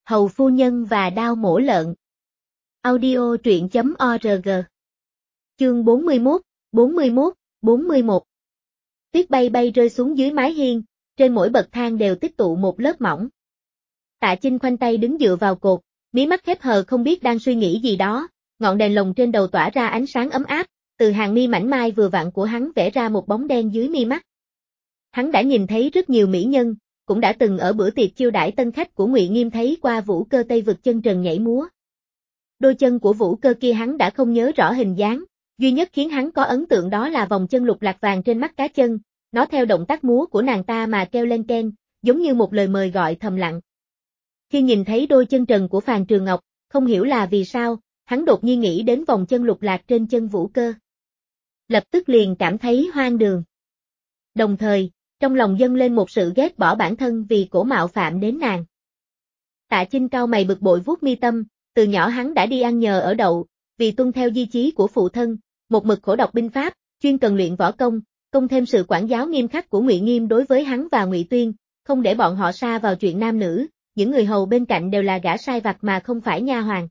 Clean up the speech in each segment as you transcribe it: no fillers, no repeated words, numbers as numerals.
Hầu phu nhân và đao mổ lợn. Audio truyện.org. Chương 41, 41. Tuyết bay bay rơi xuống dưới mái hiên, trên mỗi bậc thang đều tích tụ một lớp mỏng. Tạ Chinh khoanh tay đứng dựa vào cột, mí mắt khép hờ không biết đang suy nghĩ gì đó, ngọn đèn lồng trên đầu tỏa ra ánh sáng ấm áp, từ hàng mi mảnh mai vừa vặn của hắn vẽ ra một bóng đen dưới mi mắt. Hắn đã nhìn thấy rất nhiều mỹ nhân, cũng đã từng ở bữa tiệc chiêu đãi tân khách của Ngụy Nghiêm thấy qua Vũ Cơ Tây vực chân trần nhảy múa. Đôi chân của Vũ Cơ kia hắn đã không nhớ rõ hình dáng, duy nhất khiến hắn có ấn tượng đó là vòng chân lục lạc vàng trên mắt cá chân, nó theo động tác múa của nàng ta mà kêu lên ken, giống như một lời mời gọi thầm lặng. Khi nhìn thấy đôi chân trần của Phàn Trường Ngọc, không hiểu là vì sao, hắn đột nhiên nghĩ đến vòng chân lục lạc trên chân Vũ Cơ. Lập tức liền cảm thấy hoang đường. Đồng thời, trong lòng dâng lên một sự ghét bỏ bản thân vì cổ mạo phạm đến nàng. Tạ Chinh cau mày bực bội vuốt mi tâm, từ nhỏ hắn đã đi ăn nhờ ở đậu, vì tuân theo di chí của phụ thân, một mực khổ đọc binh pháp, chuyên cần luyện võ công, công thêm sự quản giáo nghiêm khắc của Ngụy Nghiêm đối với hắn và Ngụy Tuyên, không để bọn họ sa vào chuyện nam nữ, những người hầu bên cạnh đều là gã sai vặt mà không phải nha hoàn.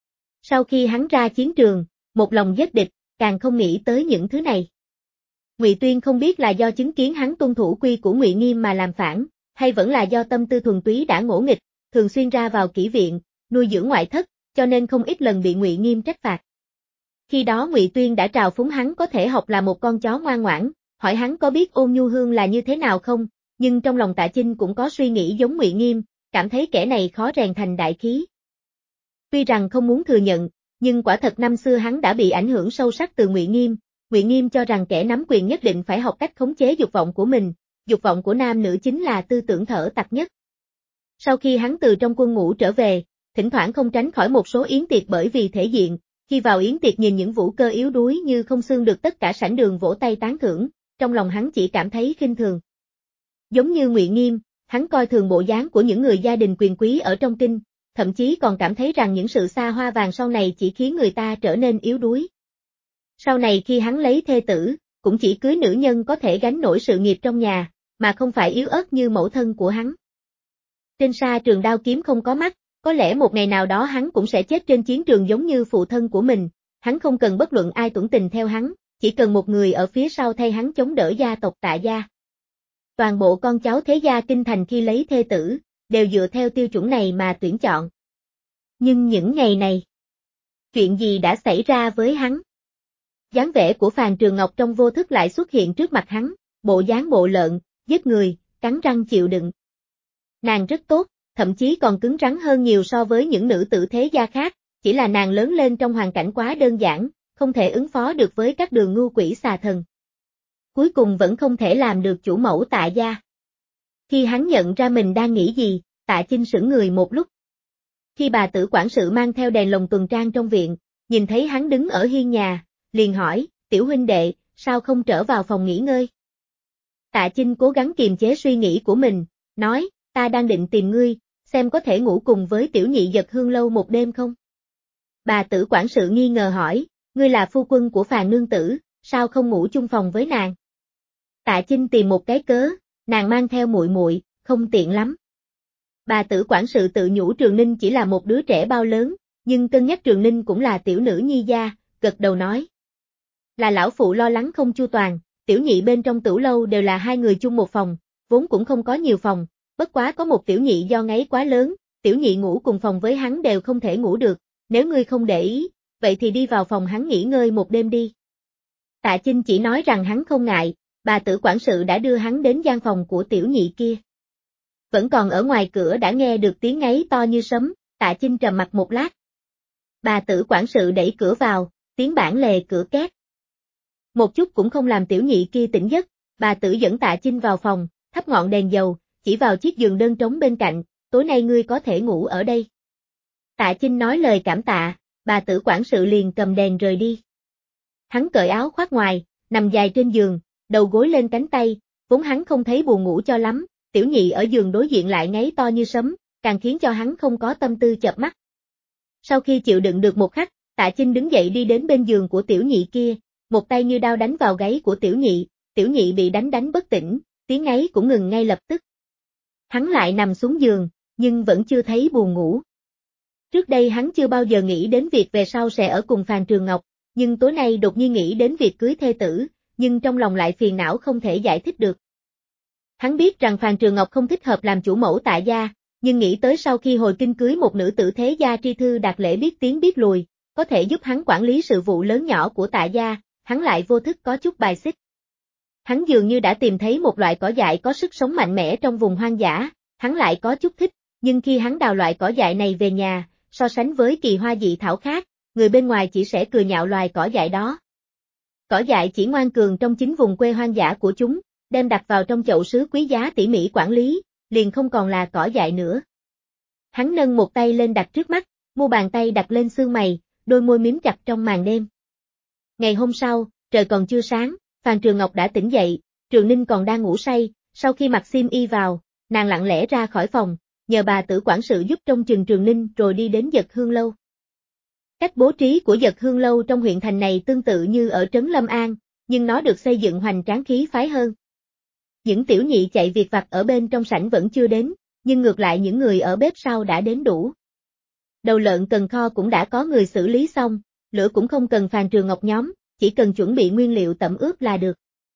Sau khi hắn ra chiến trường, một lòng giết địch, càng không nghĩ tới những thứ này. Ngụy Tuyên không biết là do chứng kiến hắn tuân thủ quy của Ngụy Nghiêm mà làm phản, hay vẫn là do tâm tư thuần túy đã ngỗ nghịch, thường xuyên ra vào kỹ viện, nuôi dưỡng ngoại thất, cho nên không ít lần bị Ngụy Nghiêm trách phạt. Khi đó Ngụy Tuyên đã trào phúng hắn có thể học là một con chó ngoan ngoãn, hỏi hắn có biết Ôn Nhu Hương là như thế nào không, nhưng trong lòng Tạ Chinh cũng có suy nghĩ giống Ngụy Nghiêm, cảm thấy kẻ này khó rèn thành đại khí. Tuy rằng không muốn thừa nhận, nhưng quả thật năm xưa hắn đã bị ảnh hưởng sâu sắc từ Ngụy Nghiêm. Ngụy Nghiêm cho rằng kẻ nắm quyền nhất định phải học cách khống chế dục vọng của mình, dục vọng của nam nữ chính là tư tưởng thở tặc nhất. Sau khi hắn từ trong quân ngũ trở về, thỉnh thoảng không tránh khỏi một số yến tiệc bởi vì thể diện, khi vào yến tiệc nhìn những Vũ Cơ yếu đuối như không xương được tất cả sảnh đường vỗ tay tán thưởng, trong lòng hắn chỉ cảm thấy khinh thường. Giống như Ngụy Nghiêm, hắn coi thường bộ dáng của những người gia đình quyền quý ở trong kinh, thậm chí còn cảm thấy rằng những sự xa hoa vàng sau này chỉ khiến người ta trở nên yếu đuối. Sau này khi hắn lấy thê tử, cũng chỉ cưới nữ nhân có thể gánh nổi sự nghiệp trong nhà, mà không phải yếu ớt như mẫu thân của hắn. Trên sa trường đao kiếm không có mắt, có lẽ một ngày nào đó hắn cũng sẽ chết trên chiến trường giống như phụ thân của mình, hắn không cần bất luận ai tuẫn tình theo hắn, chỉ cần một người ở phía sau thay hắn chống đỡ gia tộc Tạ gia. Toàn bộ con cháu thế gia kinh thành khi lấy thê tử, đều dựa theo tiêu chuẩn này mà tuyển chọn. Nhưng những ngày này, chuyện gì đã xảy ra với hắn? Dáng vẻ của Phàn Trường Ngọc trong vô thức lại xuất hiện trước mặt hắn, bộ dáng bộ lợn, giết người, cắn răng chịu đựng. Nàng rất tốt, thậm chí còn cứng rắn hơn nhiều so với những nữ tử thế gia khác, chỉ là nàng lớn lên trong hoàn cảnh quá đơn giản, không thể ứng phó được với các đường ngưu quỷ xà thần. Cuối cùng vẫn không thể làm được chủ mẫu Tạ gia. Khi hắn nhận ra mình đang nghĩ gì, Tạ Chinh sững người một lúc. Khi bà tử quản sự mang theo đèn lồng tuần trang trong viện, nhìn thấy hắn đứng ở hiên nhà, liền hỏi, tiểu huynh đệ, sao không trở vào phòng nghỉ ngơi? Tạ Chinh cố gắng kiềm chế suy nghĩ của mình, nói, ta đang định tìm ngươi, xem có thể ngủ cùng với tiểu nhị Giật Hương lâu một đêm không? Bà tử quản sự nghi ngờ hỏi, ngươi là phu quân của Phàn nương tử, sao không ngủ chung phòng với nàng? Tạ Chinh tìm một cái cớ, nàng mang theo muội muội, không tiện lắm. Bà tử quản sự tự nhủ Trường Ninh chỉ là một đứa trẻ bao lớn, nhưng cân nhắc Trường Ninh cũng là tiểu nữ nhi gia, gật đầu nói. Là lão phụ lo lắng không chu toàn, tiểu nhị bên trong tửu lâu đều là hai người chung một phòng, vốn cũng không có nhiều phòng, bất quá có một tiểu nhị do ngáy quá lớn, tiểu nhị ngủ cùng phòng với hắn đều không thể ngủ được, nếu ngươi không để ý, vậy thì đi vào phòng hắn nghỉ ngơi một đêm đi. Tạ Chinh chỉ nói rằng hắn không ngại, bà tử quản sự đã đưa hắn đến gian phòng của tiểu nhị kia. Vẫn còn ở ngoài cửa đã nghe được tiếng ngáy to như sấm, Tạ Chinh trầm mặt một lát. Bà tử quản sự đẩy cửa vào, tiếng bản lề cửa két. Một chút cũng không làm tiểu nhị kia tỉnh giấc, bà tử dẫn Tạ Chinh vào phòng, thắp ngọn đèn dầu, chỉ vào chiếc giường đơn trống bên cạnh, tối nay ngươi có thể ngủ ở đây. Tạ Chinh nói lời cảm tạ, bà tử quản sự liền cầm đèn rời đi. Hắn cởi áo khoác ngoài, nằm dài trên giường, đầu gối lên cánh tay, vốn hắn không thấy buồn ngủ cho lắm, tiểu nhị ở giường đối diện lại ngáy to như sấm, càng khiến cho hắn không có tâm tư chợp mắt. Sau khi chịu đựng được một khắc, Tạ Chinh đứng dậy đi đến bên giường của tiểu nhị kia, một tay như đao đánh vào gáy của tiểu nhị bị đánh bất tỉnh, tiếng ngáy cũng ngừng ngay lập tức. Hắn lại nằm xuống giường, nhưng vẫn chưa thấy buồn ngủ. Trước đây hắn chưa bao giờ nghĩ đến việc về sau sẽ ở cùng Phàn Trường Ngọc, nhưng tối nay đột nhiên nghĩ đến việc cưới thê tử, nhưng trong lòng lại phiền não không thể giải thích được. Hắn biết rằng Phàn Trường Ngọc không thích hợp làm chủ mẫu Tạ gia, nhưng nghĩ tới sau khi hồi kinh cưới một nữ tử thế gia tri thư đạt lễ biết tiến biết lùi, có thể giúp hắn quản lý sự vụ lớn nhỏ của Tạ gia, hắn lại vô thức có chút bài xích. Hắn dường như đã tìm thấy một loại cỏ dại có sức sống mạnh mẽ trong vùng hoang dã, hắn lại có chút thích, nhưng khi hắn đào loại cỏ dại này về nhà, so sánh với kỳ hoa dị thảo khác, người bên ngoài chỉ sẽ cười nhạo loài cỏ dại đó. Cỏ dại chỉ ngoan cường trong chính vùng quê hoang dã của chúng, đem đặt vào trong chậu sứ quý giá tỉ mỉ quản lý, liền không còn là cỏ dại nữa. Hắn nâng một tay lên đặt trước mắt, mu bàn tay đặt lên xương mày, đôi môi mím chặt trong màn đêm. Ngày hôm sau, trời còn chưa sáng, Phàn Trường Ngọc đã tỉnh dậy, Trường Ninh còn đang ngủ say, sau khi mặc xiêm y vào, nàng lặng lẽ ra khỏi phòng, nhờ bà tử quản sự giúp trông chừng Trường Ninh rồi đi đến Dật Hương Lâu. Cách bố trí của Dật Hương Lâu trong huyện thành này tương tự như ở trấn Lâm An, nhưng nó được xây dựng hoành tráng khí phái hơn. Những tiểu nhị chạy việc vặt ở bên trong sảnh vẫn chưa đến, nhưng ngược lại những người ở bếp sau đã đến đủ. Đầu lợn cần kho cũng đã có người xử lý xong, lửa cũng không cần Phàn Trường Ngọc nhóm, chỉ cần chuẩn bị nguyên liệu tẩm ướp là được.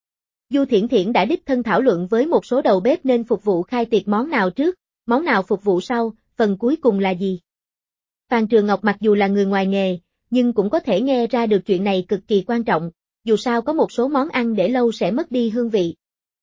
Du Thiển Thiển đã đích thân thảo luận với một số đầu bếp nên phục vụ khai tiệc món nào trước, món nào phục vụ sau, phần cuối cùng là gì. Phàn Trường Ngọc mặc dù là người ngoài nghề, nhưng cũng có thể nghe ra được chuyện này cực kỳ quan trọng, dù sao có một số món ăn để lâu sẽ mất đi hương vị.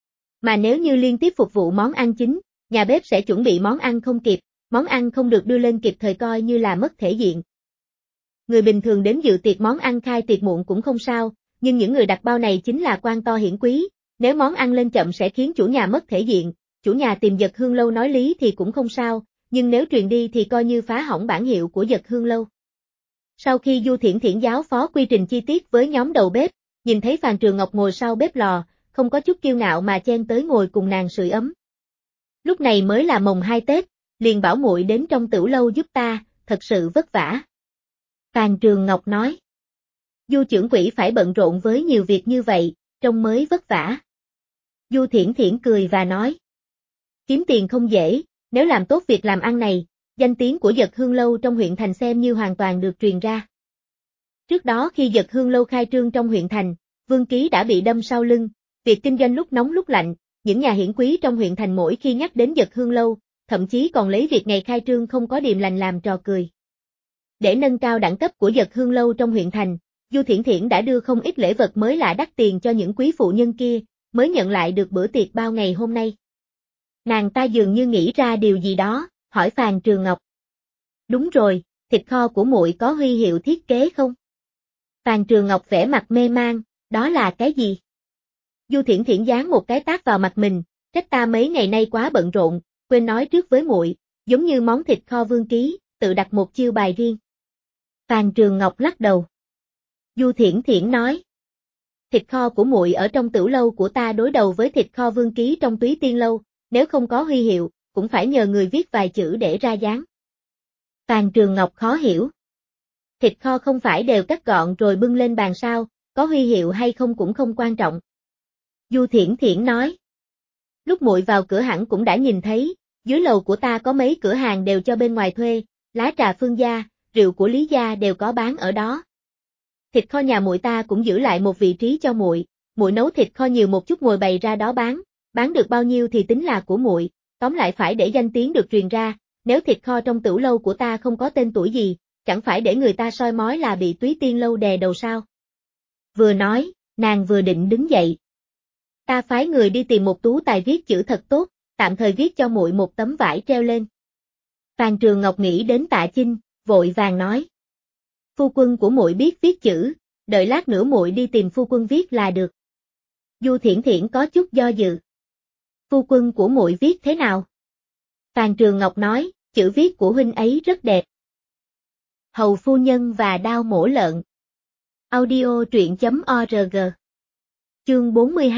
Mà nếu như liên tiếp phục vụ món ăn chính, nhà bếp sẽ chuẩn bị món ăn không kịp, món ăn không được đưa lên kịp thời coi như là mất thể diện. Người bình thường đến dự tiệc món ăn khai tiệc muộn cũng không sao, nhưng những người đặt bao này chính là quan to hiển quý, nếu món ăn lên chậm sẽ khiến chủ nhà mất thể diện, chủ nhà tìm Dật Hương Lâu nói lý thì cũng không sao, nhưng nếu truyền đi thì coi như phá hỏng bản hiệu của Dật Hương Lâu. Sau khi Du Thiển Thiển giáo phó quy trình chi tiết với nhóm đầu bếp, nhìn thấy Phàn Trường Ngọc ngồi sau bếp lò, không có chút kiêu ngạo mà chen tới ngồi cùng nàng sưởi ấm. Lúc này mới là mồng 2 Tết, liền bảo muội đến trong tửu lâu giúp ta, thật sự vất vả. Phàn Trường Ngọc nói. Du trưởng quỹ phải bận rộn với nhiều việc như vậy, trông mới vất vả. Du Thiển Thiển cười và nói. Kiếm tiền không dễ, nếu làm tốt việc làm ăn này, danh tiếng của Dật Hương Lâu trong huyện thành xem như hoàn toàn được truyền ra. Trước đó khi Dật Hương Lâu khai trương trong huyện thành, Vương Ký đã bị đâm sau lưng, việc kinh doanh lúc nóng lúc lạnh, những nhà hiển quý trong huyện thành mỗi khi nhắc đến Dật Hương Lâu, thậm chí còn lấy việc ngày khai trương không có điềm lành làm trò cười. Để nâng cao đẳng cấp của Dật Hương Lâu trong huyện thành, Du Thiển Thiển đã đưa không ít lễ vật mới lạ đắt tiền cho những quý phụ nhân kia, mới nhận lại được bữa tiệc bao ngày hôm nay. Nàng ta dường như nghĩ ra điều gì đó, hỏi Phàn Trường Ngọc. Đúng rồi, thịt kho của muội có huy hiệu thiết kế không? Phàn Trường Ngọc vẻ mặt mê mang, đó là cái gì? Du Thiển Thiển giáng một cái tát vào mặt mình, trách ta mấy ngày nay quá bận rộn, quên nói trước với muội, giống như món thịt kho Vương Ký, tự đặt một chiêu bài riêng. Phàn Trường Ngọc lắc đầu. Du Thiển Thiển nói. Thịt kho của muội ở trong tửu lâu của ta đối đầu với thịt kho Vương Ký trong Túy Tiên Lâu, nếu không có huy hiệu, cũng phải nhờ người viết vài chữ để ra dáng. Phàn Trường Ngọc khó hiểu. Thịt kho không phải đều cắt gọn rồi bưng lên bàn sao, có huy hiệu hay không cũng không quan trọng. Du Thiển Thiển nói. Lúc muội vào cửa hẳn cũng đã nhìn thấy, dưới lầu của ta có mấy cửa hàng đều cho bên ngoài thuê, lá trà Phương gia, rượu của Lý gia đều có bán ở đó. Thịt kho nhà muội ta cũng giữ lại một vị trí cho muội, muội nấu thịt kho nhiều một chút ngồi bày ra đó bán được bao nhiêu thì tính là của muội, tóm lại phải để danh tiếng được truyền ra, nếu thịt kho trong tửu lâu của ta không có tên tuổi gì, chẳng phải để người ta soi mói là bị Túy Tiên Lâu đè đầu sao. Vừa nói, nàng vừa định đứng dậy. Ta phái người đi tìm một tú tài viết chữ thật tốt, tạm thời viết cho muội một tấm vải treo lên. Phàn Trường Ngọc nghĩ đến Tạ Chinh, vội vàng nói. Phu quân của muội biết viết chữ, đợi lát nữa muội đi tìm phu quân viết là được. Du Thiển Thiển có chút do dự. Phu quân của muội viết thế nào? Phàn Trường Ngọc nói, chữ viết của huynh ấy rất đẹp. Hầu phu nhân và đao mổ lợn. Audio truyện.org. Chương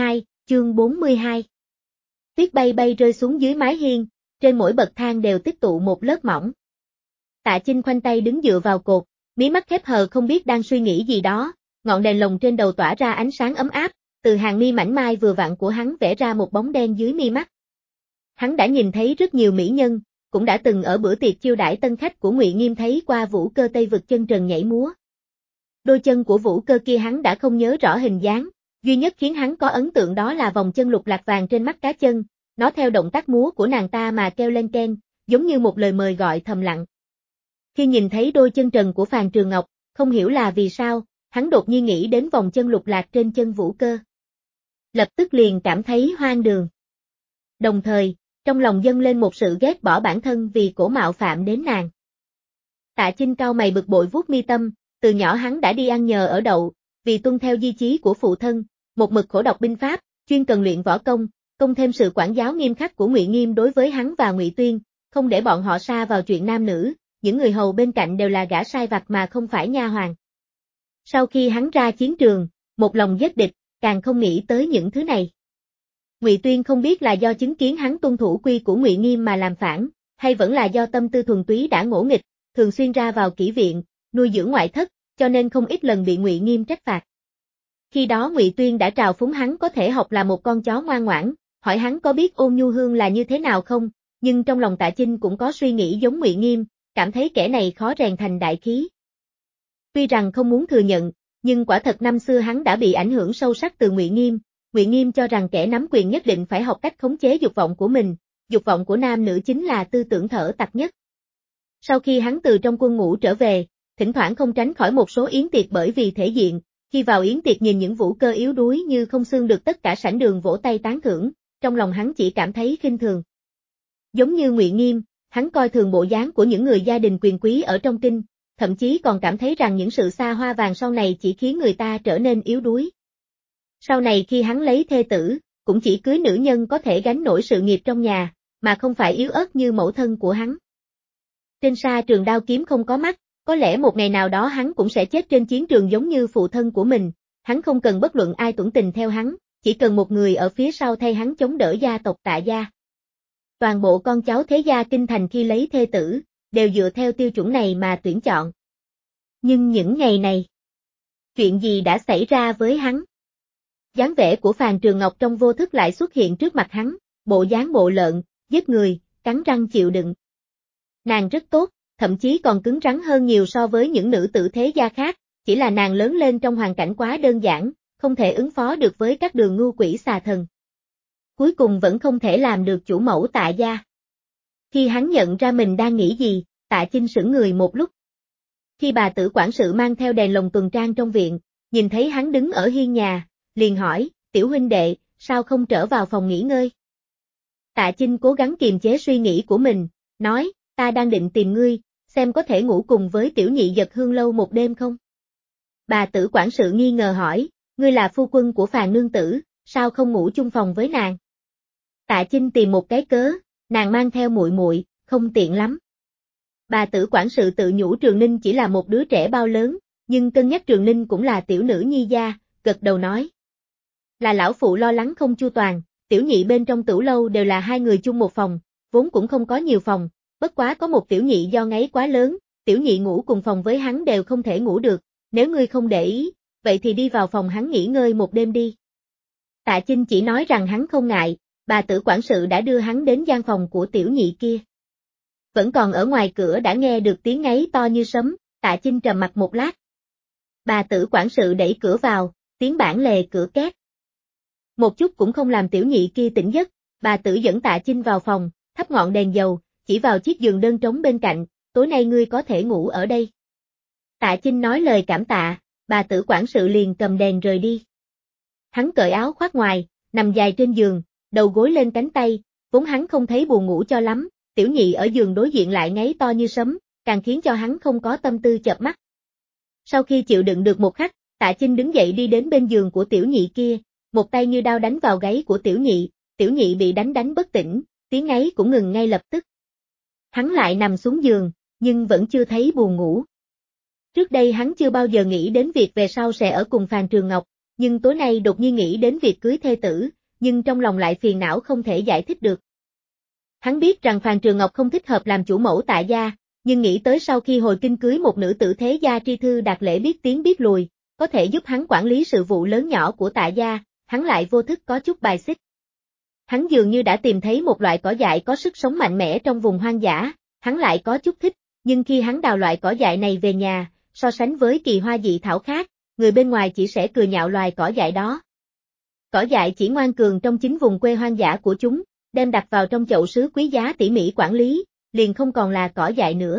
42. Tuyết bay bay rơi xuống dưới mái hiên, trên mỗi bậc thang đều tích tụ một lớp mỏng. Tạ Chinh khoanh tay đứng dựa vào cột, mí mắt khép hờ không biết đang suy nghĩ gì đó, ngọn đèn lồng trên đầu tỏa ra ánh sáng ấm áp, từ hàng mi mảnh mai vừa vặn của hắn vẽ ra một bóng đen dưới mi mắt. Hắn đã nhìn thấy rất nhiều mỹ nhân, cũng đã từng ở bữa tiệc chiêu đãi tân khách của Ngụy Nghiêm thấy qua Vũ Cơ Tây vực chân trần nhảy múa. Đôi chân của Vũ Cơ kia hắn đã không nhớ rõ hình dáng, duy nhất khiến hắn có ấn tượng đó là vòng chân lục lạc vàng trên mắt cá chân, nó theo động tác múa của nàng ta mà kêu lên keng, giống như một lời mời gọi thầm lặng. Khi nhìn thấy đôi chân trần của Phàn Trường Ngọc, không hiểu là vì sao, hắn đột nhiên nghĩ đến vòng chân lục lạc trên chân Vũ Cơ. Lập tức liền cảm thấy hoang đường. Đồng thời, trong lòng dâng lên một sự ghét bỏ bản thân vì cổ mạo phạm đến nàng. Tạ Chinh cau mày bực bội vuốt mi tâm, từ nhỏ hắn đã đi ăn nhờ ở đậu, vì tuân theo di chí của phụ thân, một mực khổ đọc binh pháp, chuyên cần luyện võ công, công thêm sự quản giáo nghiêm khắc của Ngụy Nghiêm đối với hắn và Ngụy Tuyên, không để bọn họ sa vào chuyện nam nữ, những người hầu bên cạnh đều là gã sai vặt mà không phải nha hoàn. Sau khi hắn ra chiến trường, một lòng giết địch, càng không nghĩ tới những thứ này. Ngụy Tuyên không biết là do chứng kiến hắn tuân thủ quy của Ngụy Nghiêm mà làm phản, hay vẫn là do tâm tư thuần túy đã ngỗ nghịch, thường xuyên ra vào kỹ viện, nuôi dưỡng ngoại thất, cho nên không ít lần bị Ngụy Nghiêm trách phạt. Khi đó Ngụy Tuyên đã trào phúng hắn có thể học là một con chó ngoan ngoãn, hỏi hắn có biết Ôn Nhu Hương là như thế nào không, nhưng trong lòng Tạ Chinh cũng có suy nghĩ giống Ngụy Nghiêm, cảm thấy kẻ này khó rèn thành đại khí. Tuy rằng không muốn thừa nhận, nhưng quả thật năm xưa hắn đã bị ảnh hưởng sâu sắc từ Ngụy Nghiêm. Ngụy Nghiêm cho rằng kẻ nắm quyền nhất định phải học cách khống chế dục vọng của mình, dục vọng của nam nữ chính là tư tưởng thở tặc nhất. Sau khi hắn từ trong quân ngũ trở về, thỉnh thoảng không tránh khỏi một số yến tiệc bởi vì thể diện, khi vào yến tiệc nhìn những Vũ Cơ yếu đuối như không xương được tất cả sảnh đường vỗ tay tán thưởng, trong lòng hắn chỉ cảm thấy khinh thường. Giống như Ngụy Nghiêm, hắn coi thường bộ dáng của những người gia đình quyền quý ở trong kinh, thậm chí còn cảm thấy rằng những sự xa hoa vàng sau này chỉ khiến người ta trở nên yếu đuối. Sau này khi hắn lấy thê tử, cũng chỉ cưới nữ nhân có thể gánh nổi sự nghiệp trong nhà, mà không phải yếu ớt như mẫu thân của hắn. Trên sa trường đao kiếm không có mắt, có lẽ một ngày nào đó hắn cũng sẽ chết trên chiến trường giống như phụ thân của mình, hắn không cần bất luận ai tuẫn tình theo hắn, chỉ cần một người ở phía sau thay hắn chống đỡ gia tộc Tạ gia. Toàn bộ con cháu thế gia kinh thành khi lấy thê tử, đều dựa theo tiêu chuẩn này mà tuyển chọn. Nhưng những ngày này, chuyện gì đã xảy ra với hắn? Dáng vẻ của Phàn Trường Ngọc trong vô thức lại xuất hiện trước mặt hắn, bộ dáng bộ lợn, giết người, cắn răng chịu đựng. Nàng rất tốt, thậm chí còn cứng rắn hơn nhiều so với những nữ tử thế gia khác, chỉ là nàng lớn lên trong hoàn cảnh quá đơn giản, không thể ứng phó được với các đường ngưu quỷ xà thần. Cuối cùng vẫn không thể làm được chủ mẫu Tạ gia. Khi hắn nhận ra mình đang nghĩ gì, Tạ Chinh sững người một lúc. Khi bà tử quản sự mang theo đèn lồng tuần trang trong viện, nhìn thấy hắn đứng ở hiên nhà, liền hỏi, tiểu huynh đệ, sao không trở vào phòng nghỉ ngơi? Tạ Chinh cố gắng kiềm chế suy nghĩ của mình, nói, ta đang định tìm ngươi, xem có thể ngủ cùng với tiểu nhị Giật Hương lâu một đêm không? Bà tử quản sự nghi ngờ hỏi, ngươi là phu quân của Phàn nương tử, sao không ngủ chung phòng với nàng? Tạ Chinh tìm một cái cớ, nàng mang theo muội muội, không tiện lắm. Bà tử quản sự tự nhủ Trường Ninh chỉ là một đứa trẻ bao lớn, nhưng cân nhắc Trường Ninh cũng là tiểu nữ nhi gia, gật đầu nói. Là lão phụ lo lắng không chu toàn, tiểu nhị bên trong tửu lâu đều là hai người chung một phòng, vốn cũng không có nhiều phòng, bất quá có một tiểu nhị do ngáy quá lớn, tiểu nhị ngủ cùng phòng với hắn đều không thể ngủ được, nếu ngươi không để ý, vậy thì đi vào phòng hắn nghỉ ngơi một đêm đi. Tạ Chinh chỉ nói rằng hắn không ngại, bà tử quản sự đã đưa hắn đến gian phòng của tiểu nhị kia. Vẫn còn ở ngoài cửa đã nghe được tiếng ngáy to như sấm, Tạ Chinh trầm mặt một lát. Bà tử quản sự đẩy cửa vào, tiếng bản lề cửa két. Một chút cũng không làm tiểu nhị kia tỉnh giấc, bà tử dẫn Tạ Chinh vào phòng, thắp ngọn đèn dầu, chỉ vào chiếc giường đơn trống bên cạnh, tối nay ngươi có thể ngủ ở đây. Tạ Chinh nói lời cảm tạ, bà tử quản sự liền cầm đèn rời đi. Hắn cởi áo khoác ngoài, nằm dài trên giường, đầu gối lên cánh tay, vốn hắn không thấy buồn ngủ cho lắm, tiểu nhị ở giường đối diện lại ngáy to như sấm, càng khiến cho hắn không có tâm tư chợp mắt. Sau khi chịu đựng được một khắc, Tạ Chinh đứng dậy đi đến bên giường của tiểu nhị kia, một tay như đao đánh vào gáy của tiểu nhị bị đánh bất tỉnh, tiếng ngáy cũng ngừng ngay lập tức. Hắn lại nằm xuống giường, nhưng vẫn chưa thấy buồn ngủ. Trước đây hắn chưa bao giờ nghĩ đến việc về sau sẽ ở cùng Phàn Trường Ngọc, nhưng tối nay đột nhiên nghĩ đến việc cưới thê tử, nhưng trong lòng lại phiền não không thể giải thích được. Hắn biết rằng Phàn Trường Ngọc không thích hợp làm chủ mẫu Tạ gia, nhưng nghĩ tới sau khi hồi kinh cưới một nữ tử thế gia tri thư đạt lễ biết tiếng biết lùi, có thể giúp hắn quản lý sự vụ lớn nhỏ của Tạ gia, hắn lại vô thức có chút bài xích. Hắn dường như đã tìm thấy một loại cỏ dại có sức sống mạnh mẽ trong vùng hoang dã, hắn lại có chút thích, nhưng khi hắn đào loại cỏ dại này về nhà, so sánh với kỳ hoa dị thảo khác, người bên ngoài chỉ sẽ cười nhạo loài cỏ dại đó. Cỏ dại chỉ ngoan cường trong chính vùng quê hoang dã của chúng, đem đặt vào trong chậu sứ quý giá tỉ mỉ quản lý, liền không còn là cỏ dại nữa.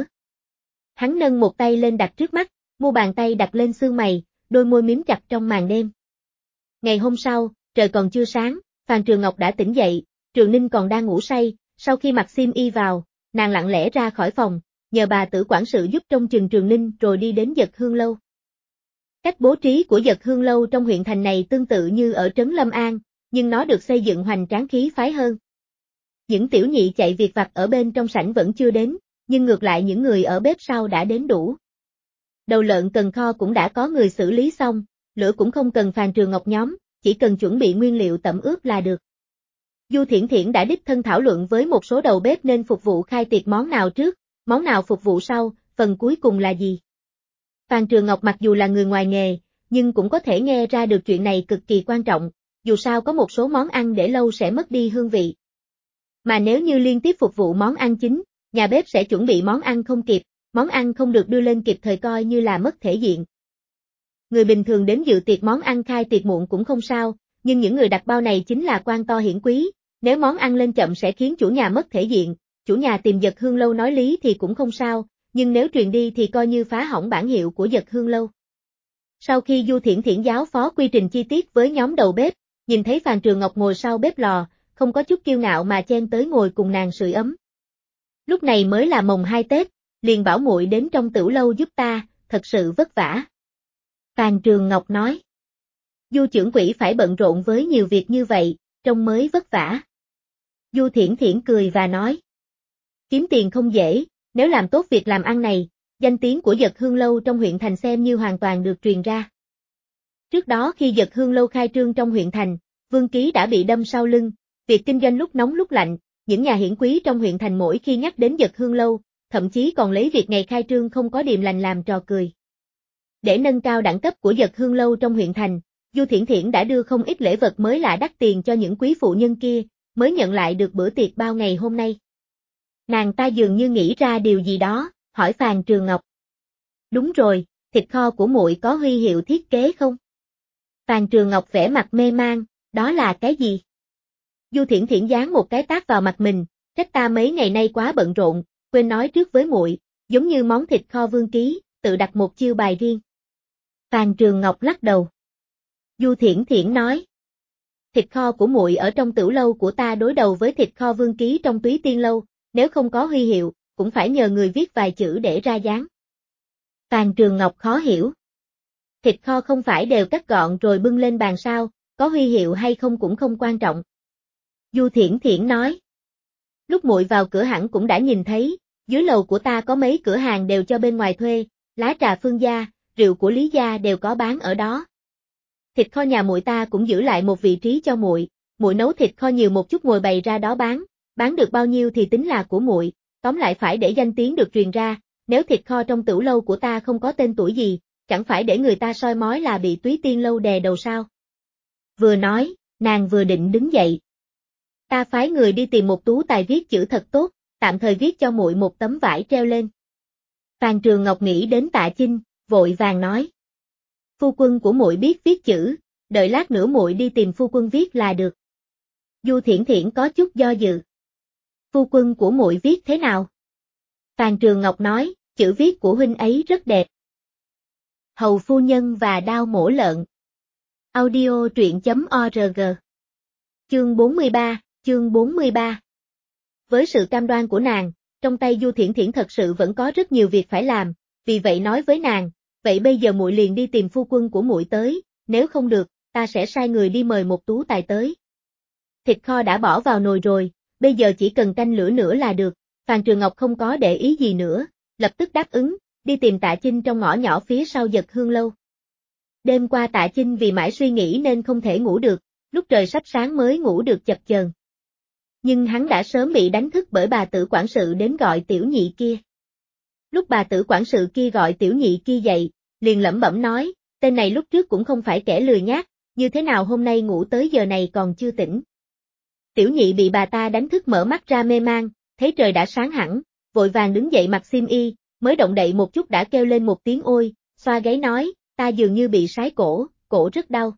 Hắn nâng một tay lên đặt trước mắt, mu bàn tay đặt lên xương mày, đôi môi mím chặt trong màn đêm. Ngày hôm sau, trời còn chưa sáng, Phàn Trường Ngọc đã tỉnh dậy, Trường Ninh còn đang ngủ say, sau khi mặc xiêm y vào, nàng lặng lẽ ra khỏi phòng, nhờ bà tử quản sự giúp trông chừng Trường Ninh rồi đi đến Dật Hương Lâu. Cách bố trí của Dật Hương Lâu trong huyện thành này tương tự như ở trấn Lâm An, nhưng nó được xây dựng hoành tráng khí phái hơn. Những tiểu nhị chạy việc vặt ở bên trong sảnh vẫn chưa đến, nhưng ngược lại những người ở bếp sau đã đến đủ. Đầu lợn cần kho cũng đã có người xử lý xong, lửa cũng không cần Phàn Trường Ngọc nhóm, chỉ cần chuẩn bị nguyên liệu tẩm ướp là được. Du Thiển Thiển đã đích thân thảo luận với một số đầu bếp nên phục vụ khai tiệc món nào trước, món nào phục vụ sau, phần cuối cùng là gì. Phàn Trường Ngọc mặc dù là người ngoài nghề, nhưng cũng có thể nghe ra được chuyện này cực kỳ quan trọng, dù sao có một số món ăn để lâu sẽ mất đi hương vị. Mà nếu như liên tiếp phục vụ món ăn chính, nhà bếp sẽ chuẩn bị món ăn không kịp, món ăn không được đưa lên kịp thời coi như là mất thể diện. Người bình thường đến dự tiệc món ăn khai tiệc muộn cũng không sao, nhưng những người đặt bao này chính là quan to hiển quý, nếu món ăn lên chậm sẽ khiến chủ nhà mất thể diện, chủ nhà tìm Dật Hương Lâu nói lý thì cũng không sao, nhưng nếu truyền đi thì coi như phá hỏng bản hiệu của Dật Hương Lâu. Sau khi Du Thiển Thiển giáo phó quy trình chi tiết với nhóm đầu bếp, nhìn thấy Phàn Trường Ngọc ngồi sau bếp lò, không có chút kiêu ngạo mà chen tới ngồi cùng nàng sưởi ấm. Lúc này mới là mồng 2 Tết, liền bảo muội đến trong tửu lâu giúp ta, thật sự vất vả. Phàn Trường Ngọc nói. Du trưởng quỹ phải bận rộn với nhiều việc như vậy, trông mới vất vả. Du Thiển Thiển cười và nói. Kiếm tiền không dễ, nếu làm tốt việc làm ăn này, danh tiếng của Dật Hương Lâu trong huyện thành xem như hoàn toàn được truyền ra. Trước đó khi Dật Hương Lâu khai trương trong huyện thành, Vương Ký đã bị đâm sau lưng, việc kinh doanh lúc nóng lúc lạnh, những nhà hiển quý trong huyện thành mỗi khi nhắc đến Dật Hương Lâu, thậm chí còn lấy việc ngày khai trương không có điềm lành làm trò cười. Để nâng cao đẳng cấp của Dật Hương Lâu trong huyện thành, Du Thiển Thiển đã đưa không ít lễ vật mới lạ đắt tiền cho những quý phụ nhân kia, mới nhận lại được bữa tiệc bao ngày hôm nay. Nàng ta dường như nghĩ ra điều gì đó, hỏi Phàn Trường Ngọc. Đúng rồi, thịt kho của muội có huy hiệu thiết kế không? Phàn Trường Ngọc vẻ mặt mê mang, đó là cái gì? Du Thiển Thiển giáng một cái tát vào mặt mình, trách ta mấy ngày nay quá bận rộn, quên nói trước với muội, giống như món thịt kho Vương Ký, tự đặt một chiêu bài riêng. Phàn Trường Ngọc lắc đầu. Du Thiển Thiển nói. Thịt kho của muội ở trong tửu lâu của ta đối đầu với thịt kho Vương Ký trong Túy Tiên Lâu, nếu không có huy hiệu, cũng phải nhờ người viết vài chữ để ra dáng. Phàn Trường Ngọc khó hiểu. Thịt kho không phải đều cắt gọn rồi bưng lên bàn sao, có huy hiệu hay không cũng không quan trọng. Du Thiển Thiển nói. Lúc muội vào cửa hẳn cũng đã nhìn thấy, dưới lầu của ta có mấy cửa hàng đều cho bên ngoài thuê, lá trà Phương gia, rượu của Lý gia đều có bán ở đó. Thịt kho nhà muội ta cũng giữ lại một vị trí cho muội, muội nấu thịt kho nhiều một chút ngồi bày ra đó bán được bao nhiêu thì tính là của muội, tóm lại phải để danh tiếng được truyền ra, nếu thịt kho trong tửu lâu của ta không có tên tuổi gì, chẳng phải để người ta soi mói là bị Túy Tiên Lâu đè đầu sao. Vừa nói, nàng vừa định đứng dậy. Ta phái người đi tìm một tú tài viết chữ thật tốt, tạm thời viết cho muội một tấm vải treo lên. Phàn Trường Ngọc nghĩ đến Tạ Chinh, vội vàng nói. Phu quân của muội biết viết chữ, đợi lát nữa muội đi tìm phu quân viết là được. Du Thiển Thiển có chút do dự. Phu quân của muội viết thế nào? Phàn Trường Ngọc nói, chữ viết của huynh ấy rất đẹp. Hầu phu nhân và đao mổ lợn. Audio truyện.org. Chương 43. Với sự cam đoan của nàng, trong tay Du Thiển Thiển thật sự vẫn có rất nhiều việc phải làm, vì vậy nói với nàng, vậy bây giờ muội liền đi tìm phu quân của muội tới, nếu không được, ta sẽ sai người đi mời một tú tài tới. Thịt kho đã bỏ vào nồi rồi, bây giờ chỉ cần canh lửa nữa là được, Phàn Trường Ngọc không có để ý gì nữa, lập tức đáp ứng, đi tìm Tạ Chinh trong ngõ nhỏ phía sau Dật Hương Lâu. Đêm qua Tạ Chinh vì mãi suy nghĩ nên không thể ngủ được, lúc trời sắp sáng mới ngủ được chập chờn. Nhưng hắn đã sớm bị đánh thức bởi bà tử quản sự đến gọi tiểu nhị kia. Lúc bà tử quản sự kia gọi tiểu nhị kia dậy, liền lẩm bẩm nói, tên này lúc trước cũng không phải kẻ lười nhác, như thế nào hôm nay ngủ tới giờ này còn chưa tỉnh. Tiểu nhị bị bà ta đánh thức mở mắt ra mê man, thấy trời đã sáng hẳn, vội vàng đứng dậy mặc xiêm y, mới động đậy một chút đã kêu lên một tiếng ôi, xoa gáy nói, ta dường như bị sái cổ, cổ rất đau.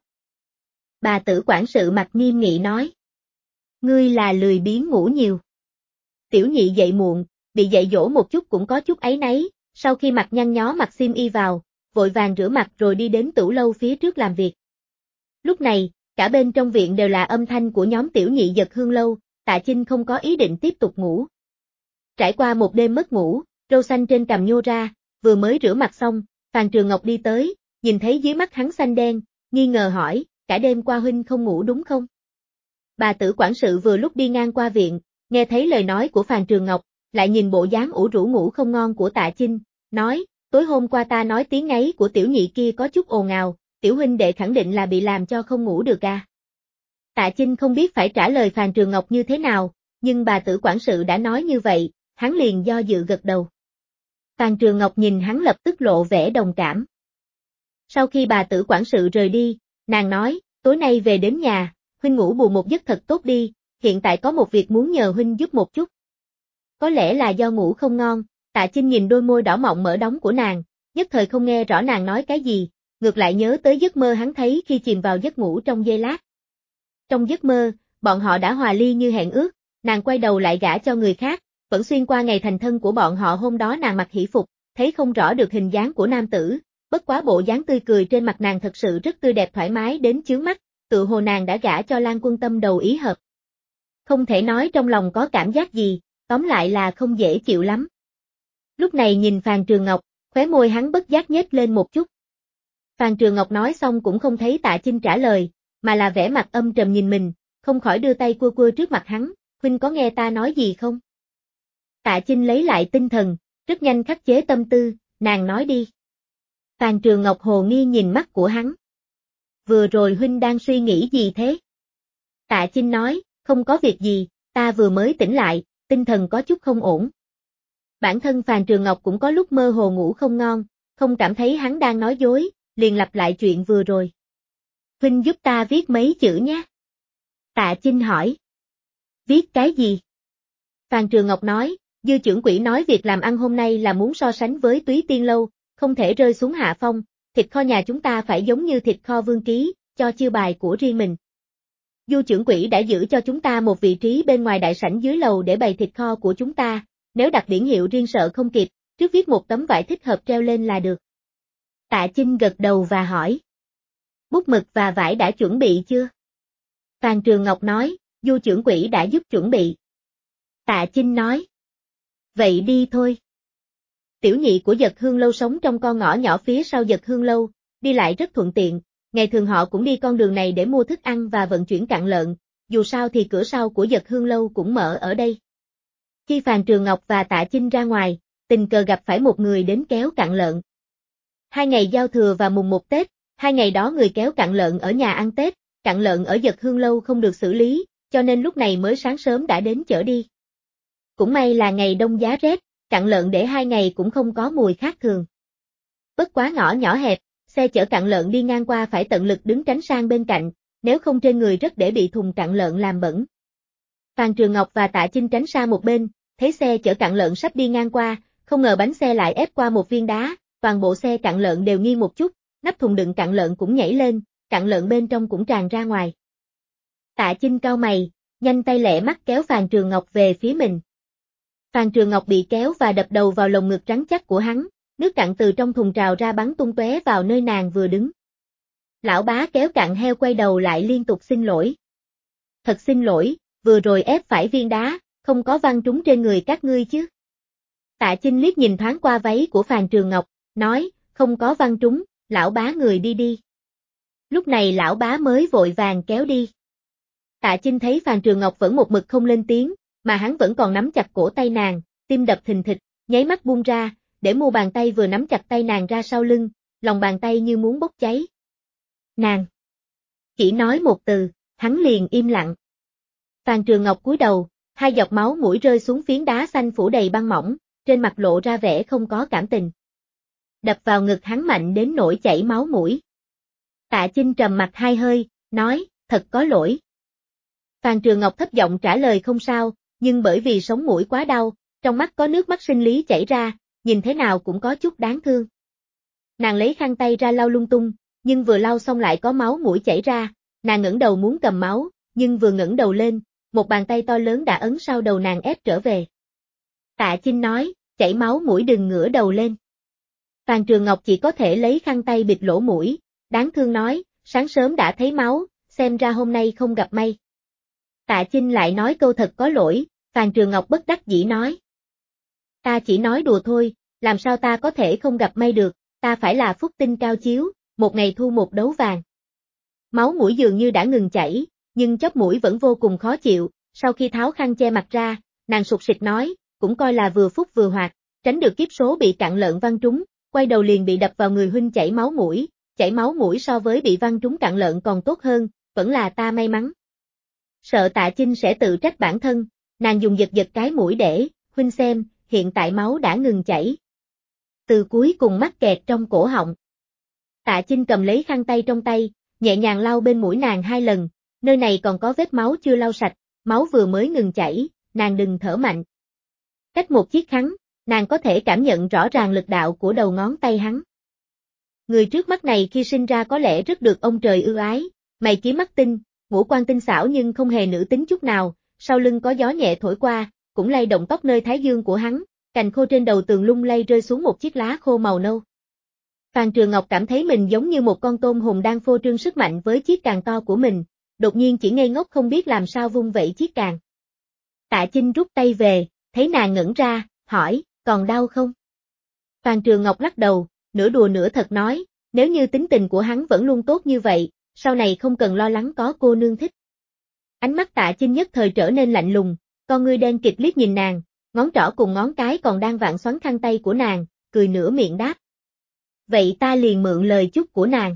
Bà tử quản sự mặt nghiêm nghị nói. Ngươi là lười biếng ngủ nhiều. Tiểu nhị dậy muộn, bị dạy dỗ một chút cũng có chút áy náy, sau khi mặc nhăn nhó mặc xiêm y vào, vội vàng rửa mặt rồi đi đến tửu lâu phía trước làm việc. Lúc này, cả bên trong viện đều là âm thanh của nhóm tiểu nhị Dật Hương lâu, Tạ Chinh không có ý định tiếp tục ngủ. Trải qua một đêm mất ngủ, râu xanh trên cằm nhô ra, vừa mới rửa mặt xong, Phàn Trường Ngọc đi tới, nhìn thấy dưới mắt hắn xanh đen, nghi ngờ hỏi, cả đêm qua huynh không ngủ đúng không? Bà tử quản sự vừa lúc đi ngang qua viện, nghe thấy lời nói của Phàn Trường Ngọc, lại nhìn bộ dáng ủ rũ ngủ không ngon của Tạ Chinh, nói, tối hôm qua ta nói tiếng ngáy của tiểu nhị kia có chút ồn ào, tiểu huynh đệ khẳng định là bị làm cho không ngủ được à. Tạ Chinh không biết phải trả lời Phàn Trường Ngọc như thế nào, nhưng bà tử quản sự đã nói như vậy, hắn liền do dự gật đầu. Phàn Trường Ngọc nhìn hắn lập tức lộ vẻ đồng cảm. Sau khi bà tử quản sự rời đi, nàng nói, tối nay về đến nhà, huynh ngủ bù một giấc thật tốt đi, hiện tại có một việc muốn nhờ huynh giúp một chút. Có lẽ là do ngủ không ngon, Tạ Chinh nhìn đôi môi đỏ mọng mở đóng của nàng, nhất thời không nghe rõ nàng nói cái gì, ngược lại nhớ tới giấc mơ hắn thấy khi chìm vào giấc ngủ trong giây lát. Trong giấc mơ, bọn họ đã hòa ly như hẹn ước, nàng quay đầu lại gả cho người khác, vẫn xuyên qua ngày thành thân của bọn họ hôm đó nàng mặc hỷ phục, thấy không rõ được hình dáng của nam tử, bất quá bộ dáng tươi cười trên mặt nàng thật sự rất tươi đẹp thoải mái đến chướng mắt, tự hồ nàng đã gả cho Lan Quân tâm đầu ý hợp. Không thể nói trong lòng có cảm giác gì, tóm lại là không dễ chịu lắm. Lúc này nhìn Phàn Trường Ngọc, khóe môi hắn bất giác nhếch lên một chút. Phàn Trường Ngọc nói xong cũng không thấy Tạ Chinh trả lời, mà là vẻ mặt âm trầm nhìn mình, không khỏi đưa tay cua cua trước mặt hắn, huynh có nghe ta nói gì không? Tạ Chinh lấy lại tinh thần, rất nhanh khắc chế tâm tư, nàng nói đi. Phàn Trường Ngọc hồ nghi nhìn mắt của hắn. Vừa rồi huynh đang suy nghĩ gì thế? Tạ Chinh nói, không có việc gì, ta vừa mới tỉnh lại, tinh thần có chút không ổn. Bản thân Phàn Trường Ngọc cũng có lúc mơ hồ ngủ không ngon, không cảm thấy hắn đang nói dối, liền lặp lại chuyện vừa rồi. Huynh giúp ta viết mấy chữ nhé. Tạ Chinh hỏi. Viết cái gì? Phàn Trường Ngọc nói, Dư trưởng quỹ nói việc làm ăn hôm nay là muốn so sánh với Túy Tiên Lâu, không thể rơi xuống hạ phong, thịt kho nhà chúng ta phải giống như thịt kho Vương Ký, cho chiêu bài của riêng mình. Du trưởng quỹ đã giữ cho chúng ta một vị trí bên ngoài đại sảnh dưới lầu để bày thịt kho của chúng ta, nếu đặt biển hiệu riêng sợ không kịp, trước viết một tấm vải thích hợp treo lên là được. Tạ Chinh gật đầu và hỏi. Bút mực và vải đã chuẩn bị chưa? Phàn Trường Ngọc nói, Du trưởng quỹ đã giúp chuẩn bị. Tạ Chinh nói. Vậy đi thôi. Tiểu nhị của Dật Hương lâu sống trong con ngõ nhỏ phía sau Dật Hương lâu, đi lại rất thuận tiện, ngày thường họ cũng đi con đường này để mua thức ăn và vận chuyển cặn lợn, dù sao thì cửa sau của Dật Hương lâu cũng mở ở đây. Khi Phàn Trường Ngọc và Tạ Chinh ra ngoài, tình cờ gặp phải một người đến kéo cặn lợn. 2 ngày giao thừa và mùng 1 Tết, 2 ngày đó người kéo cặn lợn ở nhà ăn Tết, cặn lợn ở Dật Hương lâu không được xử lý, cho nên lúc này mới sáng sớm đã đến chở đi. Cũng may là ngày đông giá rét, cặn lợn để 2 ngày cũng không có mùi khác thường. Bất quá ngõ nhỏ hẹp, xe chở cặn lợn đi ngang qua phải tận lực đứng tránh sang bên cạnh, nếu không trên người rất dễ bị thùng cặn lợn làm bẩn. Phàn Trường Ngọc và Tạ Chinh tránh xa một bên, thấy xe chở cặn lợn sắp đi ngang qua, không ngờ bánh xe lại ép qua một viên đá, toàn bộ xe cặn lợn đều nghiêng một chút, nắp thùng đựng cặn lợn cũng nhảy lên, cặn lợn bên trong cũng tràn ra ngoài. Tạ Chinh cau mày, nhanh tay lẹ mắt kéo Phàn Trường Ngọc về phía mình. Phàn Trường Ngọc bị kéo và đập đầu vào lồng ngực rắn chắc của hắn, nước cặn từ trong thùng trào ra bắn tung tóe vào nơi nàng vừa đứng. Lão bá kéo cặn heo quay đầu lại liên tục xin lỗi. Thật xin lỗi, vừa rồi ép phải viên đá, không có văng trúng trên người các ngươi chứ. Tạ Chinh liếc nhìn thoáng qua váy của Phàn Trường Ngọc, nói, không có văng trúng, lão bá người đi đi. Lúc này lão bá mới vội vàng kéo đi. Tạ Chinh thấy Phàn Trường Ngọc vẫn một mực không lên tiếng, mà hắn vẫn còn nắm chặt cổ tay nàng, tim đập thình thịch, nháy mắt buông ra, để mu bàn tay vừa nắm chặt tay nàng ra sau lưng, lòng bàn tay như muốn bốc cháy. Nàng! Chỉ nói một từ, hắn liền im lặng. Phàn Trường Ngọc cúi đầu, 2 giọt máu mũi rơi xuống phiến đá xanh phủ đầy băng mỏng, trên mặt lộ ra vẻ không có cảm tình. Đập vào ngực hắn mạnh đến nỗi chảy máu mũi. Tạ Chinh trầm mặt 2 hơi, nói, thật có lỗi. Phan Trường Ngọc thấp giọng trả lời không sao, nhưng bởi vì sống mũi quá đau, trong mắt có nước mắt sinh lý chảy ra, nhìn thế nào cũng có chút đáng thương. Nàng lấy khăn tay ra lau lung tung, nhưng vừa lau xong lại có máu mũi chảy ra, nàng ngẩng đầu muốn cầm máu, nhưng vừa ngẩng đầu lên, một bàn tay to lớn đã ấn sau đầu nàng ép trở về. Tạ Chinh nói, chảy máu mũi đừng ngửa đầu lên. Phan Trường Ngọc chỉ có thể lấy khăn tay bịt lỗ mũi, đáng thương nói, sáng sớm đã thấy máu, xem ra hôm nay không gặp may. Tạ Chinh lại nói câu thật có lỗi, Phan Trường Ngọc bất đắc dĩ nói. Ta chỉ nói đùa thôi, làm sao ta có thể không gặp may được, ta phải là phúc tinh cao chiếu, một ngày thu một đấu vàng. Máu mũi dường như đã ngừng chảy, nhưng chóp mũi vẫn vô cùng khó chịu, sau khi tháo khăn che mặt ra, nàng sụt sịt nói, cũng coi là vừa phúc vừa hoạt, tránh được kiếp số bị cặn lợn văng trúng, quay đầu liền bị đập vào người huynh chảy máu mũi so với bị văng trúng cặn lợn còn tốt hơn, vẫn là ta may mắn. Sợ Tạ Chinh sẽ tự trách bản thân, nàng dùng giật giật cái mũi để, huynh xem, hiện tại máu đã ngừng chảy. Từ cuối cùng mắc kẹt trong cổ họng. Tạ Chinh cầm lấy khăn tay trong tay, nhẹ nhàng lau bên mũi nàng 2 lần, nơi này còn có vết máu chưa lau sạch, máu vừa mới ngừng chảy, nàng đừng thở mạnh. Cách một chiếc khăn, nàng có thể cảm nhận rõ ràng lực đạo của đầu ngón tay hắn. Người trước mắt này khi sinh ra có lẽ rất được ông trời ưu ái, mày kiếm mắt tinh, ngũ quan tinh xảo nhưng không hề nữ tính chút nào, sau lưng có gió nhẹ thổi qua, cũng lay động tóc nơi thái dương của hắn, cành khô trên đầu tường lung lay rơi xuống một chiếc lá khô màu nâu. Phan Trường Ngọc cảm thấy mình giống như một con tôm hùm đang phô trương sức mạnh với chiếc càng to của mình, đột nhiên chỉ ngây ngốc không biết làm sao vung vẩy chiếc càng. Tạ Chinh rút tay về, thấy nàng ngẩn ra, hỏi, còn đau không? Phan Trường Ngọc lắc đầu, nửa đùa nửa thật nói, nếu như tính tình của hắn vẫn luôn tốt như vậy, sau này không cần lo lắng có cô nương thích. Ánh mắt Tạ Chinh nhất thời trở nên lạnh lùng, con ngươi đen kịt liếc nhìn nàng, ngón trỏ cùng ngón cái còn đang vặn xoắn khăn tay của nàng, cười nửa miệng đáp. Vậy ta liền mượn lời chúc của nàng.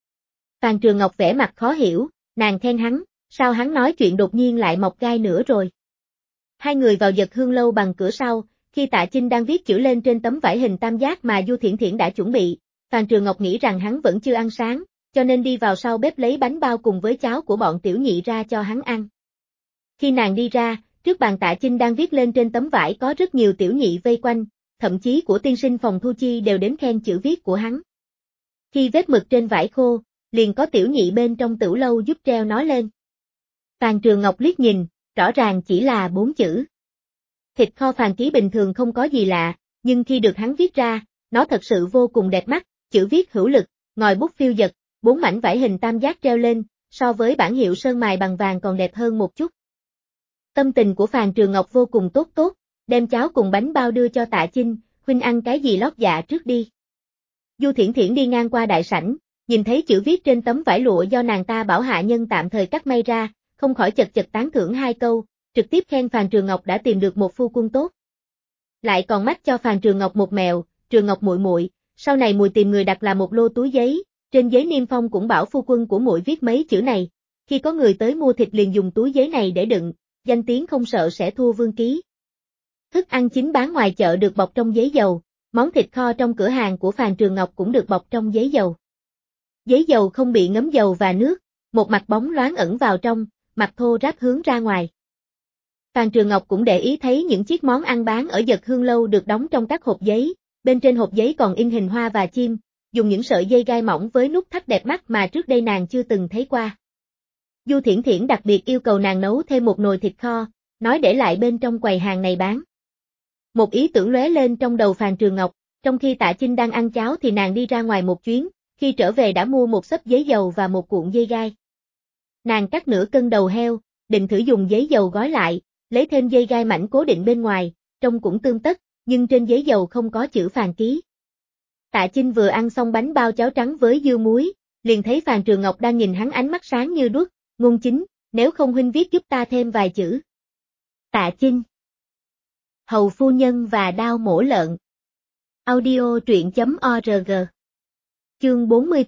Phan Trường Ngọc vẻ mặt khó hiểu, nàng khen hắn, sao hắn nói chuyện đột nhiên lại mọc gai nữa rồi. Hai người vào Dật Hương lâu bằng cửa sau, khi Tạ Chinh đang viết chữ lên trên tấm vải hình tam giác mà Du Thiển Thiển đã chuẩn bị, Phan Trường Ngọc nghĩ rằng hắn vẫn chưa ăn sáng, cho nên đi vào sau bếp lấy bánh bao cùng với cháo của bọn tiểu nhị ra cho hắn ăn. Khi nàng đi ra, trước bàn Tạ Chinh đang viết lên trên tấm vải có rất nhiều tiểu nhị vây quanh, thậm chí của tiên sinh phòng thu chi đều đến khen chữ viết của hắn. Khi vết mực trên vải khô, liền có tiểu nhị bên trong tửu lâu giúp treo nó lên. Phan Trường Ngọc liếc nhìn, rõ ràng chỉ là 4 chữ. Thịt kho Phàn Ký bình thường không có gì lạ, nhưng khi được hắn viết ra, nó thật sự vô cùng đẹp mắt, chữ viết hữu lực, ngòi bút phiêu dật, 4 mảnh vải hình tam giác treo lên, so với bản hiệu sơn mài bằng vàng còn đẹp hơn một chút. Tâm tình của Phan Trường Ngọc vô cùng tốt, đem cháo cùng bánh bao đưa cho Tạ Chinh, huynh ăn cái gì lót dạ trước đi. Du Thiển Thiển đi ngang qua đại sảnh, nhìn thấy chữ viết trên tấm vải lụa do nàng ta bảo hạ nhân tạm thời cắt may ra, không khỏi chật chật tán thưởng 2 câu, trực tiếp khen Phan Trường Ngọc đã tìm được một phu quân tốt. Lại còn mách cho Phan Trường Ngọc một mèo, Trường Ngọc muội muội, sau này muội tìm người đặt là một lô túi giấy, trên giấy niêm phong cũng bảo phu quân của muội viết mấy chữ này, khi có người tới mua thịt liền dùng túi giấy này để đựng, danh tiếng không sợ sẽ thua vương ký. Thức ăn chính bán ngoài chợ được bọc trong giấy dầu, món thịt kho trong cửa hàng của Phan Trường Ngọc cũng được bọc trong giấy dầu. Giấy dầu không bị ngấm dầu và nước, một mặt bóng loáng ẩn vào trong, mặt thô ráp hướng ra ngoài. Phan Trường Ngọc cũng để ý thấy những chiếc món ăn bán ở Dật Hương lâu được đóng trong các hộp giấy, bên trên hộp giấy còn in hình hoa và chim, dùng những sợi dây gai mỏng với nút thắt đẹp mắt mà trước đây nàng chưa từng thấy qua. Du Thiển Thiển đặc biệt yêu cầu nàng nấu thêm một nồi thịt kho, nói để lại bên trong quầy hàng này bán. Một ý tưởng lóe lên trong đầu Phan Trường Ngọc, trong khi Tạ Chinh đang ăn cháo thì nàng đi ra ngoài một chuyến, khi trở về đã mua một xấp giấy dầu và một cuộn dây gai. Nàng cắt nửa cân đầu heo, định thử dùng giấy dầu gói lại, lấy thêm dây gai mảnh cố định bên ngoài, trông cũng tươm tất, nhưng trên giấy dầu không có chữ Phàn Ký. Tạ Chinh vừa ăn xong bánh bao cháo trắng với dưa muối, liền thấy Phan Trường Ngọc đang nhìn hắn ánh mắt sáng như đuốc, Ngôn Chính, nếu không huynh viết giúp ta thêm vài chữ. Tạ Chinh. Hầu phu nhân và đao mổ lợn. Audio truyện.org. Chương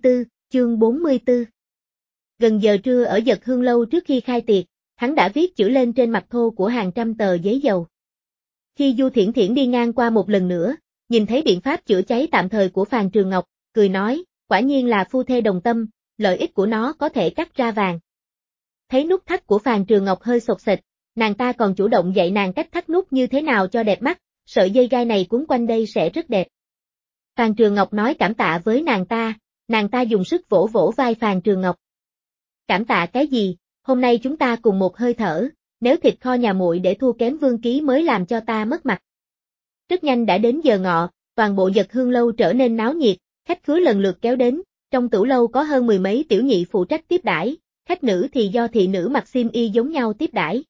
44. Gần giờ trưa ở Dật Hương lâu trước khi khai tiệc, hắn đã viết chữ lên trên mặt thô của hàng trăm tờ giấy dầu. Khi Du Thiển Thiển đi ngang qua một lần nữa, nhìn thấy biện pháp chữa cháy tạm thời của Phan Trường Ngọc, cười nói, quả nhiên là phu thê đồng tâm, lợi ích của nó có thể cắt ra vàng. Thấy nút thắt của Phàn Trường Ngọc hơi xộc xệch, nàng ta còn chủ động dạy nàng cách thắt nút như thế nào cho đẹp mắt, sợi dây gai này cuốn quanh đây sẽ rất đẹp. Phàn Trường Ngọc nói cảm tạ với nàng ta dùng sức vỗ vỗ vai Phàn Trường Ngọc. Cảm tạ cái gì, hôm nay chúng ta cùng một hơi thở, nếu thịt kho nhà muội để thua kém Vương Ký mới làm cho ta mất mặt. Rất nhanh đã đến giờ ngọ, toàn bộ Dật Hương lâu trở nên náo nhiệt, khách khứa lần lượt kéo đến, trong tửu lâu có hơn 10 mấy tiểu nhị phụ trách tiếp đãi, khách nữ thì do thị nữ mặc xiêm y giống nhau tiếp đãi.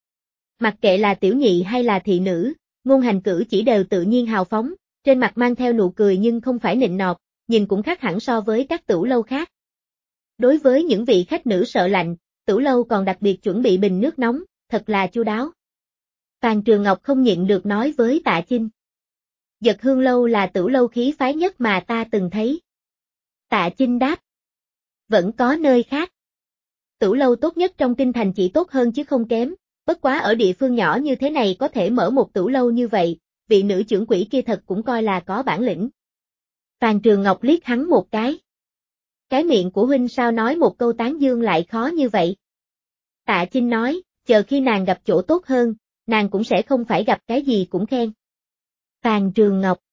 Mặc kệ là tiểu nhị hay là thị nữ, ngôn hành cử chỉ đều tự nhiên hào phóng, trên mặt mang theo nụ cười nhưng không phải nịnh nọt, nhìn cũng khác hẳn so với các tửu lâu khác. Đối với những vị khách nữ sợ lạnh, tửu lâu còn đặc biệt chuẩn bị bình nước nóng, thật là chu đáo. Phàn Trường Ngọc không nhịn được nói với Tạ Chinh. Dật Hương lâu là tửu lâu khí phái nhất mà ta từng thấy. Tạ Chinh đáp. Vẫn có nơi khác. Tửu lâu tốt nhất trong kinh thành chỉ tốt hơn chứ không kém, bất quá ở địa phương nhỏ như thế này có thể mở một tửu lâu như vậy, vị nữ trưởng quỹ kia thật cũng coi là có bản lĩnh. Phàn Trường Ngọc liếc hắn một cái. Cái miệng của huynh sao nói một câu tán dương lại khó như vậy? Tạ Chinh nói, chờ khi nàng gặp chỗ tốt hơn, nàng cũng sẽ không phải gặp cái gì cũng khen. Phàn Trường Ngọc.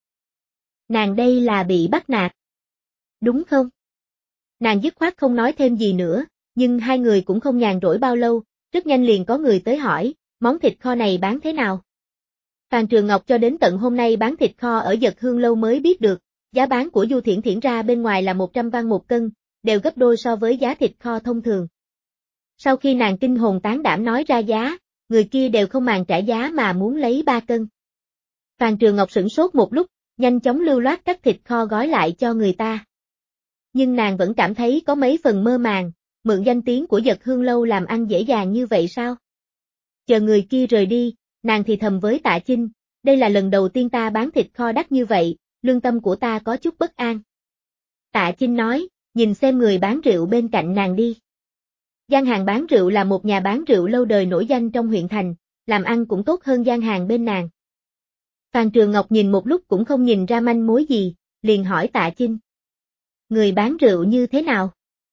Nàng đây là bị bắt nạt. Đúng không? Nàng dứt khoát không nói thêm gì nữa, nhưng hai người cũng không nhàn rỗi bao lâu, rất nhanh liền có người tới hỏi, món thịt kho này bán thế nào? Phàn Trường Ngọc cho đến tận hôm nay bán thịt kho ở Dật Hương lâu mới biết được, giá bán của Du Thiển Thiển ra bên ngoài là 100 văn một cân, đều gấp đôi so với giá thịt kho thông thường. Sau khi nàng kinh hồn tán đảm nói ra giá, người kia đều không màng trả giá mà muốn lấy 3 cân. Phàn Trường Ngọc sửng sốt một lúc, nhanh chóng lưu loát cắt thịt kho gói lại cho người ta. Nhưng nàng vẫn cảm thấy có mấy phần mơ màng, mượn danh tiếng của Dật Hương lâu làm ăn dễ dàng như vậy sao? Chờ người kia rời đi, nàng thì thầm với Tạ Chinh, đây là lần đầu tiên ta bán thịt kho đắt như vậy, lương tâm của ta có chút bất an. Tạ Chinh nói, nhìn xem người bán rượu bên cạnh nàng đi. Gian hàng bán rượu là một nhà bán rượu lâu đời nổi danh trong huyện thành, làm ăn cũng tốt hơn gian hàng bên nàng. Phàn Trường Ngọc nhìn một lúc cũng không nhìn ra manh mối gì, liền hỏi Tạ Chinh. Người bán rượu như thế nào?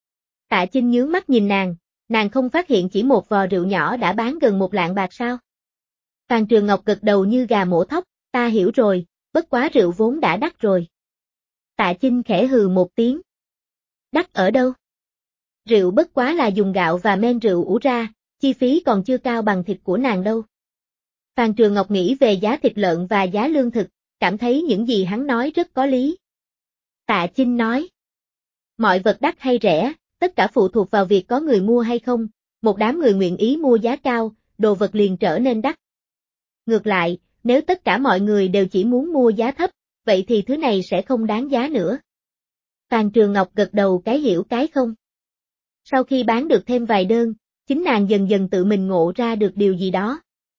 Tạ Chinh nhướng mắt nhìn nàng không phát hiện chỉ một vò rượu nhỏ đã bán gần 1 lạng bạc sao? Phàn Trường Ngọc gật đầu như gà mổ thóc, ta hiểu rồi, bất quá rượu vốn đã đắt rồi. Tạ Chinh khẽ hừ một tiếng. Đắt ở đâu? Rượu bất quá là dùng gạo và men rượu ủ ra, chi phí còn chưa cao bằng thịt của nàng đâu. Phàn Trường Ngọc nghĩ về giá thịt lợn và giá lương thực, cảm thấy những gì hắn nói rất có lý. Tạ Chinh nói. Mọi vật đắt hay rẻ, tất cả phụ thuộc vào việc có người mua hay không, một đám người nguyện ý mua giá cao, đồ vật liền trở nên đắt. Ngược lại, nếu tất cả mọi người đều chỉ muốn mua giá thấp, vậy thì thứ này sẽ không đáng giá nữa. Phàn Trường Ngọc gật đầu cái hiểu cái không. Sau khi bán được thêm vài đơn, chính nàng dần dần tự mình ngộ ra được điều gì đó.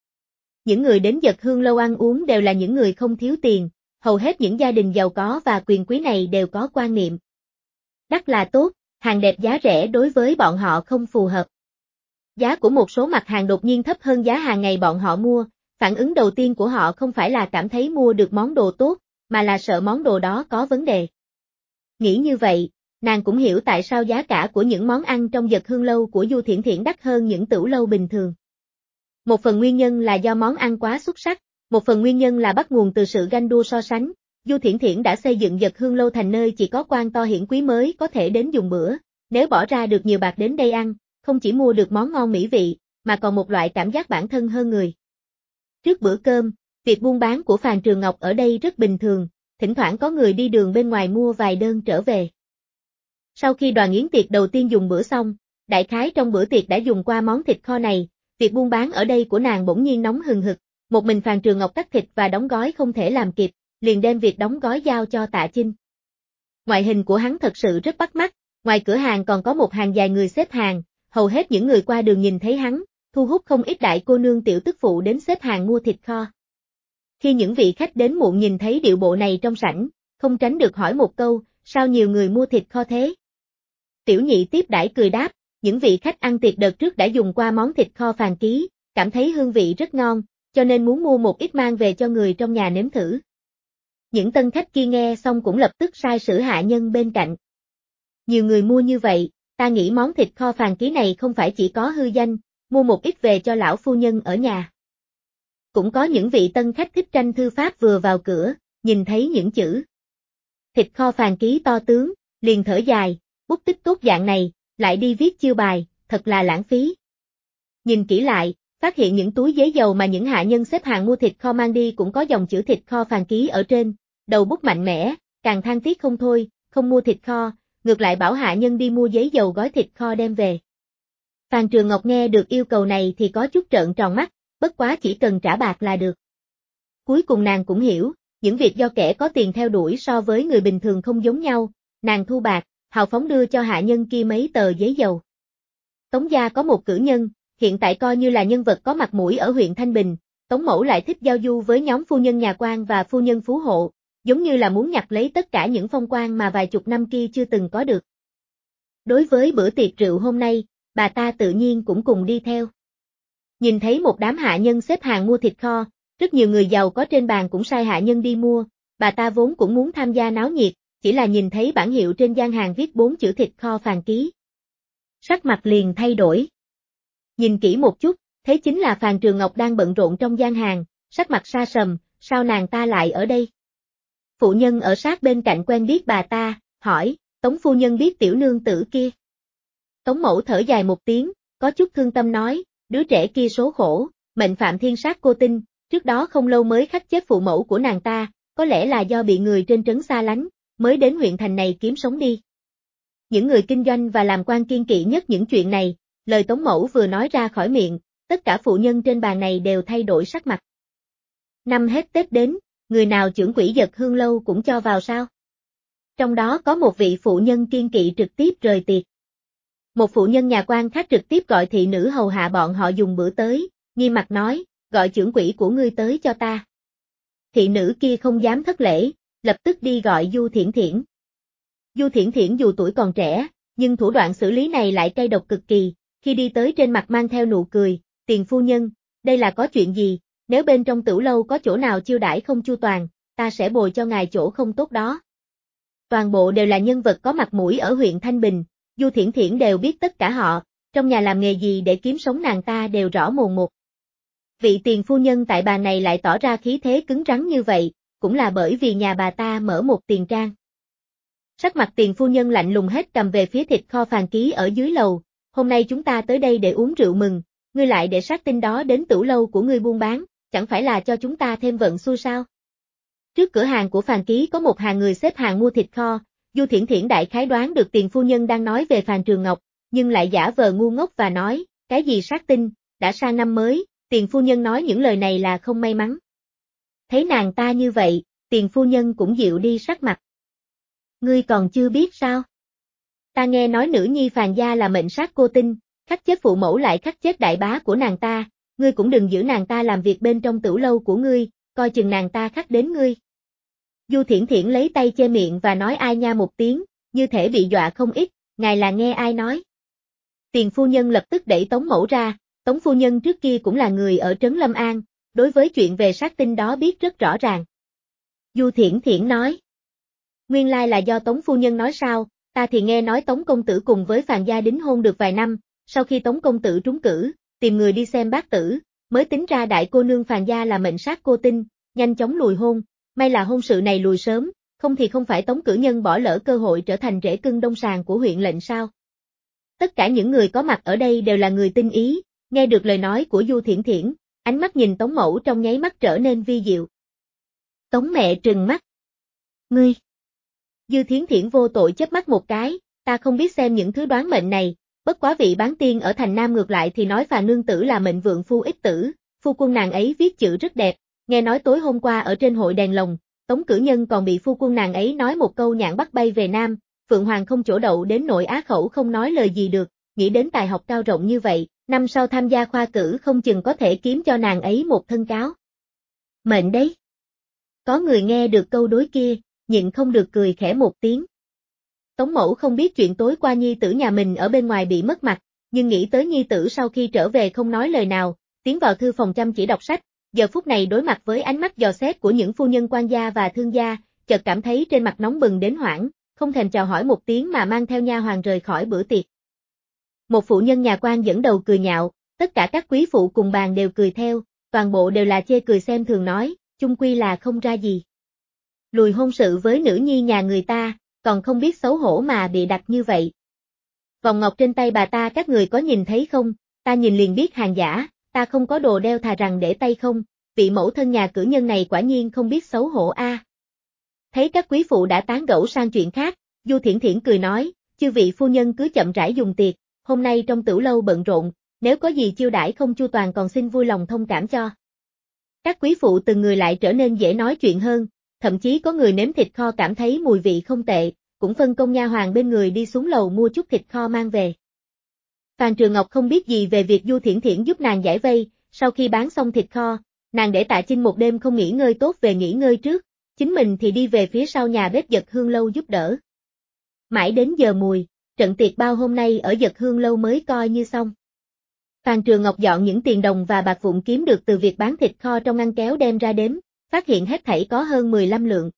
Những người đến Dật Hương lâu ăn uống đều là những người không thiếu tiền, hầu hết những gia đình giàu có và quyền quý này đều có quan niệm. Đắt là tốt, hàng đẹp giá rẻ đối với bọn họ không phù hợp. Giá của một số mặt hàng đột nhiên thấp hơn giá hàng ngày bọn họ mua, phản ứng đầu tiên của họ không phải là cảm thấy mua được món đồ tốt, mà là sợ món đồ đó có vấn đề. Nghĩ như vậy, nàng cũng hiểu tại sao giá cả của những món ăn trong Dật Hương lâu của Du Thiển Thiển đắt hơn những tửu lâu bình thường. Một phần nguyên nhân là do món ăn quá xuất sắc, một phần nguyên nhân là bắt nguồn từ sự ganh đua so sánh. Du Thiển Thiển đã xây dựng Dật Hương lâu thành nơi chỉ có quan to hiển quý mới có thể đến dùng bữa, nếu bỏ ra được nhiều bạc đến đây ăn, không chỉ mua được món ngon mỹ vị, mà còn một loại cảm giác bản thân hơn người. Trước bữa cơm, việc buôn bán của Phàn Trường Ngọc ở đây rất bình thường, thỉnh thoảng có người đi đường bên ngoài mua vài đơn trở về. Sau khi đoàn yến tiệc đầu tiên dùng bữa xong, đại khái trong bữa tiệc đã dùng qua món thịt kho này, việc buôn bán ở đây của nàng bỗng nhiên nóng hừng hực, một mình Phàn Trường Ngọc cắt thịt và đóng gói không thể làm kịp, liền đem việc đóng gói giao cho Tạ Chinh. Ngoại hình của hắn thật sự rất bắt mắt, ngoài cửa hàng còn có một hàng dài người xếp hàng, hầu hết những người qua đường nhìn thấy hắn, thu hút không ít đại cô nương tiểu tức phụ đến xếp hàng mua thịt kho. Khi những vị khách đến muộn nhìn thấy điệu bộ này trong sảnh, không tránh được hỏi một câu, sao nhiều người mua thịt kho thế? Tiểu nhị tiếp đãi cười đáp, những vị khách ăn tiệc đợt trước đã dùng qua món thịt kho Phàn Ký, cảm thấy hương vị rất ngon, cho nên muốn mua một ít mang về cho người trong nhà nếm thử. Những tân khách kia nghe xong cũng lập tức sai sử hạ nhân bên cạnh. Nhiều người mua như vậy, ta nghĩ món thịt kho phàn ký này không phải chỉ có hư danh, mua một ít về cho lão phu nhân ở nhà. Cũng có những vị tân khách thích tranh thư pháp vừa vào cửa, nhìn thấy những chữ thịt kho phàn ký to tướng, liền thở dài, bút tích tốt dạng này, lại đi viết chiêu bài, thật là lãng phí. Nhìn kỹ lại, phát hiện những túi giấy dầu mà những hạ nhân xếp hàng mua thịt kho mang đi cũng có dòng chữ thịt kho phàn ký ở trên, đầu bút mạnh mẽ, càng than tiếc không thôi, không mua thịt kho, ngược lại bảo hạ nhân đi mua giấy dầu gói thịt kho đem về. Phan Trường Ngọc nghe được yêu cầu này thì có chút trợn tròn mắt, bất quá chỉ cần trả bạc là được. Cuối cùng nàng cũng hiểu, những việc do kẻ có tiền theo đuổi so với người bình thường không giống nhau, nàng thu bạc, hào phóng đưa cho hạ nhân kia mấy tờ giấy dầu. Tống gia có một cử nhân, hiện tại coi như là nhân vật có mặt mũi ở huyện Thanh Bình, Tống Mẫu lại thích giao du với nhóm phu nhân nhà quan và phu nhân phú hộ, giống như là muốn nhặt lấy tất cả những phong quan mà vài chục năm kia chưa từng có được. Đối với bữa tiệc rượu hôm nay, bà ta tự nhiên cũng cùng đi theo. Nhìn thấy một đám hạ nhân xếp hàng mua thịt kho, rất nhiều người giàu có trên bàn cũng sai hạ nhân đi mua, bà ta vốn cũng muốn tham gia náo nhiệt, chỉ là nhìn thấy bảng hiệu trên gian hàng viết 4 chữ thịt kho phàn ký. Sắc mặt liền thay đổi. Nhìn kỹ một chút, thấy chính là Phan Trường Ngọc đang bận rộn trong gian hàng, sắc mặt sa sầm, sao nàng ta lại ở đây? Phụ nhân ở sát bên cạnh quen biết bà ta, hỏi, Tống phu nhân biết tiểu nương tử kia. Tống Mẫu thở dài một tiếng, có chút thương tâm nói, đứa trẻ kia số khổ, mệnh phạm thiên sát cô tinh, trước đó không lâu mới khắc chết phụ mẫu của nàng ta, có lẽ là do bị người trên trấn xa lánh, mới đến huyện thành này kiếm sống đi. Những người kinh doanh và làm quan kiên kỵ nhất những chuyện này, lời Tống Mẫu vừa nói ra khỏi miệng, tất cả phụ nhân trên bàn này đều thay đổi sắc mặt. Năm hết Tết đến, người nào chưởng quỹ giật hương lâu cũng cho vào sao? Trong đó có một vị phụ nhân kiên kỵ trực tiếp rời tiệc. Một phụ nhân nhà quan khác trực tiếp gọi thị nữ hầu hạ bọn họ dùng bữa tới, nghiêm mặt nói, gọi chưởng quỹ của ngươi tới cho ta. Thị nữ kia không dám thất lễ, lập tức đi gọi Du Thiển Thiển. Du Thiển Thiển dù tuổi còn trẻ, nhưng thủ đoạn xử lý này lại cay độc cực kỳ, khi đi tới trên mặt mang theo nụ cười, tiền phu nhân, đây là có chuyện gì, nếu bên trong tửu lâu có chỗ nào chiêu đãi không chu toàn, ta sẽ bồi cho ngài chỗ không tốt đó. Toàn bộ đều là nhân vật có mặt mũi ở huyện Thanh Bình, Du Thiển Thiển đều biết tất cả họ, trong nhà làm nghề gì để kiếm sống nàng ta đều rõ mồn một. Vị tiền phu nhân tại bàn này lại tỏ ra khí thế cứng rắn như vậy, cũng là bởi vì nhà bà ta mở một tiền trang. Sắc mặt tiền phu nhân lạnh lùng hết cầm về phía thịt kho phàn ký ở dưới lầu, hôm nay chúng ta tới đây để uống rượu mừng, ngươi lại để sát tinh đó đến tửu lâu của ngươi buôn bán, chẳng phải là cho chúng ta thêm vận xui sao? Trước cửa hàng của phàn ký có một hàng người xếp hàng mua thịt kho, Du Thiển Thiển đại khái đoán được tiền phu nhân đang nói về Phan Trường Ngọc, nhưng lại giả vờ ngu ngốc và nói, cái gì sát tinh, đã sang năm mới, tiền phu nhân nói những lời này là không may mắn. Thấy nàng ta như vậy, tiền phu nhân cũng dịu đi sắc mặt. Ngươi còn chưa biết sao? Ta nghe nói nữ nhi Phàn gia là mệnh sát cô tinh, khắc chết phụ mẫu lại khắc chết đại bá của nàng ta, ngươi cũng đừng giữ nàng ta làm việc bên trong tửu lâu của ngươi, coi chừng nàng ta khắc đến ngươi. Du Thiển Thiển lấy tay che miệng và nói ai nha một tiếng, như thể bị dọa không ít, ngài là nghe ai nói. Tiền phu nhân lập tức đẩy Tống Mẫu ra, Tống phu nhân trước kia cũng là người ở trấn Lâm An, đối với chuyện về sát tinh đó biết rất rõ ràng. Du Thiển Thiển nói. Nguyên lai là do Tống phu nhân nói sao, ta thì nghe nói Tống công tử cùng với Phàn gia đính hôn được vài năm, sau khi Tống công tử trúng cử, tìm người đi xem bát tử, mới tính ra đại cô nương Phàn gia là mệnh sát cô tinh, nhanh chóng lùi hôn, may là hôn sự này lùi sớm, không thì không phải Tống cử nhân bỏ lỡ cơ hội trở thành rễ cưng đông sàng của huyện lệnh sao. Tất cả những người có mặt ở đây đều là người tinh ý, nghe được lời nói của Du Thiển Thiển, ánh mắt nhìn Tống Mẫu trong nháy mắt trở nên vi diệu. Tống mẹ trừng mắt. Ngươi! Du Thiển Thiển vô tội chớp mắt một cái, ta không biết xem những thứ đoán mệnh này, bất quá vị bán tiên ở thành Nam ngược lại thì nói Phàn nương tử là mệnh vượng phu ích tử, phu quân nàng ấy viết chữ rất đẹp, nghe nói tối hôm qua ở trên hội đèn lồng, Tống cử nhân còn bị phu quân nàng ấy nói một câu nhạn bắt bay về Nam, Phượng Hoàng không chỗ đậu đến nội á khẩu không nói lời gì được, nghĩ đến tài học cao rộng như vậy, năm sau tham gia khoa cử không chừng có thể kiếm cho nàng ấy một thân cáo. Mệnh đấy. Có người nghe được câu đối kia, nhịn không được cười khẽ một tiếng. Tống Mẫu không biết chuyện tối qua nhi tử nhà mình ở bên ngoài bị mất mặt, nhưng nghĩ tới nhi tử sau khi trở về không nói lời nào, tiến vào thư phòng chăm chỉ đọc sách, giờ phút này đối mặt với ánh mắt dò xét của những phu nhân quan gia và thương gia, chợt cảm thấy trên mặt nóng bừng đến hoảng, không thèm chào hỏi một tiếng mà mang theo nha hoàn rời khỏi bữa tiệc. Một phụ nhân nhà quan dẫn đầu cười nhạo, tất cả các quý phụ cùng bàn đều cười theo, toàn bộ đều là chê cười xem thường nói, chung quy là không ra gì. Lùi hôn sự với nữ nhi nhà người ta, còn không biết xấu hổ mà bị đặt như vậy. Vòng ngọc trên tay bà ta các người có nhìn thấy không, ta nhìn liền biết hàng giả, ta không có đồ đeo thà rằng để tay không, vị mẫu thân nhà cử nhân này quả nhiên không biết xấu hổ a. Thấy các quý phụ đã tán gẫu sang chuyện khác, Du Thiển Thiển cười nói, chư vị phu nhân cứ chậm rãi dùng tiệc, hôm nay trong tửu lâu bận rộn, nếu có gì chiêu đãi không chu toàn còn xin vui lòng thông cảm cho. Các quý phụ từng người lại trở nên dễ nói chuyện hơn, thậm chí có người nếm thịt kho cảm thấy mùi vị không tệ, cũng phân công nha hoàn bên người đi xuống lầu mua chút thịt kho mang về. Phàn Trường Ngọc không biết gì về việc Du Thiển Thiển giúp nàng giải vây, sau khi bán xong thịt kho, nàng để Tạ Chinh một đêm không nghỉ ngơi tốt về nghỉ ngơi trước, chính mình thì đi về phía sau nhà bếp Dật Hương lâu giúp đỡ. Mãi đến giờ mùi, trận tiệc bao hôm nay ở Dật Hương lâu mới coi như xong. Phàn Trường Ngọc dọn những tiền đồng và bạc vụn kiếm được từ việc bán thịt kho trong ngăn kéo đem ra đếm, phát hiện hết thảy có hơn 15 lượng.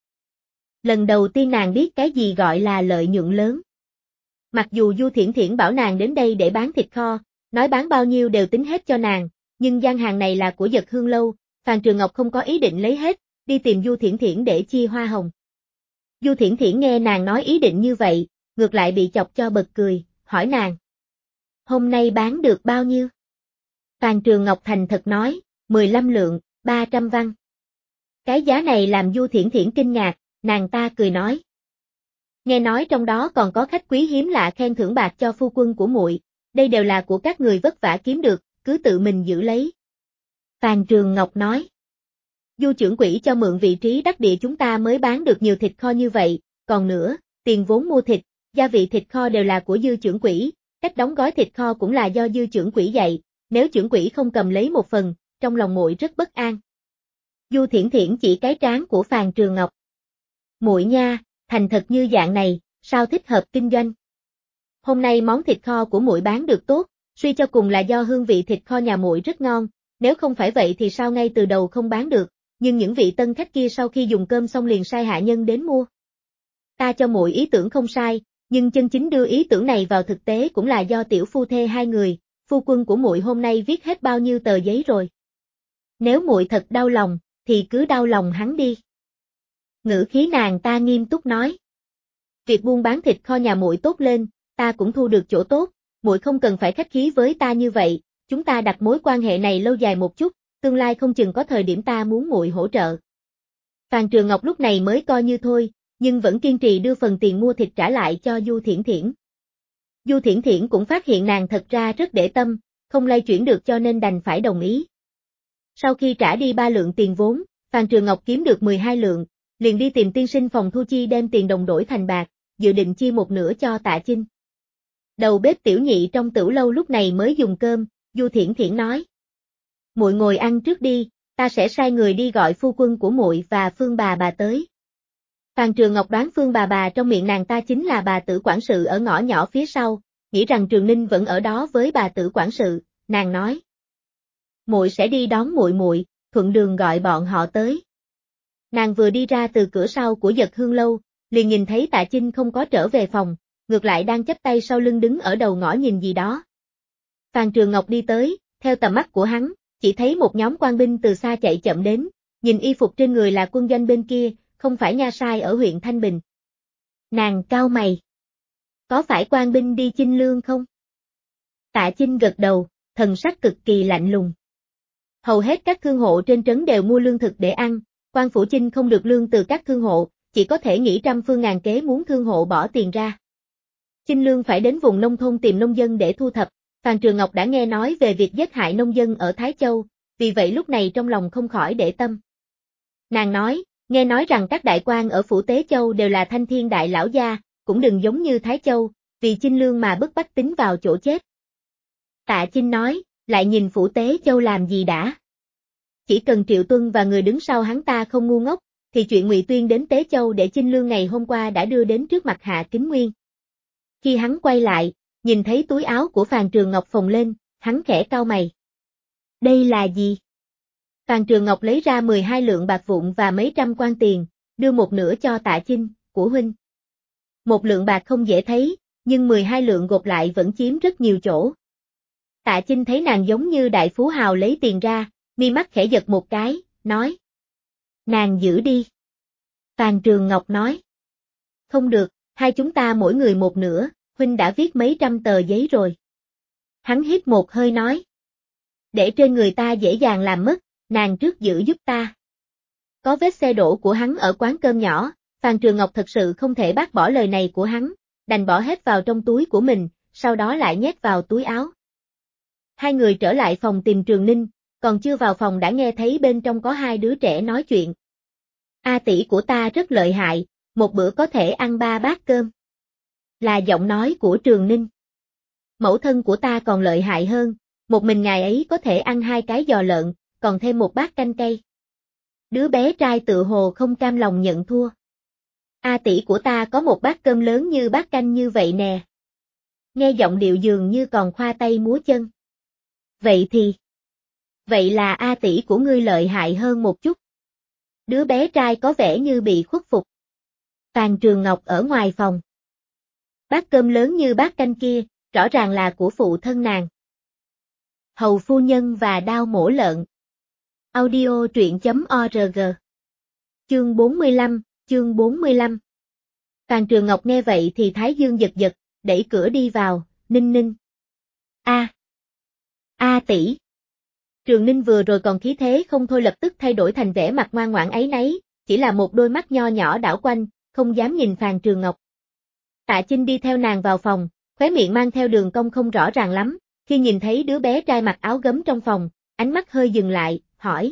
Lần đầu tiên nàng biết cái gì gọi là lợi nhuận lớn. Mặc dù Du Thiển Thiển bảo nàng đến đây để bán thịt kho, nói bán bao nhiêu đều tính hết cho nàng, nhưng gian hàng này là của Dật Hương lâu, Phàn Trường Ngọc không có ý định lấy hết, đi tìm Du Thiển Thiển để chia hoa hồng. Du Thiển Thiển nghe nàng nói ý định như vậy, ngược lại bị chọc cho bật cười, hỏi nàng. Hôm nay bán được bao nhiêu? Phàn Trường Ngọc thành thật nói, 15 lượng, 300 văn. Cái giá này làm Du Thiển Thiển kinh ngạc, nàng ta cười nói. Nghe nói trong đó còn có khách quý hiếm lạ khen thưởng bạc cho phu quân của muội, đây đều là của các người vất vả kiếm được, cứ tự mình giữ lấy. Phàn Trường Ngọc nói. Du trưởng quỹ cho mượn vị trí đắc địa chúng ta mới bán được nhiều thịt kho như vậy, còn nữa, tiền vốn mua thịt, gia vị thịt kho đều là của Dư trưởng quỹ, cách đóng gói thịt kho cũng là do Dư trưởng quỹ dạy, nếu trưởng quỹ không cầm lấy một phần, trong lòng muội rất bất an. Du Thiển Thiển chỉ cái trán của Phàn Trường Ngọc. Muội nha, thành thật như dạng này, sao thích hợp kinh doanh? Hôm nay món thịt kho của muội bán được tốt, suy cho cùng là do hương vị thịt kho nhà muội rất ngon, nếu không phải vậy thì sao ngay từ đầu không bán được, nhưng những vị tân khách kia sau khi dùng cơm xong liền sai hạ nhân đến mua. Ta cho muội ý tưởng không sai, nhưng chân chính đưa ý tưởng này vào thực tế cũng là do tiểu phu thê hai người, phu quân của muội hôm nay viết hết bao nhiêu tờ giấy rồi. Nếu muội thật đau lòng, thì cứ đau lòng hắn đi. Ngữ khí nàng ta nghiêm túc nói. Việc buôn bán thịt kho nhà muội tốt lên, ta cũng thu được chỗ tốt, muội không cần phải khách khí với ta như vậy, chúng ta đặt mối quan hệ này lâu dài một chút, tương lai không chừng có thời điểm ta muốn muội hỗ trợ. Phàn Trường Ngọc lúc này mới coi như thôi, nhưng vẫn kiên trì đưa phần tiền mua thịt trả lại cho Du Thiển Thiển. Du Thiển Thiển cũng phát hiện nàng thật ra rất để tâm, không lay chuyển được cho nên đành phải đồng ý. Sau khi trả đi 3 lượng tiền vốn, Phàn Trường Ngọc kiếm được 12 lượng, liền đi tìm tiên sinh phòng thu chi đem tiền đồng đổi thành bạc, dự định chia một nửa cho Tạ Chinh. Đầu bếp tiểu nhị trong tửu lâu lúc này mới dùng cơm, Du Thiển Thiển nói. Muội ngồi ăn trước đi, ta sẽ sai người đi gọi phu quân của muội và Phương bà tới. Phàn Trường Ngọc đoán Phương bà trong miệng nàng ta chính là bà tử quản sự ở ngõ nhỏ phía sau, nghĩ rằng Trường Ninh vẫn ở đó với bà tử quản sự, nàng nói. Muội sẽ đi đón muội, thuận đường gọi bọn họ tới. Nàng vừa đi ra từ cửa sau của Dật Hương lâu, liền nhìn thấy Tạ Chinh không có trở về phòng, ngược lại đang chắp tay sau lưng đứng ở đầu ngõ nhìn gì đó. Phàn Trường Ngọc đi tới, theo tầm mắt của hắn, chỉ thấy một nhóm quan binh từ xa chạy chậm đến, nhìn y phục trên người là quân doanh bên kia, không phải nha sai ở huyện Thanh Bình. Nàng cau mày. Có phải quan binh đi chinh lương không? Tạ Chinh gật đầu, thần sắc cực kỳ lạnh lùng. Hầu hết các thương hộ trên trấn đều mua lương thực để ăn, quan phủ chinh không được lương từ các thương hộ, chỉ có thể nghĩ trăm phương ngàn kế muốn thương hộ bỏ tiền ra. Chinh lương phải đến vùng nông thôn tìm nông dân để thu thập, Phàn Trường Ngọc đã nghe nói về việc giết hại nông dân ở Thái Châu, vì vậy lúc này trong lòng không khỏi để tâm. Nàng nói, nghe nói rằng các đại quan ở phủ Tế Châu đều là thanh thiên đại lão gia, cũng đừng giống như Thái Châu, vì chinh lương mà bức bách tính vào chỗ chết. Tạ Chinh nói, lại nhìn phủ Tế Châu làm gì đã? Chỉ cần Triệu Tuân và người đứng sau hắn ta không ngu ngốc, thì chuyện Ngụy Tuyên đến Tế Châu để chinh lương ngày hôm qua đã đưa đến trước mặt Hạ Kính Nguyên. Khi hắn quay lại, nhìn thấy túi áo của Phàn Trường Ngọc phồng lên, hắn khẽ cau mày. Đây là gì? Phàn Trường Ngọc lấy ra 12 lượng bạc vụn và mấy trăm quan tiền, đưa một nửa cho Tạ Chinh, của huynh. Một lượng bạc không dễ thấy, nhưng 12 lượng gộp lại vẫn chiếm rất nhiều chỗ. Tạ Chinh thấy nàng giống như đại phú hào lấy tiền ra, mi mắt khẽ giật một cái, nói. Nàng giữ đi. Phàn Trường Ngọc nói. Không được, hai chúng ta mỗi người một nửa, huynh đã viết mấy trăm tờ giấy rồi. Hắn hít một hơi nói. Để trên người ta dễ dàng làm mất, nàng trước giữ giúp ta. Có vết xe đổ của hắn ở quán cơm nhỏ, Phàn Trường Ngọc thật sự không thể bác bỏ lời này của hắn, đành bỏ hết vào trong túi của mình, sau đó lại nhét vào túi áo. Hai người trở lại phòng tìm Trường Ninh, còn chưa vào phòng đã nghe thấy bên trong có hai đứa trẻ nói chuyện. A tỷ của ta rất lợi hại, một bữa có thể ăn 3 bát cơm. Là giọng nói của Trường Ninh. Mẫu thân của ta còn lợi hại hơn, một mình ngài ấy có thể ăn 2 cái giò lợn, còn thêm 1 bát canh cay. Đứa bé trai tự hồ không cam lòng nhận thua. A tỷ của ta có 1 bát cơm lớn như bát canh như vậy nè. Nghe giọng điệu dường như còn khoa tay múa chân. Vậy là A tỷ của ngươi lợi hại hơn một chút. Đứa bé trai có vẻ như bị khuất phục. Phàn Trường Ngọc ở ngoài phòng. Bát cơm lớn như bát canh kia, rõ ràng là của phụ thân nàng. Hầu phu nhân và đao mổ lợn. Audio truyện.org. Chương 45. Phàn Trường Ngọc nghe vậy thì thái dương giật giật, đẩy cửa đi vào, Ninh Ninh. A tỷ. Trường Ninh vừa rồi còn khí thế không thôi lập tức thay đổi thành vẻ mặt ngoan ngoãn áy náy, chỉ là một đôi mắt nho nhỏ đảo quanh, không dám nhìn Phàn Trường Ngọc. Tạ Chinh đi theo nàng vào phòng, khóe miệng mang theo đường cong không rõ ràng lắm, khi nhìn thấy đứa bé trai mặc áo gấm trong phòng, ánh mắt hơi dừng lại, hỏi.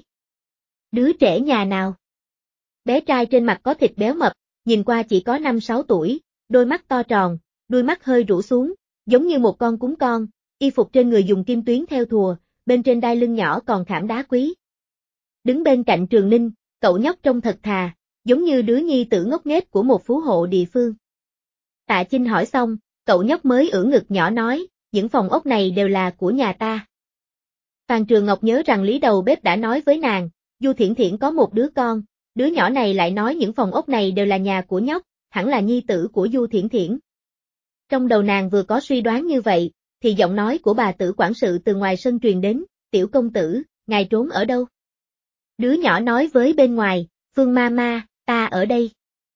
Đứa trẻ nhà nào? Bé trai trên mặt có thịt béo mập, nhìn qua chỉ có 5-6 tuổi, đôi mắt to tròn, đuôi mắt hơi rũ xuống, giống như một con cún con, y phục trên người dùng kim tuyến theo thùa, bên trên đai lưng nhỏ còn khảm đá quý. Đứng bên cạnh Trường Ninh, cậu nhóc trông thật thà, giống như đứa nhi tử ngốc nghếch của một phú hộ địa phương. Tạ Chinh hỏi xong, cậu nhóc mới ưỡn ngực nhỏ nói, những phòng ốc này đều là của nhà ta. Phàn Trường Ngọc nhớ rằng Lý đầu bếp đã nói với nàng, Du Thiển Thiển có một đứa con, đứa nhỏ này lại nói những phòng ốc này đều là nhà của nhóc, hẳn là nhi tử của Du Thiển Thiển. Trong đầu nàng vừa có suy đoán như vậy, thì giọng nói của bà tử quản sự từ ngoài sân truyền đến, tiểu công tử, ngài trốn ở đâu? Đứa nhỏ nói với bên ngoài, Phương Mama, ta ở đây.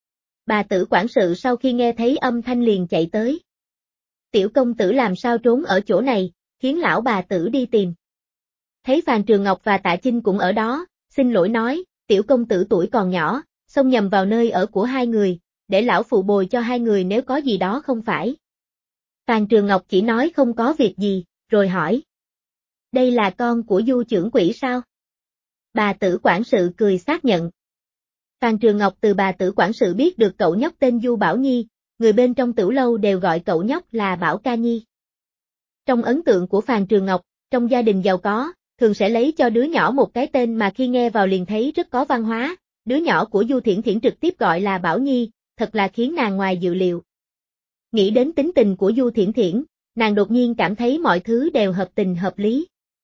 Bà tử quản sự sau khi nghe thấy âm thanh liền chạy tới. Tiểu công tử làm sao trốn ở chỗ này, khiến lão bà tử đi tìm. Thấy Phàn Trường Ngọc và Tạ Chinh cũng ở đó, xin lỗi nói, tiểu công tử tuổi còn nhỏ, xông nhầm vào nơi ở của hai người, để lão phụ bồi cho hai người nếu có gì đó không phải. Phàn Trường Ngọc chỉ nói không có việc gì, rồi hỏi. Đây là con của Du trưởng quỹ sao? Bà tử quản sự cười xác nhận. Phàn Trường Ngọc từ bà tử quản sự biết được cậu nhóc tên Du Bảo Nhi, người bên trong tửu lâu đều gọi cậu nhóc là Bảo Ca Nhi. Trong ấn tượng của Phàn Trường Ngọc, trong gia đình giàu có, thường sẽ lấy cho đứa nhỏ một cái tên mà khi nghe vào liền thấy rất có văn hóa, đứa nhỏ của Du Thiển Thiển trực tiếp gọi là Bảo Nhi, thật là khiến nàng ngoài dự liệu. Nghĩ đến tính tình của Du Thiển Thiển, nàng đột nhiên cảm thấy mọi thứ đều hợp tình hợp lý.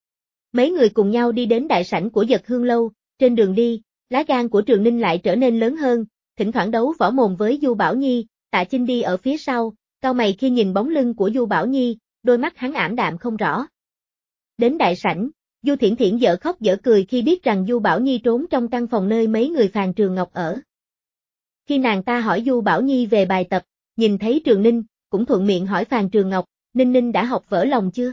Mấy người cùng nhau đi đến đại sảnh của Dật Hương Lâu, trên đường đi, lá gan của Trường Ninh lại trở nên lớn hơn, thỉnh thoảng đấu võ mồm với Du Bảo Nhi, Tạ Chinh đi ở phía sau, cau mày khi nhìn bóng lưng của Du Bảo Nhi, đôi mắt hắn ảm đạm không rõ. Đến đại sảnh, Du Thiển Thiển dở khóc dở cười khi biết rằng Du Bảo Nhi trốn trong căn phòng nơi mấy người Phàn Trường Ngọc ở. Khi nàng ta hỏi Du Bảo Nhi về bài tập, nhìn thấy Trường Ninh, cũng thuận miệng hỏi Phàn Trường Ngọc, Ninh Ninh đã học vỡ lòng chưa?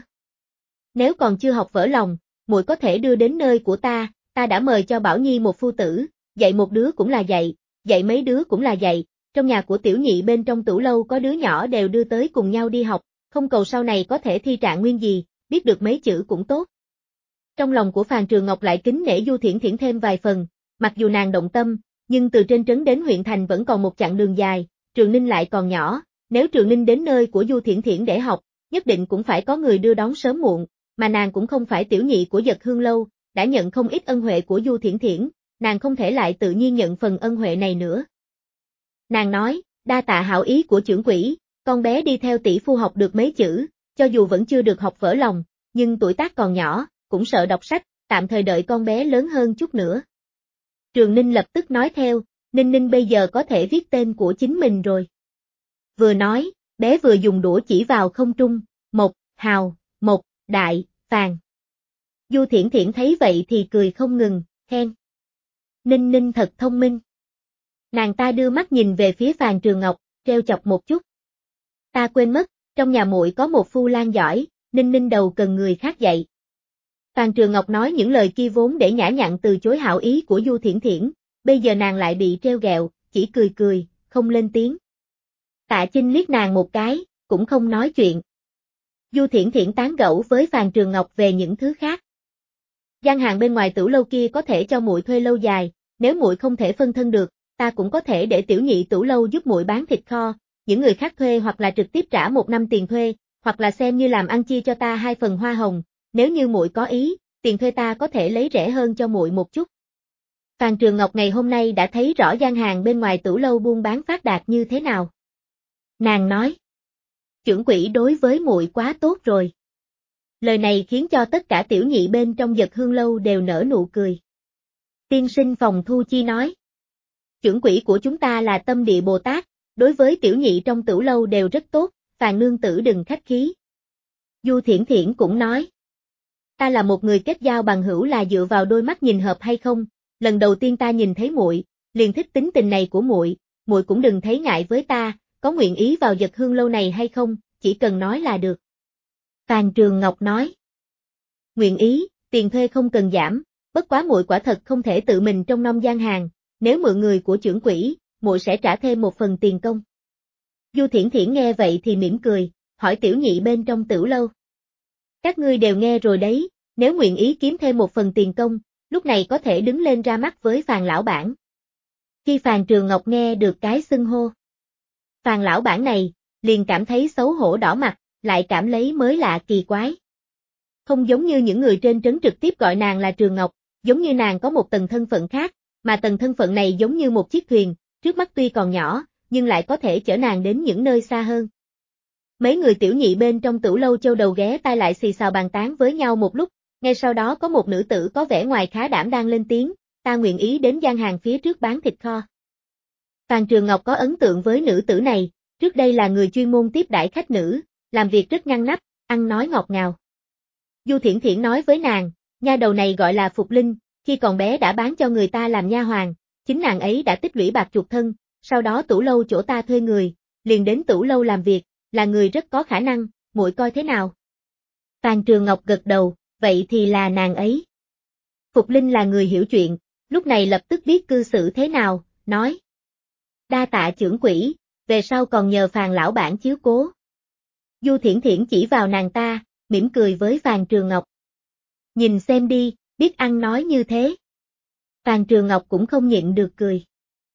Nếu còn chưa học vỡ lòng, muội có thể đưa đến nơi của ta đã mời cho Bảo Nhi một phu tử, dạy một đứa cũng là dạy, dạy mấy đứa cũng là dạy, trong nhà của tiểu nhị bên trong tửu lâu có đứa nhỏ đều đưa tới cùng nhau đi học, không cầu sau này có thể thi trạng nguyên gì, biết được mấy chữ cũng tốt. Trong lòng của Phàn Trường Ngọc lại kính nể Du Thiển Thiển thêm vài phần, mặc dù nàng động tâm, nhưng từ trên trấn đến huyện thành vẫn còn một chặng đường dài, Trường Ninh lại còn nhỏ, nếu Trường Ninh đến nơi của Du Thiển Thiển để học, nhất định cũng phải có người đưa đón sớm muộn, mà nàng cũng không phải tiểu nhị của Dật Hương Lâu, đã nhận không ít ân huệ của Du Thiển Thiển, nàng không thể lại tự nhiên nhận phần ân huệ này nữa. Nàng nói, đa tạ hảo ý của trưởng quỹ, con bé đi theo tỷ phu học được mấy chữ, cho dù vẫn chưa được học vỡ lòng, nhưng tuổi tác còn nhỏ, cũng sợ đọc sách, tạm thời đợi con bé lớn hơn chút nữa. Trường Ninh lập tức nói theo, Ninh Ninh bây giờ có thể viết tên của chính mình rồi. Vừa nói, Bé vừa dùng đũa chỉ vào không trung, một, hào, một, đại, phàn. Du Thiển Thiển thấy vậy thì cười không ngừng, khen. Ninh Ninh thật thông minh. Nàng ta đưa mắt nhìn về phía Phàn Trường Ngọc, trêu chọc một chút. Ta quên mất, trong nhà muội có một phu lang giỏi, Ninh Ninh đầu cần người khác dạy. Phàn Trường Ngọc nói những lời kia vốn để nhã nhặn từ chối hảo ý của Du Thiển Thiển, bây giờ nàng lại bị trêu ghẹo, chỉ cười cười, không lên tiếng. Tạ Chinh liếc nàng một cái, cũng không nói chuyện. Du Thiển Thiển tán gẫu với Phàn Trường Ngọc về những thứ khác. Gian hàng bên ngoài tửu lâu kia có thể cho muội thuê lâu dài, nếu muội không thể phân thân được, ta cũng có thể để tiểu nhị tửu lâu giúp muội bán thịt kho, những người khác thuê hoặc là trực tiếp trả 1 năm tiền thuê, hoặc là xem như làm ăn chia cho ta 2 phần hoa hồng, nếu như muội có ý, tiền thuê ta có thể lấy rẻ hơn cho muội một chút. Phàn Trường Ngọc ngày hôm nay đã thấy rõ gian hàng bên ngoài tửu lâu buôn bán phát đạt như thế nào. Nàng nói, trưởng quỹ đối với muội quá tốt rồi. Lời này khiến cho tất cả tiểu nhị bên trong Dật Hương lâu đều nở nụ cười. Tiên sinh Phòng Thu Chi nói, trưởng quỹ của chúng ta là Tâm Địa Bồ Tát, đối với tiểu nhị trong tửu lâu đều rất tốt, Phàn nương tử đừng khách khí. Du Thiển Thiển cũng nói, ta là một người kết giao bằng hữu là dựa vào đôi mắt nhìn hợp hay không, lần đầu tiên ta nhìn thấy muội, liền thích tính tình này của muội, muội cũng đừng thấy ngại với ta, có nguyện ý vào Dật Hương lâu này hay không, chỉ cần nói là được. Phàn Trường Ngọc nói, nguyện ý, tiền thuê không cần giảm, bất quá muội quả thật không thể tự mình trông nom gian hàng, nếu mượn người của trưởng quỹ, muội sẽ trả thêm 1 phần tiền công. Du Thiển Thiển nghe vậy thì mỉm cười, hỏi tiểu nhị bên trong tửu lâu. Các ngươi đều nghe rồi đấy, nếu nguyện ý kiếm thêm 1 phần tiền công, lúc này có thể đứng lên ra mắt với Phàn lão bản. Khi Phàn Trường Ngọc nghe được cái xưng hô Phàn lão bản này, liền cảm thấy xấu hổ đỏ mặt, lại cảm lấy mới lạ kỳ quái. Không giống như những người trên trấn trực tiếp gọi nàng là Trường Ngọc, giống như nàng có một tầng thân phận khác, mà tầng thân phận này giống như một chiếc thuyền, trước mắt tuy còn nhỏ, nhưng lại có thể chở nàng đến những nơi xa hơn. Mấy người tiểu nhị bên trong tửu lâu châu đầu ghé tai lại xì xào bàn tán với nhau một lúc, ngay sau đó có một nữ tử có vẻ ngoài khá đảm đang lên tiếng, ta nguyện ý đến gian hàng phía trước bán thịt kho. Phàn Trường Ngọc có ấn tượng với nữ tử này, trước đây là người chuyên môn tiếp đãi khách nữ, làm việc rất ngăn nắp, ăn nói ngọt ngào. Du Thiển Thiển nói với nàng, nha đầu này gọi là Phục Linh, khi còn bé đã bán cho người ta làm nha hoàn, chính nàng ấy đã tích lũy bạc chuộc thân, sau đó tửu lâu chỗ ta thuê người, liền đến tửu lâu làm việc, là người rất có khả năng, muội coi thế nào? Phàn Trường Ngọc gật đầu, vậy thì là nàng ấy. Phục Linh là người hiểu chuyện, lúc này lập tức biết cư xử thế nào, nói. Đa tạ trưởng quỹ, về sau còn nhờ Phàn lão bản chiếu cố. Du Thiển Thiển chỉ vào nàng ta, mỉm cười với Phàn Trường Ngọc. Nhìn xem đi, biết ăn nói như thế. Phàn Trường Ngọc cũng không nhịn được cười.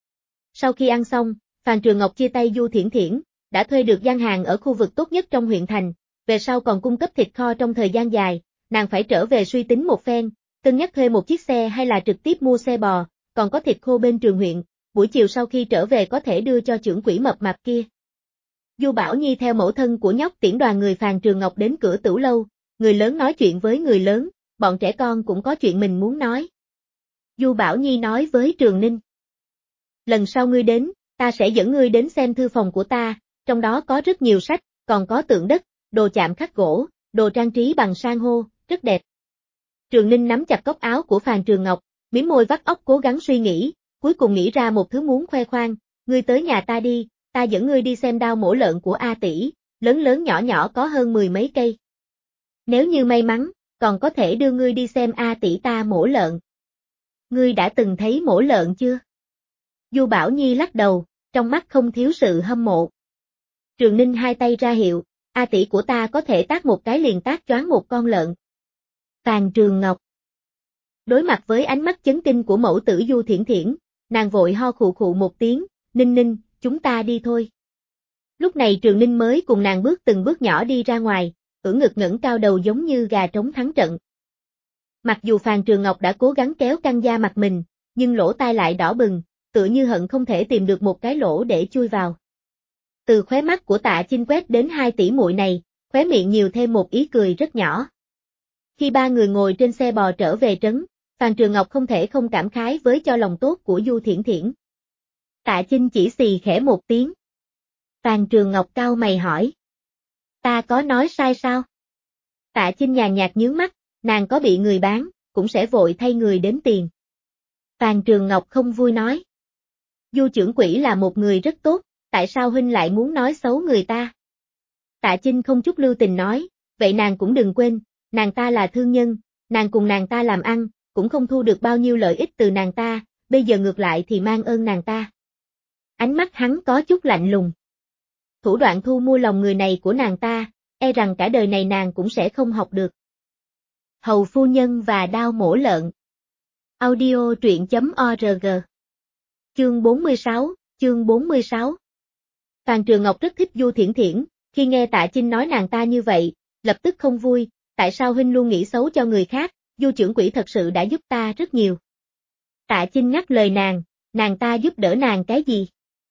Sau khi ăn xong, Phàn Trường Ngọc chia tay Du Thiển Thiển, đã thuê được gian hàng ở khu vực tốt nhất trong huyện thành, về sau còn cung cấp thịt kho trong thời gian dài, nàng phải trở về suy tính một phen, cân nhắc thuê một chiếc xe hay là trực tiếp mua xe bò, còn có thịt khô bên Trường huyện, buổi chiều sau khi trở về có thể đưa cho trưởng quỹ mập mạp kia. Du Bảo Nhi theo mẫu thân của nhóc tiễn đoàn người Phàn Trường Ngọc đến cửa tửu lâu, người lớn nói chuyện với người lớn, bọn trẻ con cũng có chuyện mình muốn nói. Du Bảo Nhi nói với Trường Ninh. Lần sau ngươi đến, ta sẽ dẫn ngươi đến xem thư phòng của ta, trong đó có rất nhiều sách, còn có tượng đất, đồ chạm khắc gỗ, đồ trang trí bằng san hô, rất đẹp. Trường Ninh nắm chặt cốc áo của Phàn Trường Ngọc, mím môi vắt óc cố gắng suy nghĩ, cuối cùng nghĩ ra một thứ muốn khoe khoang, ngươi tới nhà ta đi, ta dẫn ngươi đi xem đao mổ lợn của A tỷ, lớn lớn nhỏ nhỏ có hơn 10 mấy cây. Nếu như may mắn, còn có thể đưa ngươi đi xem A tỷ ta mổ lợn. Ngươi đã từng thấy mổ lợn chưa? Du Bảo Nhi lắc đầu, trong mắt không thiếu sự hâm mộ. Trường Ninh hai tay ra hiệu, A tỷ của ta có thể tác một cái liền tác choáng một con lợn. Phàn Trường Ngọc. Đối mặt với ánh mắt chấn kinh của mẫu tử Du Thiển Thiển, nàng vội ho khụ khụ một tiếng, Ninh Ninh, chúng ta đi thôi. Lúc này Trường Ninh mới cùng nàng bước từng bước nhỏ đi ra ngoài, ưỡn ngực ngẩng cao đầu giống như gà trống thắng trận. Mặc dù Phàn Trường Ngọc đã cố gắng kéo căng da mặt mình, nhưng lỗ tai lại đỏ bừng, tựa như hận không thể tìm được một cái lỗ để chui vào. Từ khóe mắt của Tạ Chinh quét đến 2 tỷ muội này, khóe miệng nhiều thêm một ý cười rất nhỏ. Khi 3 người ngồi trên xe bò trở về trấn, Phàn Trường Ngọc không thể không cảm khái với cho lòng tốt của Du Thiển Thiển. Tạ Chinh chỉ xì khẽ một tiếng. Tàn Trường Ngọc cau mày hỏi. Ta có nói sai sao? Tạ Chinh nhàn nhạt nhướng mắt, nàng có bị người bán, cũng sẽ vội thay người đếm tiền. Tàn Trường Ngọc không vui nói. Du trưởng quỹ là một người rất tốt, tại sao huynh lại muốn nói xấu người ta? Tạ Chinh không chút lưu tình nói, vậy nàng cũng đừng quên, nàng ta là thương nhân, nàng cùng nàng ta làm ăn, cũng không thu được bao nhiêu lợi ích từ nàng ta, bây giờ ngược lại thì mang ơn nàng ta. Ánh mắt hắn có chút lạnh lùng. Thủ đoạn thu mua lòng người này của nàng ta, e rằng cả đời này nàng cũng sẽ không học được. Hầu phu nhân và đao mổ lợn. Audio truyện.org. Chương 46. Tàn Trường Ngọc rất thích Du Thiển Thiển, khi nghe Tạ Chinh nói nàng ta như vậy, lập tức không vui, tại sao huynh luôn nghĩ xấu cho người khác, Du trưởng quỹ thật sự đã giúp ta rất nhiều. Tạ Chinh ngắt lời nàng ta giúp đỡ nàng cái gì?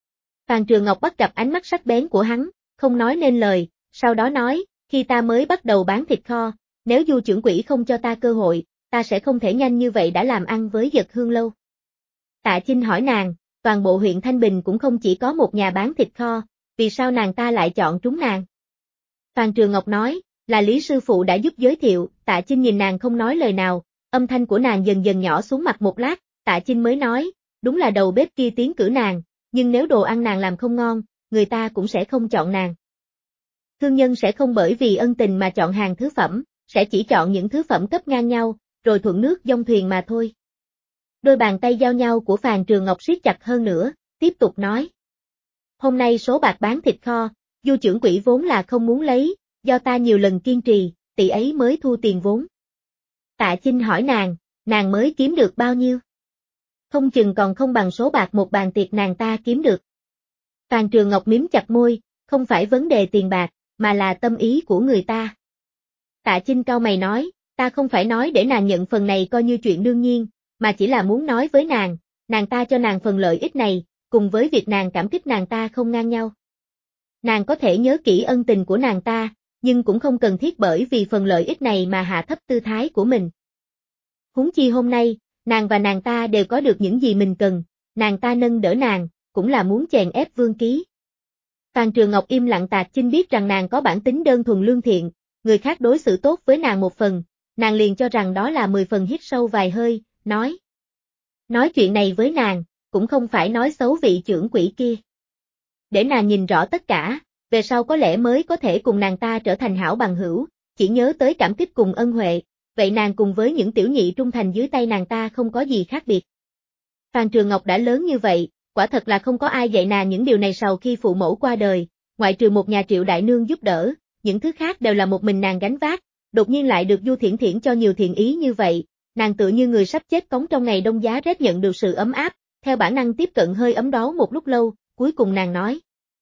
Tàn Trường Ngọc bắt gặp ánh mắt sắc bén của hắn, không nói nên lời, sau đó nói, khi ta mới bắt đầu bán thịt kho, nếu Du trưởng quỹ không cho ta cơ hội, ta sẽ không thể nhanh như vậy đã làm ăn với Dật Hương Lâu. Tạ Chinh hỏi nàng, toàn bộ huyện Thanh Bình cũng không chỉ có một nhà bán thịt kho, vì sao nàng ta lại chọn trúng nàng? Tàn Trường Ngọc nói, là Lý sư phụ đã giúp giới thiệu, Tạ Chinh nhìn nàng không nói lời nào, âm thanh của nàng dần dần nhỏ xuống mặt một lát, Tạ Chinh mới nói, đúng là đầu bếp kia tiến cử nàng, nhưng nếu đồ ăn nàng làm không ngon, người ta cũng sẽ không chọn nàng. Thương nhân sẽ không bởi vì ân tình mà chọn hàng thứ phẩm, sẽ chỉ chọn những thứ phẩm cấp ngang nhau, rồi thuận nước dông thuyền mà thôi. Đôi bàn tay giao nhau của Phàn Trường Ngọc siết chặt hơn nữa, tiếp tục nói. Hôm nay số bạc bán thịt kho, Du trưởng quỹ vốn là không muốn lấy, do ta nhiều lần kiên trì, tỷ ấy mới thu tiền vốn. Tạ Chinh hỏi nàng mới kiếm được bao nhiêu? Không chừng còn không bằng số bạc một bàn tiệc nàng ta kiếm được. Phàn Trường Ngọc mím chặt môi, không phải vấn đề tiền bạc, mà là tâm ý của người ta. Tạ Chinh cau mày nói, ta không phải nói để nàng nhận phần này coi như chuyện đương nhiên, mà chỉ là muốn nói với nàng ta cho nàng phần lợi ích này, cùng với việc nàng cảm kích nàng ta không ngang nhau. Nàng có thể nhớ kỹ ân tình của nàng ta, nhưng cũng không cần thiết bởi vì phần lợi ích này mà hạ thấp tư thái của mình. Huống chi hôm nay, nàng và nàng ta đều có được những gì mình cần, nàng ta nâng đỡ nàng, cũng là muốn chèn ép Vương Ký. Phàn Trường Ngọc im lặng. Tạ Chinh biết rằng nàng có bản tính đơn thuần lương thiện, người khác đối xử tốt với nàng một phần, nàng liền cho rằng đó là 10 phần, hít sâu vài hơi, nói. Nói chuyện này với nàng, cũng không phải nói xấu vị trưởng quỹ kia. Để nàng nhìn rõ tất cả, về sau có lẽ mới có thể cùng nàng ta trở thành hảo bằng hữu, chỉ nhớ tới cảm kích cùng ân huệ, vậy nàng cùng với những tiểu nhị trung thành dưới tay nàng ta không có gì khác biệt. Phàn Trường Ngọc đã lớn như vậy, quả thật là không có ai dạy nàng những điều này sau khi phụ mẫu qua đời, ngoại trừ một nhà Triệu đại nương giúp đỡ, những thứ khác đều là một mình nàng gánh vác, đột nhiên lại được Du Thiển Thiển cho nhiều thiện ý như vậy, nàng tựa như người sắp chết cống trong ngày đông giá rét nhận được sự ấm áp, theo bản năng tiếp cận hơi ấm đó một lúc lâu, cuối cùng nàng nói.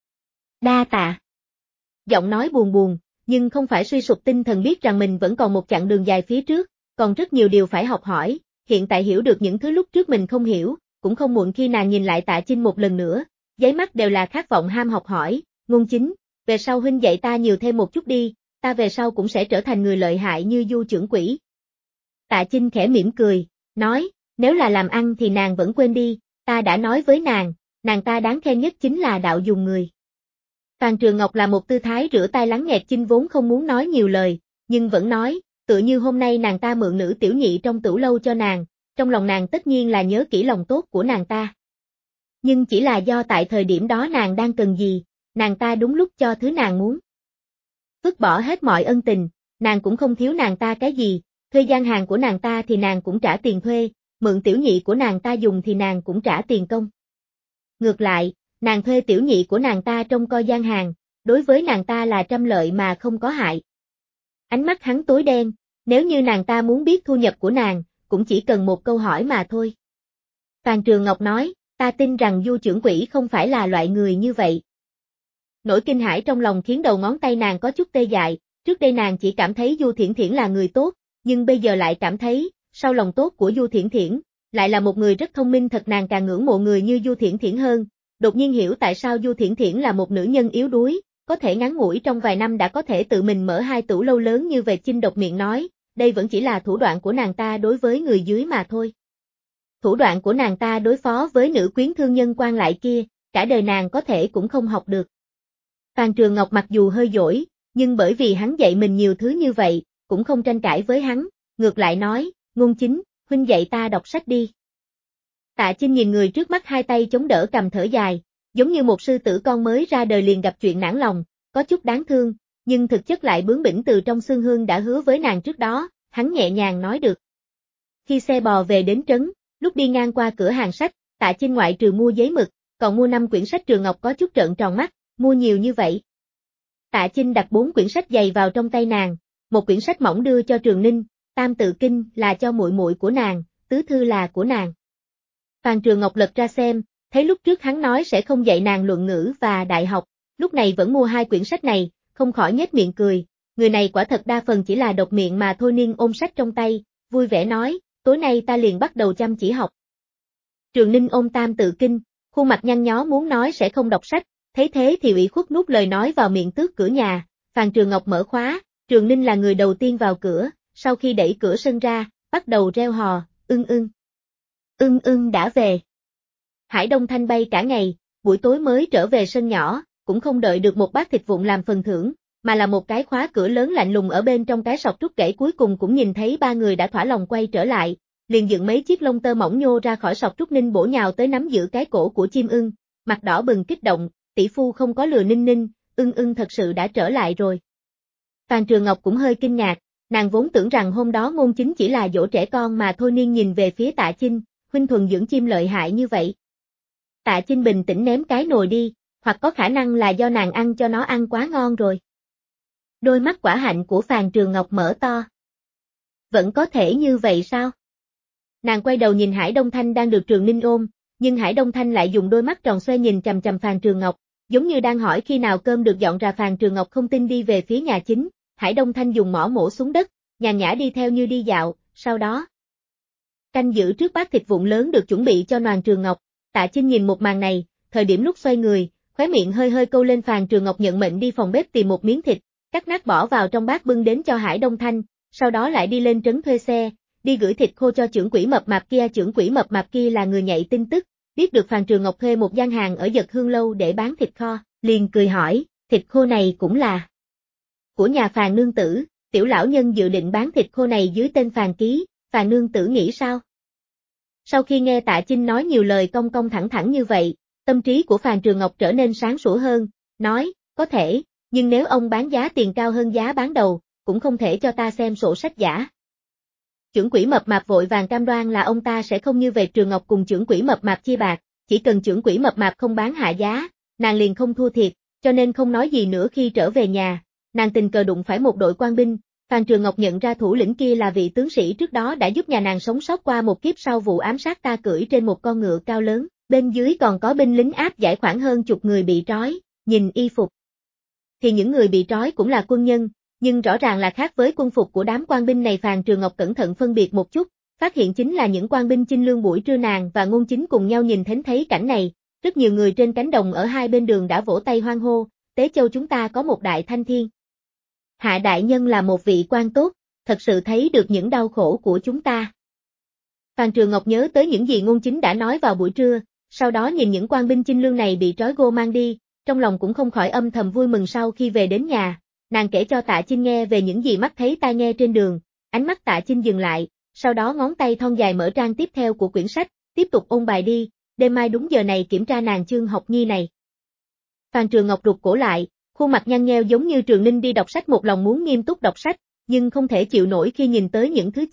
Đa tạ. Giọng nói buồn buồn, nhưng không phải suy sụp tinh thần, biết rằng mình vẫn còn một chặng đường dài phía trước, còn rất nhiều điều phải học hỏi, hiện tại hiểu được những thứ lúc trước mình không hiểu, cũng không muộn. Khi nàng nhìn lại Tạ Chinh một lần nữa, giấy mắt đều là khát vọng ham học hỏi, Ngôn Chính, về sau huynh dạy ta nhiều thêm một chút đi, ta về sau cũng sẽ trở thành người lợi hại như Du trưởng quỹ. Tạ Chinh khẽ mỉm cười, nói, nếu là làm ăn thì nàng vẫn quên đi, ta đã nói với nàng ta đáng khen nhất chính là đạo dùng người. Phàn Trường Ngọc là một tư thái rửa tay lắng nghe. Chinh vốn không muốn nói nhiều lời, nhưng vẫn nói, tựa như hôm nay nàng ta mượn nữ tiểu nhị trong tửu lâu cho nàng, trong lòng nàng tất nhiên là nhớ kỹ lòng tốt của nàng ta. Nhưng chỉ là do tại thời điểm đó nàng đang cần gì, nàng ta đúng lúc cho thứ nàng muốn. Vứt bỏ hết mọi ân tình, nàng cũng không thiếu nàng ta cái gì, thuê gian hàng của nàng ta thì nàng cũng trả tiền thuê, mượn tiểu nhị của nàng ta dùng thì nàng cũng trả tiền công. Ngược lại, nàng thuê tiểu nhị của nàng ta trông coi gian hàng, đối với nàng ta là trăm lợi mà không có hại. Ánh mắt hắn tối đen, nếu như nàng ta muốn biết thu nhập của nàng, cũng chỉ cần một câu hỏi mà thôi. Phàn Trường Ngọc nói, ta tin rằng Du trưởng quỹ không phải là loại người như vậy. Nỗi kinh hãi trong lòng khiến đầu ngón tay nàng có chút tê dại, trước đây nàng chỉ cảm thấy Du Thiển Thiển là người tốt, nhưng bây giờ lại cảm thấy, sau lòng tốt của Du Thiển Thiển, lại là một người rất thông minh. Thật nàng càng ngưỡng mộ người như Du Thiển Thiển hơn, đột nhiên hiểu tại sao Du Thiển Thiển là một nữ nhân yếu đuối, có thể ngắn ngủi trong vài năm đã có thể tự mình mở 2 tửu lâu lớn như vậy. Chinh độc miệng nói, đây vẫn chỉ là thủ đoạn của nàng ta đối với người dưới mà thôi. Thủ đoạn của nàng ta đối phó với nữ quyến thương nhân quan lại kia, cả đời nàng có thể cũng không học được. Phan Trường Ngọc mặc dù hơi dỗi, nhưng bởi vì hắn dạy mình nhiều thứ như vậy, cũng không tranh cãi với hắn, ngược lại nói, Ngôn Chính, huynh dạy ta đọc sách đi. Tạ Chinh nhìn người trước mắt hai tay chống đỡ cầm thở dài, giống như một sư tử con mới ra đời liền gặp chuyện nản lòng, có chút đáng thương, nhưng thực chất lại bướng bỉnh từ trong xương hương đã hứa với nàng trước đó, hắn nhẹ nhàng nói được. Khi xe bò về đến trấn, lúc đi ngang qua cửa hàng sách, Tạ Chinh ngoại trừ mua giấy mực, còn mua 5 quyển sách Trường Ngọc có chút trợn tròn mắt, mua nhiều như vậy. Tạ Chinh đặt 4 quyển sách dày vào trong tay nàng, một quyển sách mỏng đưa cho Trường Ninh, Tam Tự Kinh là cho muội muội của nàng, Tứ Thư là của nàng. Phan Trường Ngọc lật ra xem, thấy lúc trước hắn nói sẽ không dạy nàng luận ngữ và đại học, lúc này vẫn mua 2 quyển sách này, không khỏi nhếch miệng cười, người này quả thật đa phần chỉ là độc miệng mà thôi. Niên ôm sách trong tay, vui vẻ nói, tối nay ta liền bắt đầu chăm chỉ học. Trường Ninh ôm Tam Tự Kinh, khuôn mặt nhăn nhó muốn nói sẽ không đọc sách, thấy thế thì ủy khuất nuốt lời nói vào miệng tước cửa nhà. Phan Trường Ngọc mở khóa, Trường Ninh là người đầu tiên vào cửa, sau khi đẩy cửa sân ra, bắt đầu reo hò, ưng ưng. Ưng ưng đã về. Hải Đông Thanh bay cả ngày, buổi tối mới trở về sân nhỏ, cũng không đợi được một bát thịt vụn làm phần thưởng, mà là một cái khóa cửa lớn lạnh lùng ở bên trong cái sọt rút gãy. Cuối cùng cũng nhìn thấy 3 người đã thỏa lòng quay trở lại, liền dựng mấy chiếc lông tơ mỏng nhô ra khỏi sọt rút. Ninh bổ nhào tới nắm giữ cái cổ của chim ưng, mặt đỏ bừng kích động, tỷ phu không có lừa Ninh Ninh, ưng ưng thật sự đã trở lại rồi. Phan Trường Ngọc cũng hơi kinh ngạc, nàng vốn tưởng rằng hôm đó Ngôn Chính chỉ là dỗ trẻ con mà thôi. Niên nhìn về phía Tạ Chinh, huynh thuần dưỡng chim lợi hại như vậy. Tạ Chinh bình tĩnh ném cái nồi đi, hoặc có khả năng là do nàng ăn cho nó ăn quá ngon rồi. Đôi mắt quả hạnh của Phan Trường Ngọc mở to. Vẫn có thể như vậy sao? Nàng quay đầu nhìn Hải Đông Thanh đang được Trường Ninh ôm, nhưng Hải Đông Thanh lại dùng đôi mắt tròn xoe nhìn chằm chằm Phan Trường Ngọc, giống như đang hỏi khi nào cơm được dọn ra. Phan Trường Ngọc không tin đi về phía nhà chính, Hải Đông Thanh dùng mỏ mổ xuống đất, nhàn nhã đi theo như đi dạo, sau đó canh giữ trước bát thịt vụn lớn được chuẩn bị cho Phan Trường Ngọc. Tạ Chinh nhìn một màn này, thời điểm lúc xoay người, khóe miệng hơi hơi câu lên. Phan Trường Ngọc nhận mệnh đi phòng bếp tìm một miếng thịt, cắt nát bỏ vào trong bát bưng đến cho Hải Đông Thanh, sau đó lại đi lên trấn thuê xe, đi gửi thịt khô cho trưởng quỹ mập mạp kia. Trưởng quỹ mập mạp kia là người nhạy tin tức, biết được Phan Trường Ngọc thuê một gian hàng ở Dật Hương lâu để bán thịt kho, liền cười hỏi, thịt khô này cũng là của nhà Phan nương tử. Tiểu lão nhân dự định bán thịt khô này dưới tên Phan Ký, Phan nương tử nghĩ sao? Sau khi nghe Tạ Chinh nói nhiều lời cong cong thẳng thẳng như vậy, tâm trí của Phan Trường Ngọc trở nên sáng sủa hơn, nói, có thể, nhưng nếu ông bán giá tiền cao hơn giá bán đầu, cũng không thể cho ta xem sổ sách giả. Trưởng quỹ mập mạp vội vàng cam đoan là ông ta sẽ không như về. Trường Ngọc cùng trưởng quỹ mập mạp chia bạc, chỉ cần trưởng quỹ mập mạp không bán hạ giá, nàng liền không thua thiệt, cho nên không nói gì nữa. Khi trở về nhà, nàng tình cờ đụng phải một đội quan binh. Phan Trường Ngọc nhận ra thủ lĩnh kia là vị tướng sĩ trước đó đã giúp nhà nàng sống sót qua một kiếp sau vụ ám sát. Ta cưỡi trên một con ngựa cao lớn, bên dưới còn có binh lính áp giải khoảng hơn chục người bị trói, nhìn y phục thì những người bị trói cũng là quân nhân, nhưng rõ ràng là khác với quân phục của đám quan binh này. Phan Trường Ngọc cẩn thận phân biệt một chút, phát hiện chính là những quan binh chinh lương. Buổi trưa nàng và Ngôn Chính cùng nhau nhìn thấy cảnh này, rất nhiều người trên cánh đồng ở hai bên đường đã vỗ tay hoan hô, Tế Châu chúng ta có một đại thanh thiên. Hạ đại nhân là một vị quan tốt, thật sự thấy được những đau khổ của chúng ta. Phan Trường Ngọc nhớ tới những gì Ngôn Chính đã nói vào buổi trưa, sau đó nhìn những quan binh chinh lương này bị trói gô mang đi, trong lòng cũng không khỏi âm thầm vui mừng. Sau khi về đến nhà, nàng kể cho Tạ Chinh nghe về những gì mắt thấy tai nghe trên đường, ánh mắt Tạ Chinh dừng lại, sau đó ngón tay thon dài mở trang tiếp theo của quyển sách, tiếp tục ôn bài đi, đêm mai đúng giờ này kiểm tra nàng chương học nhi này. Phan Trường Ngọc rụt cổ lại, khuôn mặt nhăn nheo giống như Trường Ninh đi đọc sách, một lòng muốn nghiêm túc đọc sách, nhưng không thể chịu nổi khi nhìn tới những thứ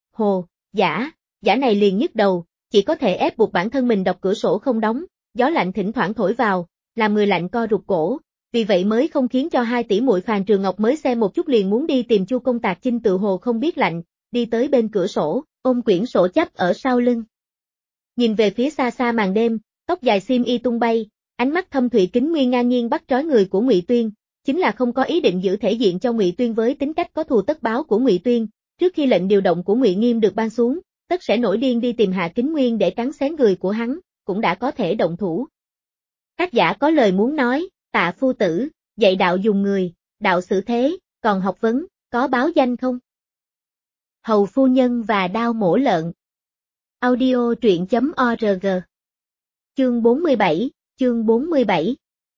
giả này liền nhức đầu, chỉ có thể ép buộc bản thân mình đọc. Cửa sổ không đóng, gió lạnh thỉnh thoảng thổi vào, làm người lạnh co rụt cổ, vì vậy mới không khiến cho hai tỷ muội. Phan Trường Ngọc mới xem một chút liền muốn đi tìm Chu Công. Tạc Chinh tự hồ không biết lạnh, đi tới bên cửa sổ, ôm quyển sổ chắp ở sau lưng. Nhìn về phía xa xa màn đêm, tóc dài xiêm y tung bay, ánh mắt thâm thủy kính nguyên ngang nhiên bắt trói người của Ngụy Tuyên, chính là không có ý định giữ thể diện cho Ngụy Tuyên. Với tính cách có thù tất báo của Ngụy Tuyên, trước khi lệnh điều động của Ngụy Nghiêm được ban xuống, tất sẽ nổi điên đi tìm Hạ Kính Nguyên để cắn xé người của hắn, cũng đã có thể động thủ. Tác giả có lời muốn nói, Tạ phu tử, dạy đạo dùng người, đạo xử thế, còn học vấn, có báo danh không? Hầu phu nhân và đao mổ lợn. Audio truyện.org. Chương 47.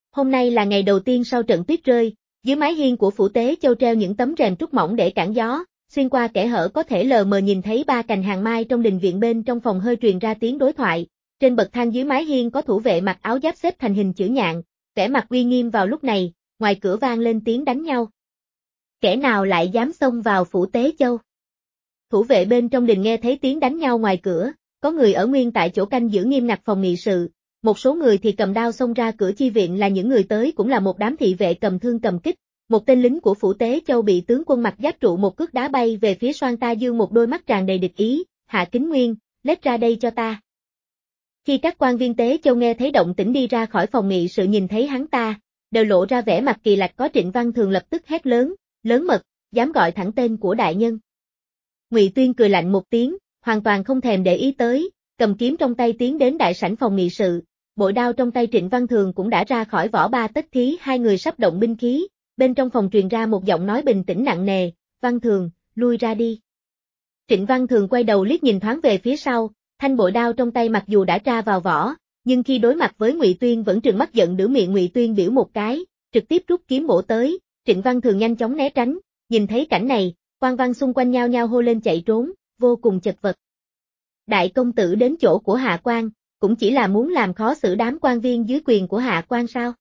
Hôm nay là ngày đầu tiên sau trận tuyết rơi, dưới mái hiên của phủ Tế Châu treo những tấm rèm trúc mỏng để cản gió, xuyên qua kẽ hở có thể lờ mờ nhìn thấy ba cành hàng mai trong đình viện, bên trong phòng hơi truyền ra tiếng đối thoại. Trên bậc thang dưới mái hiên có thủ vệ mặc áo giáp xếp thành hình chữ nhạn, vẻ mặt uy nghiêm vào lúc này, ngoài cửa vang lên tiếng đánh nhau. Kẻ nào lại dám xông vào phủ Tế Châu? Thủ vệ bên trong đình nghe thấy tiếng đánh nhau ngoài cửa, có người ở nguyên tại chỗ canh giữ nghiêm ngặt phòng nghị sự, một số người thì cầm đao xông ra cửa chi viện, là những người tới cũng là một đám thị vệ cầm thương cầm kích. Một tên lính của phủ Tế Châu bị tướng quân mặc giáp trụ một cước đá bay về phía Soan Ta Dương, một đôi mắt tràn đầy địch ý. Hạ Kính Nguyên, lết ra đây cho ta. Khi các quan viên Tế Châu nghe thấy động tĩnh đi ra khỏi phòng nghị sự, nhìn thấy hắn ta, đều lộ ra vẻ mặt kỳ lạ. Có Trịnh Văn Thường lập tức hét lớn, lớn mật, dám gọi thẳng tên của đại nhân. Ngụy Tuyên cười lạnh một tiếng, hoàn toàn không thèm để ý tới, cầm kiếm trong tay tiến đến đại sảnh phòng nghị sự. Bội đao trong tay Trịnh Văn Thường cũng đã ra khỏi vỏ. Ba tất thí hai người sắp động binh khí, bên trong phòng truyền ra một giọng nói bình tĩnh nặng nề, Văn Thường, lui ra đi. Trịnh Văn Thường quay đầu liếc nhìn thoáng về phía sau, thanh bội đao trong tay mặc dù đã tra vào vỏ, nhưng khi đối mặt với Ngụy Tuyên vẫn trừng mắt giận dữ. Miệng Ngụy Tuyên biểu một cái, trực tiếp rút kiếm bổ tới. Trịnh Văn Thường nhanh chóng né tránh, nhìn thấy cảnh này, quan văn xung quanh nhao nhao hô lên chạy trốn, vô cùng chật vật. Đại công tử đến chỗ của Hạ Quan, cũng chỉ là muốn làm khó xử đám quan viên dưới quyền của Hạ Quan sao?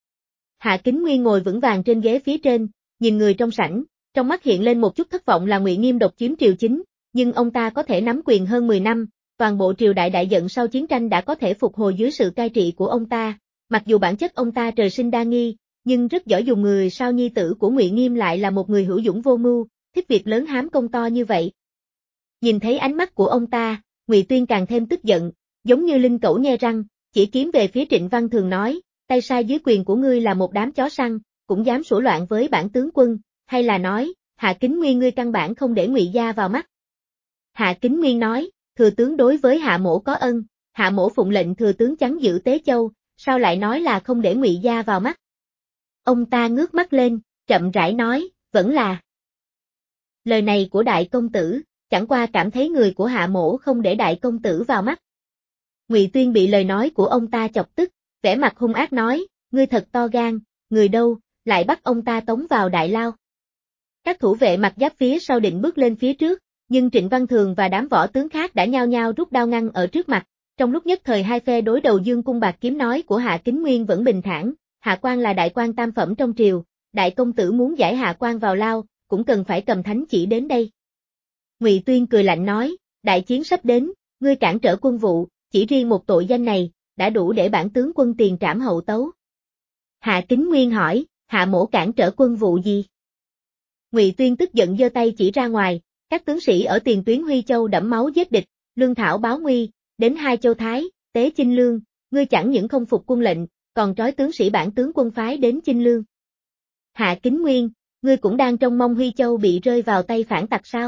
Hạ Kính Nguyên ngồi vững vàng trên ghế phía trên, nhìn người trong sảnh, trong mắt hiện lên một chút thất vọng. Là Ngụy Nghiêm độc chiếm triều chính, nhưng ông ta có thể nắm quyền hơn 10 năm, toàn bộ triều đại đại giận sau chiến tranh đã có thể phục hồi dưới sự cai trị của ông ta. Mặc dù bản chất ông ta trời sinh đa nghi, nhưng rất giỏi dùng người. Sao nhi tử của Ngụy Nghiêm lại là một người hữu dũng vô mưu, thích việc lớn hám công to như vậy? Nhìn thấy ánh mắt của ông ta, Ngụy Tuyên càng thêm tức giận, giống như linh cẩu nhe răng, chỉ kiếm về phía Trịnh Văn Thường nói, tay sai dưới quyền của ngươi là một đám chó săn, cũng dám sủa loạn với bản tướng quân, hay là nói, Hạ Kính Nguyên ngươi căn bản không để Ngụy gia vào mắt. Hạ Kính Nguyên nói, thừa tướng đối với Hạ mỗ có ân, Hạ mỗ phụng lệnh thừa tướng chắn giữ Tế Châu, sao lại nói là không để Ngụy gia vào mắt? Ông ta ngước mắt lên, chậm rãi nói, vẫn là. Lời này của đại công tử, chẳng qua cảm thấy người của Hạ mỗ không để đại công tử vào mắt. Ngụy Tuyên bị lời nói của ông ta chọc tức, vẻ mặt hung ác nói, ngươi thật to gan, người đâu, lại bắt ông ta tống vào đại lao. Các thủ vệ mặc giáp phía sau định bước lên phía trước, nhưng Trịnh Văn Thường và đám võ tướng khác đã nhao nhao rút đao ngăn ở trước mặt. Trong lúc nhất thời hai phe đối đầu, dương cung bạc kiếm nói của Hạ Kính Nguyên vẫn bình thản, Hạ Quan là đại quan tam phẩm trong triều, đại công tử muốn giải Hạ Quan vào lao, cũng cần phải cầm thánh chỉ đến đây. Ngụy Tuyên cười lạnh nói, đại chiến sắp đến, ngươi cản trở quân vụ, chỉ riêng một tội danh này, đã đủ để bản tướng quân tiền trảm hậu tấu. Hạ Kính Nguyên hỏi, Hạ mỗ cản trở quân vụ gì? Ngụy Tuyên tức giận giơ tay chỉ ra ngoài, các tướng sĩ ở tiền tuyến Huy Châu đẫm máu giết địch, lương thảo báo nguy, đến hai châu Thái, Tế Chinh Lương, ngươi chẳng những không phục quân lệnh, còn trói tướng sĩ bản tướng quân phái đến Chinh Lương. Hạ Kính Nguyên, ngươi cũng đang trông mong Huy Châu bị rơi vào tay phản tặc sao?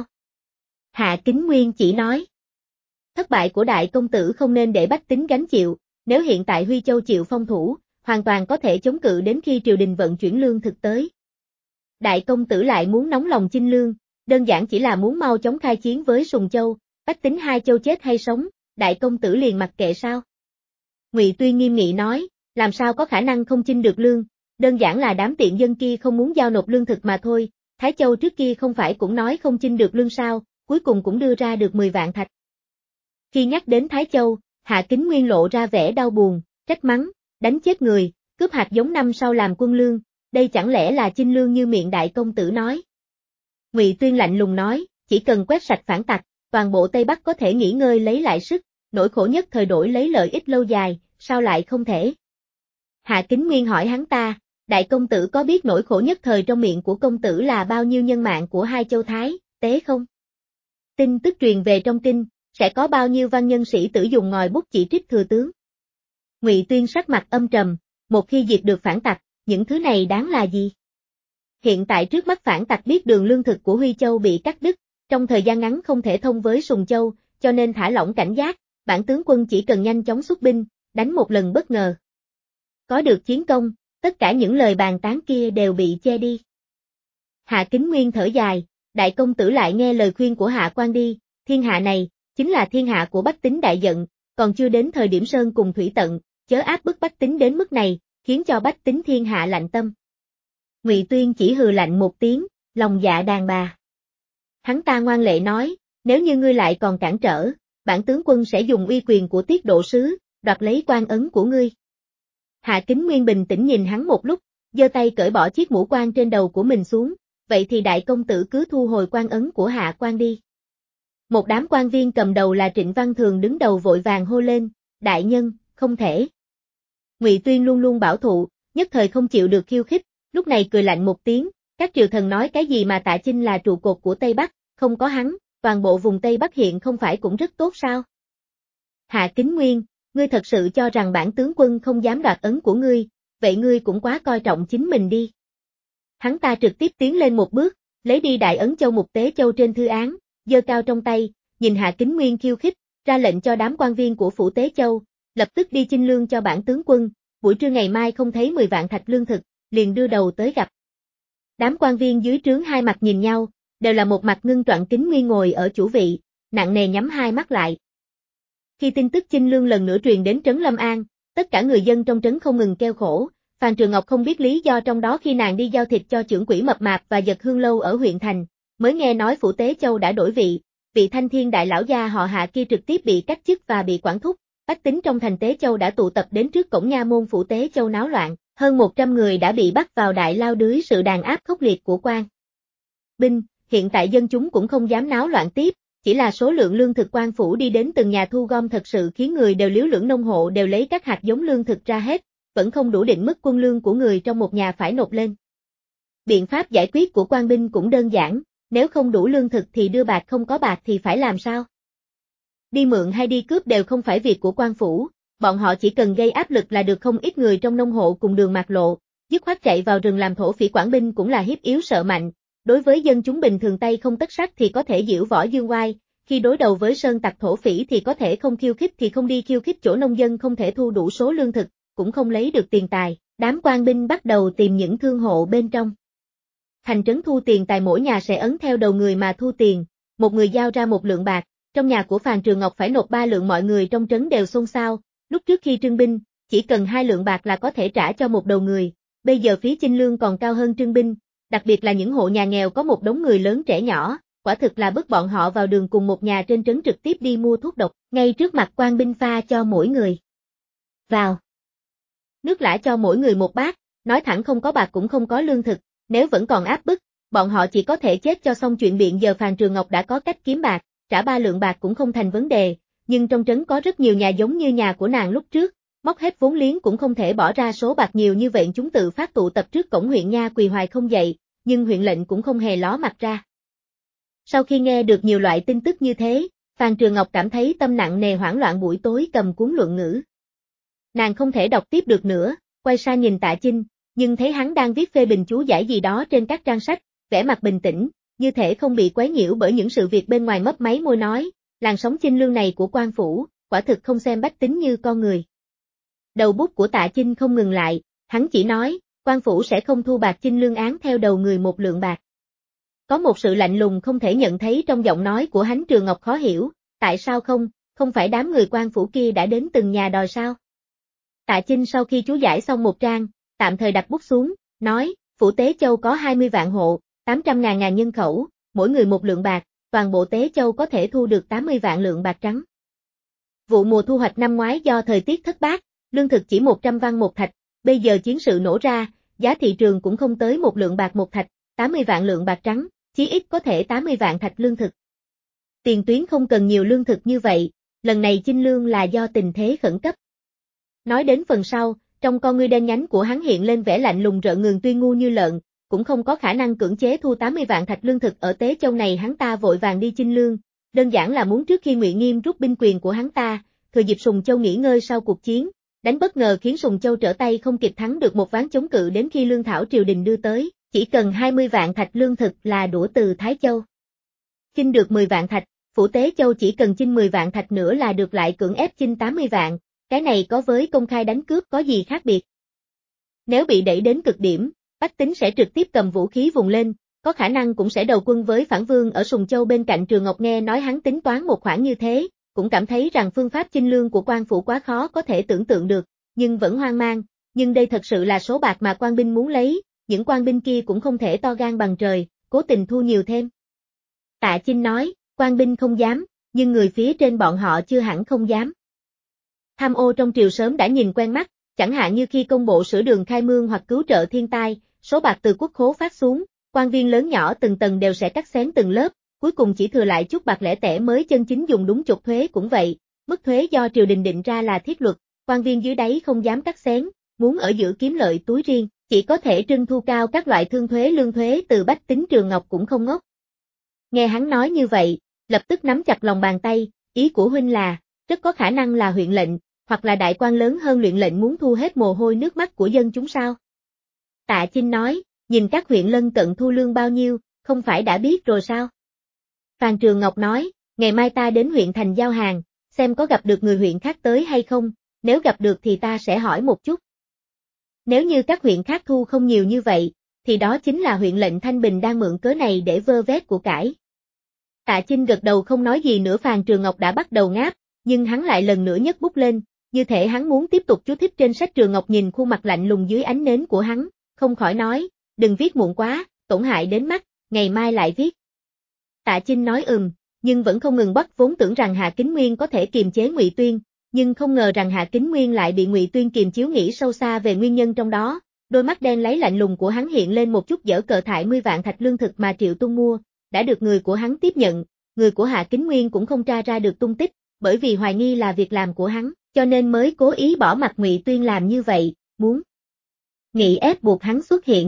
Hạ Kính Nguyên chỉ nói, thất bại của đại công tử không nên để bách tính gánh chịu, nếu hiện tại Huy Châu chịu phong thủ, hoàn toàn có thể chống cự đến khi triều đình vận chuyển lương thực tới. Đại công tử lại muốn nóng lòng Chinh Lương, đơn giản chỉ là muốn mau chóng khai chiến với Sùng Châu, bách tính hai châu chết hay sống, đại công tử liền mặc kệ sao? Ngụy Tuyên nghiêm nghị nói, làm sao có khả năng không chinh được lương, đơn giản là đám tiện dân kia không muốn giao nộp lương thực mà thôi, Thái Châu trước kia không phải cũng nói không chinh được lương sao, cuối cùng cũng đưa ra được 10 vạn thạch. Khi nhắc đến Thái Châu, Hạ Kính Nguyên lộ ra vẻ đau buồn, trách mắng, đánh chết người, cướp hạt giống năm sau làm quân lương, đây chẳng lẽ là chinh lương như miệng đại công tử nói? Ngụy Tuyên lạnh lùng nói, chỉ cần quét sạch phản tặc, toàn bộ Tây Bắc có thể nghỉ ngơi lấy lại sức, nỗi khổ nhất thời đổi lấy lợi ích lâu dài, sao lại không thể? Hạ Kính Nguyên hỏi hắn ta, đại công tử có biết nỗi khổ nhất thời trong miệng của công tử là bao nhiêu nhân mạng của hai châu Thái, Tế không? Tin tức truyền về trong kinh, sẽ có bao nhiêu văn nhân sĩ tử dùng ngòi bút chỉ trích thừa tướng? Ngụy Tuyên sắc mặt âm trầm, một khi diệt được phản tặc, những thứ này đáng là gì? Hiện tại trước mắt phản tặc biết đường lương thực của Huy Châu bị cắt đứt, trong thời gian ngắn không thể thông với Sùng Châu, cho nên thả lỏng cảnh giác, bản tướng quân chỉ cần nhanh chóng xuất binh, đánh một lần bất ngờ. Có được chiến công, tất cả những lời bàn tán kia đều bị che đi. Hạ Kính Nguyên thở dài, đại công tử lại nghe lời khuyên của Hạ Quan đi, thiên hạ này, chính là thiên hạ của bách tính đại giận, còn chưa đến thời điểm sơn cùng thủy tận, chớ áp bức bách tính đến mức này, khiến cho bách tính thiên hạ lạnh tâm. Ngụy Tuyên chỉ hừ lạnh một tiếng, lòng dạ đàn bà. Hắn ta ngoan lệ nói, nếu như ngươi lại còn cản trở, bản tướng quân sẽ dùng uy quyền của tiết độ sứ, đoạt lấy quan ấn của ngươi. Hạ Kính Nguyên bình tĩnh nhìn hắn một lúc, giơ tay cởi bỏ chiếc mũ quan trên đầu của mình xuống, vậy thì đại công tử cứ thu hồi quan ấn của hạ quan đi. Một đám quan viên cầm đầu là Trịnh Văn Thường đứng đầu vội vàng hô lên, đại nhân, không thể. Ngụy Tuyên luôn luôn bảo thủ, nhất thời không chịu được khiêu khích, lúc này cười lạnh một tiếng, các triều thần nói cái gì mà Tạ Chinh là trụ cột của Tây Bắc, không có hắn, toàn bộ vùng Tây Bắc hiện không phải cũng rất tốt sao? Hạ Kính Nguyên, ngươi thật sự cho rằng bản tướng quân không dám đoạt ấn của ngươi, vậy ngươi cũng quá coi trọng chính mình đi. Hắn ta trực tiếp tiến lên một bước, lấy đi đại ấn châu Mục Tế Châu trên thư án, giơ cao trong tay, nhìn Hạ Kính Nguyên khiêu khích, ra lệnh cho đám quan viên của phủ Tế Châu, lập tức đi chinh lương cho bản tướng quân, buổi trưa ngày mai không thấy 10 vạn thạch lương thực, liền đưa đầu tới gặp. Đám quan viên dưới trướng hai mặt nhìn nhau, đều là một mặt ngưng trọng. Kính Nguyên ngồi ở chủ vị, nặng nề nhắm hai mắt lại. Khi tin tức chinh lương lần nữa truyền đến trấn Lâm An, tất cả người dân trong trấn không ngừng kêu khổ, Phan Trường Ngọc không biết lý do trong đó khi nàng đi giao thịt cho trưởng quỹ Mập Mạp và Giật Hương Lâu ở huyện thành, mới nghe nói phủ Tế Châu đã đổi vị Thanh Thiên đại lão gia họ Hạ kia trực tiếp bị cách chức và bị quản thúc, bách tính trong thành Tế Châu đã tụ tập đến trước cổng nha môn phủ Tế Châu náo loạn, hơn 100 người đã bị bắt vào đại lao dưới sự đàn áp khốc liệt của quan binh, hiện tại dân chúng cũng không dám náo loạn tiếp, chỉ là số lượng lương thực quan phủ đi đến từng nhà thu gom thật sự khiến người đều liếu lưỡng, nông hộ đều lấy các hạt giống lương thực ra hết, vẫn không đủ định mức quân lương của người trong một nhà phải nộp lên. Biện pháp giải quyết của quan binh cũng đơn giản, nếu không đủ lương thực thì đưa bạc, không có bạc thì phải làm sao? Đi mượn hay đi cướp đều không phải việc của quan phủ, bọn họ chỉ cần gây áp lực là được. Không ít người trong nông hộ cùng đường mạt lộ, dứt khoát chạy vào rừng làm thổ phỉ. Quản binh cũng là hiếp yếu sợ mạnh, đối với dân chúng bình thường tay không tất sắt thì có thể diễu võ dương oai, khi đối đầu với sơn tặc thổ phỉ thì có thể không khiêu khích thì không đi khiêu khích. Chỗ nông dân không thể thu đủ số lương thực, cũng không lấy được tiền tài, đám quan binh bắt đầu tìm những thương hộ bên trong thành trấn thu tiền tài, mỗi nhà sẽ ấn theo đầu người mà thu tiền, một người giao ra 1 lượng bạc, trong nhà của Phan Trường Ngọc phải nộp 3 lượng. Mọi người trong trấn đều xôn xao, lúc trước khi trưng binh, chỉ cần 2 lượng bạc là có thể trả cho một đầu người, bây giờ phí chinh lương còn cao hơn trưng binh, đặc biệt là những hộ nhà nghèo có một đống người lớn trẻ nhỏ, quả thực là bức bọn họ vào đường cùng một nhà trên trấn trực tiếp đi mua thuốc độc, ngay trước mặt quan binh pha cho mỗi người vào nước lã cho mỗi người một bát, nói thẳng không có bạc cũng không có lương thực, nếu vẫn còn áp bức, bọn họ chỉ có thể chết cho xong chuyện. Biện giờ Phan Trường Ngọc đã có cách kiếm bạc, trả 3 lượng bạc cũng không thành vấn đề, nhưng trong trấn có rất nhiều nhà giống như nhà của nàng lúc trước, móc hết vốn liếng cũng không thể bỏ ra số bạc nhiều như vậy. Chúng tự phát tụ tập trước cổng huyện nha quỳ hoài không dậy, nhưng huyện lệnh cũng không hề ló mặt ra. Sau khi nghe được nhiều loại tin tức như thế, Phan Trường Ngọc cảm thấy tâm nặng nề, hoảng loạn. Buổi tối cầm cuốn luận ngữ, nàng không thể đọc tiếp được nữa, quay sang nhìn Tạ Chinh, nhưng thấy hắn đang viết phê bình chú giải gì đó trên các trang sách, vẻ mặt bình tĩnh, như thể không bị quấy nhiễu bởi những sự việc bên ngoài. Mấp máy môi nói, làn sóng chinh lương này của quan phủ, quả thực không xem bách tính như con người. Đầu bút của Tạ Chinh không ngừng lại, hắn chỉ nói, quan phủ sẽ không thu bạc chinh lương án theo đầu người 1 lượng bạc. Có một sự lạnh lùng không thể nhận thấy trong giọng nói của hắn. Trường Ngọc khó hiểu, tại sao không phải đám người quan phủ kia đã đến từng nhà đòi sao? Tạ Chinh sau khi chú giải xong một trang, tạm thời đặt bút xuống, nói, phủ Tế Châu có 20 vạn hộ, 800.000 nhân khẩu, mỗi người 1 lượng bạc, toàn bộ Tế Châu có thể thu được 80 vạn lượng bạc trắng. Vụ mùa thu hoạch năm ngoái do thời tiết thất bát, lương thực chỉ 100 văn một thạch, bây giờ chiến sự nổ ra, giá thị trường cũng không tới 1 lượng bạc một thạch, 80 vạn lượng bạc trắng, chí ít có thể 80 vạn thạch lương thực. Tiền tuyến không cần nhiều lương thực như vậy, lần này chinh lương là do tình thế khẩn cấp. Nói đến phần sau, trong con ngươi đen nhánh của hắn hiện lên vẻ lạnh lùng rợn ngường. Tuy ngu như lợn, cũng không có khả năng cưỡng chế thu 80 vạn thạch lương thực ở Tế Châu này. Hắn ta vội vàng đi chinh lương, đơn giản là muốn trước khi Ngụy Nghiêm rút binh quyền của hắn ta, thừa dịp Sùng Châu nghỉ ngơi sau cuộc chiến, đánh bất ngờ khiến Sùng Châu trở tay không kịp thắng được một ván chống cự đến khi lương thảo triều đình đưa tới, chỉ cần 20 vạn thạch lương thực là đủ từ Thái Châu chinh được 10 vạn thạch, phủ Tế Châu chỉ cần chinh 10 vạn thạch nữa là được, lại cưỡng ép chinh 80 vạn, cái này có với công khai đánh cướp có gì khác biệt? Nếu bị đẩy đến cực điểm, bách tính sẽ trực tiếp cầm vũ khí vùng lên, có khả năng cũng sẽ đầu quân với phản vương ở Sùng Châu. Bên cạnh Trường Ngọc nghe nói hắn tính toán một khoản như thế, cũng cảm thấy rằng phương pháp chinh lương của quan phủ quá khó có thể tưởng tượng được, nhưng vẫn hoang mang, nhưng đây thật sự là số bạc mà quan binh muốn lấy, những quan binh kia cũng không thể to gan bằng trời, cố tình thu nhiều thêm. Tạ Chinh nói, quan binh không dám, nhưng người phía trên bọn họ chưa hẳn không dám. Tham ô trong triều sớm đã nhìn quen mắt, chẳng hạn như khi công bộ sửa đường khai mương hoặc cứu trợ thiên tai, số bạc từ quốc khố phát xuống, quan viên lớn nhỏ từng tầng đều sẽ cắt xén từng lớp, cuối cùng chỉ thừa lại chút bạc lẻ tẻ mới chân chính dùng đúng chục thuế cũng vậy, mức thuế do triều đình định ra là thiết luật, quan viên dưới đáy không dám cắt xén, muốn ở giữa kiếm lợi túi riêng, chỉ có thể trưng thu cao các loại thương thuế lương thuế từ bách tính Trường Ngọc cũng không ngốc. Nghe hắn nói như vậy, lập tức nắm chặt lòng bàn tay, ý của huynh là, rất có khả năng là huyện lệnh, hoặc là đại quan lớn hơn huyện lệnh muốn thu hết mồ hôi nước mắt của dân chúng sao? Tạ Chinh nói, nhìn các huyện lân cận thu lương bao nhiêu, không phải đã biết rồi sao? Phan Trường Ngọc nói, ngày mai ta đến huyện thành giao hàng, xem có gặp được người huyện khác tới hay không, nếu gặp được thì ta sẽ hỏi một chút. Nếu như các huyện khác thu không nhiều như vậy, thì đó chính là huyện lệnh Thanh Bình đang mượn cớ này để vơ vét của cải. Tạ Chinh gật đầu không nói gì nữa. Phan Trường Ngọc đã bắt đầu ngáp, nhưng hắn lại lần nữa nhấc bút lên, như thể hắn muốn tiếp tục chú thích trên sách. Trường Ngọc nhìn khuôn mặt lạnh lùng dưới ánh nến của hắn, không khỏi nói, đừng viết muộn quá, tổn hại đến mắt, ngày mai lại viết. Tạ Chinh nói nhưng vẫn không ngừng bắt. Vốn tưởng rằng Hạ Kính Nguyên có thể kiềm chế Ngụy Tuyên, nhưng không ngờ rằng Hạ Kính Nguyên lại bị Ngụy Tuyên kiềm chiếu. Nghĩ sâu xa về nguyên nhân trong đó, đôi mắt đen lấy lạnh lùng của hắn hiện lên một chút dở cờ. Thải 10 vạn thạch lương thực mà Triệu Tung mua, đã được người của hắn tiếp nhận, người của Hạ Kính Nguyên cũng không tra ra được tung tích, bởi vì hoài nghi là việc làm của hắn, cho nên mới cố ý bỏ mặt Ngụy Tuyên làm như vậy, muốn nghị ép buộc hắn xuất hiện.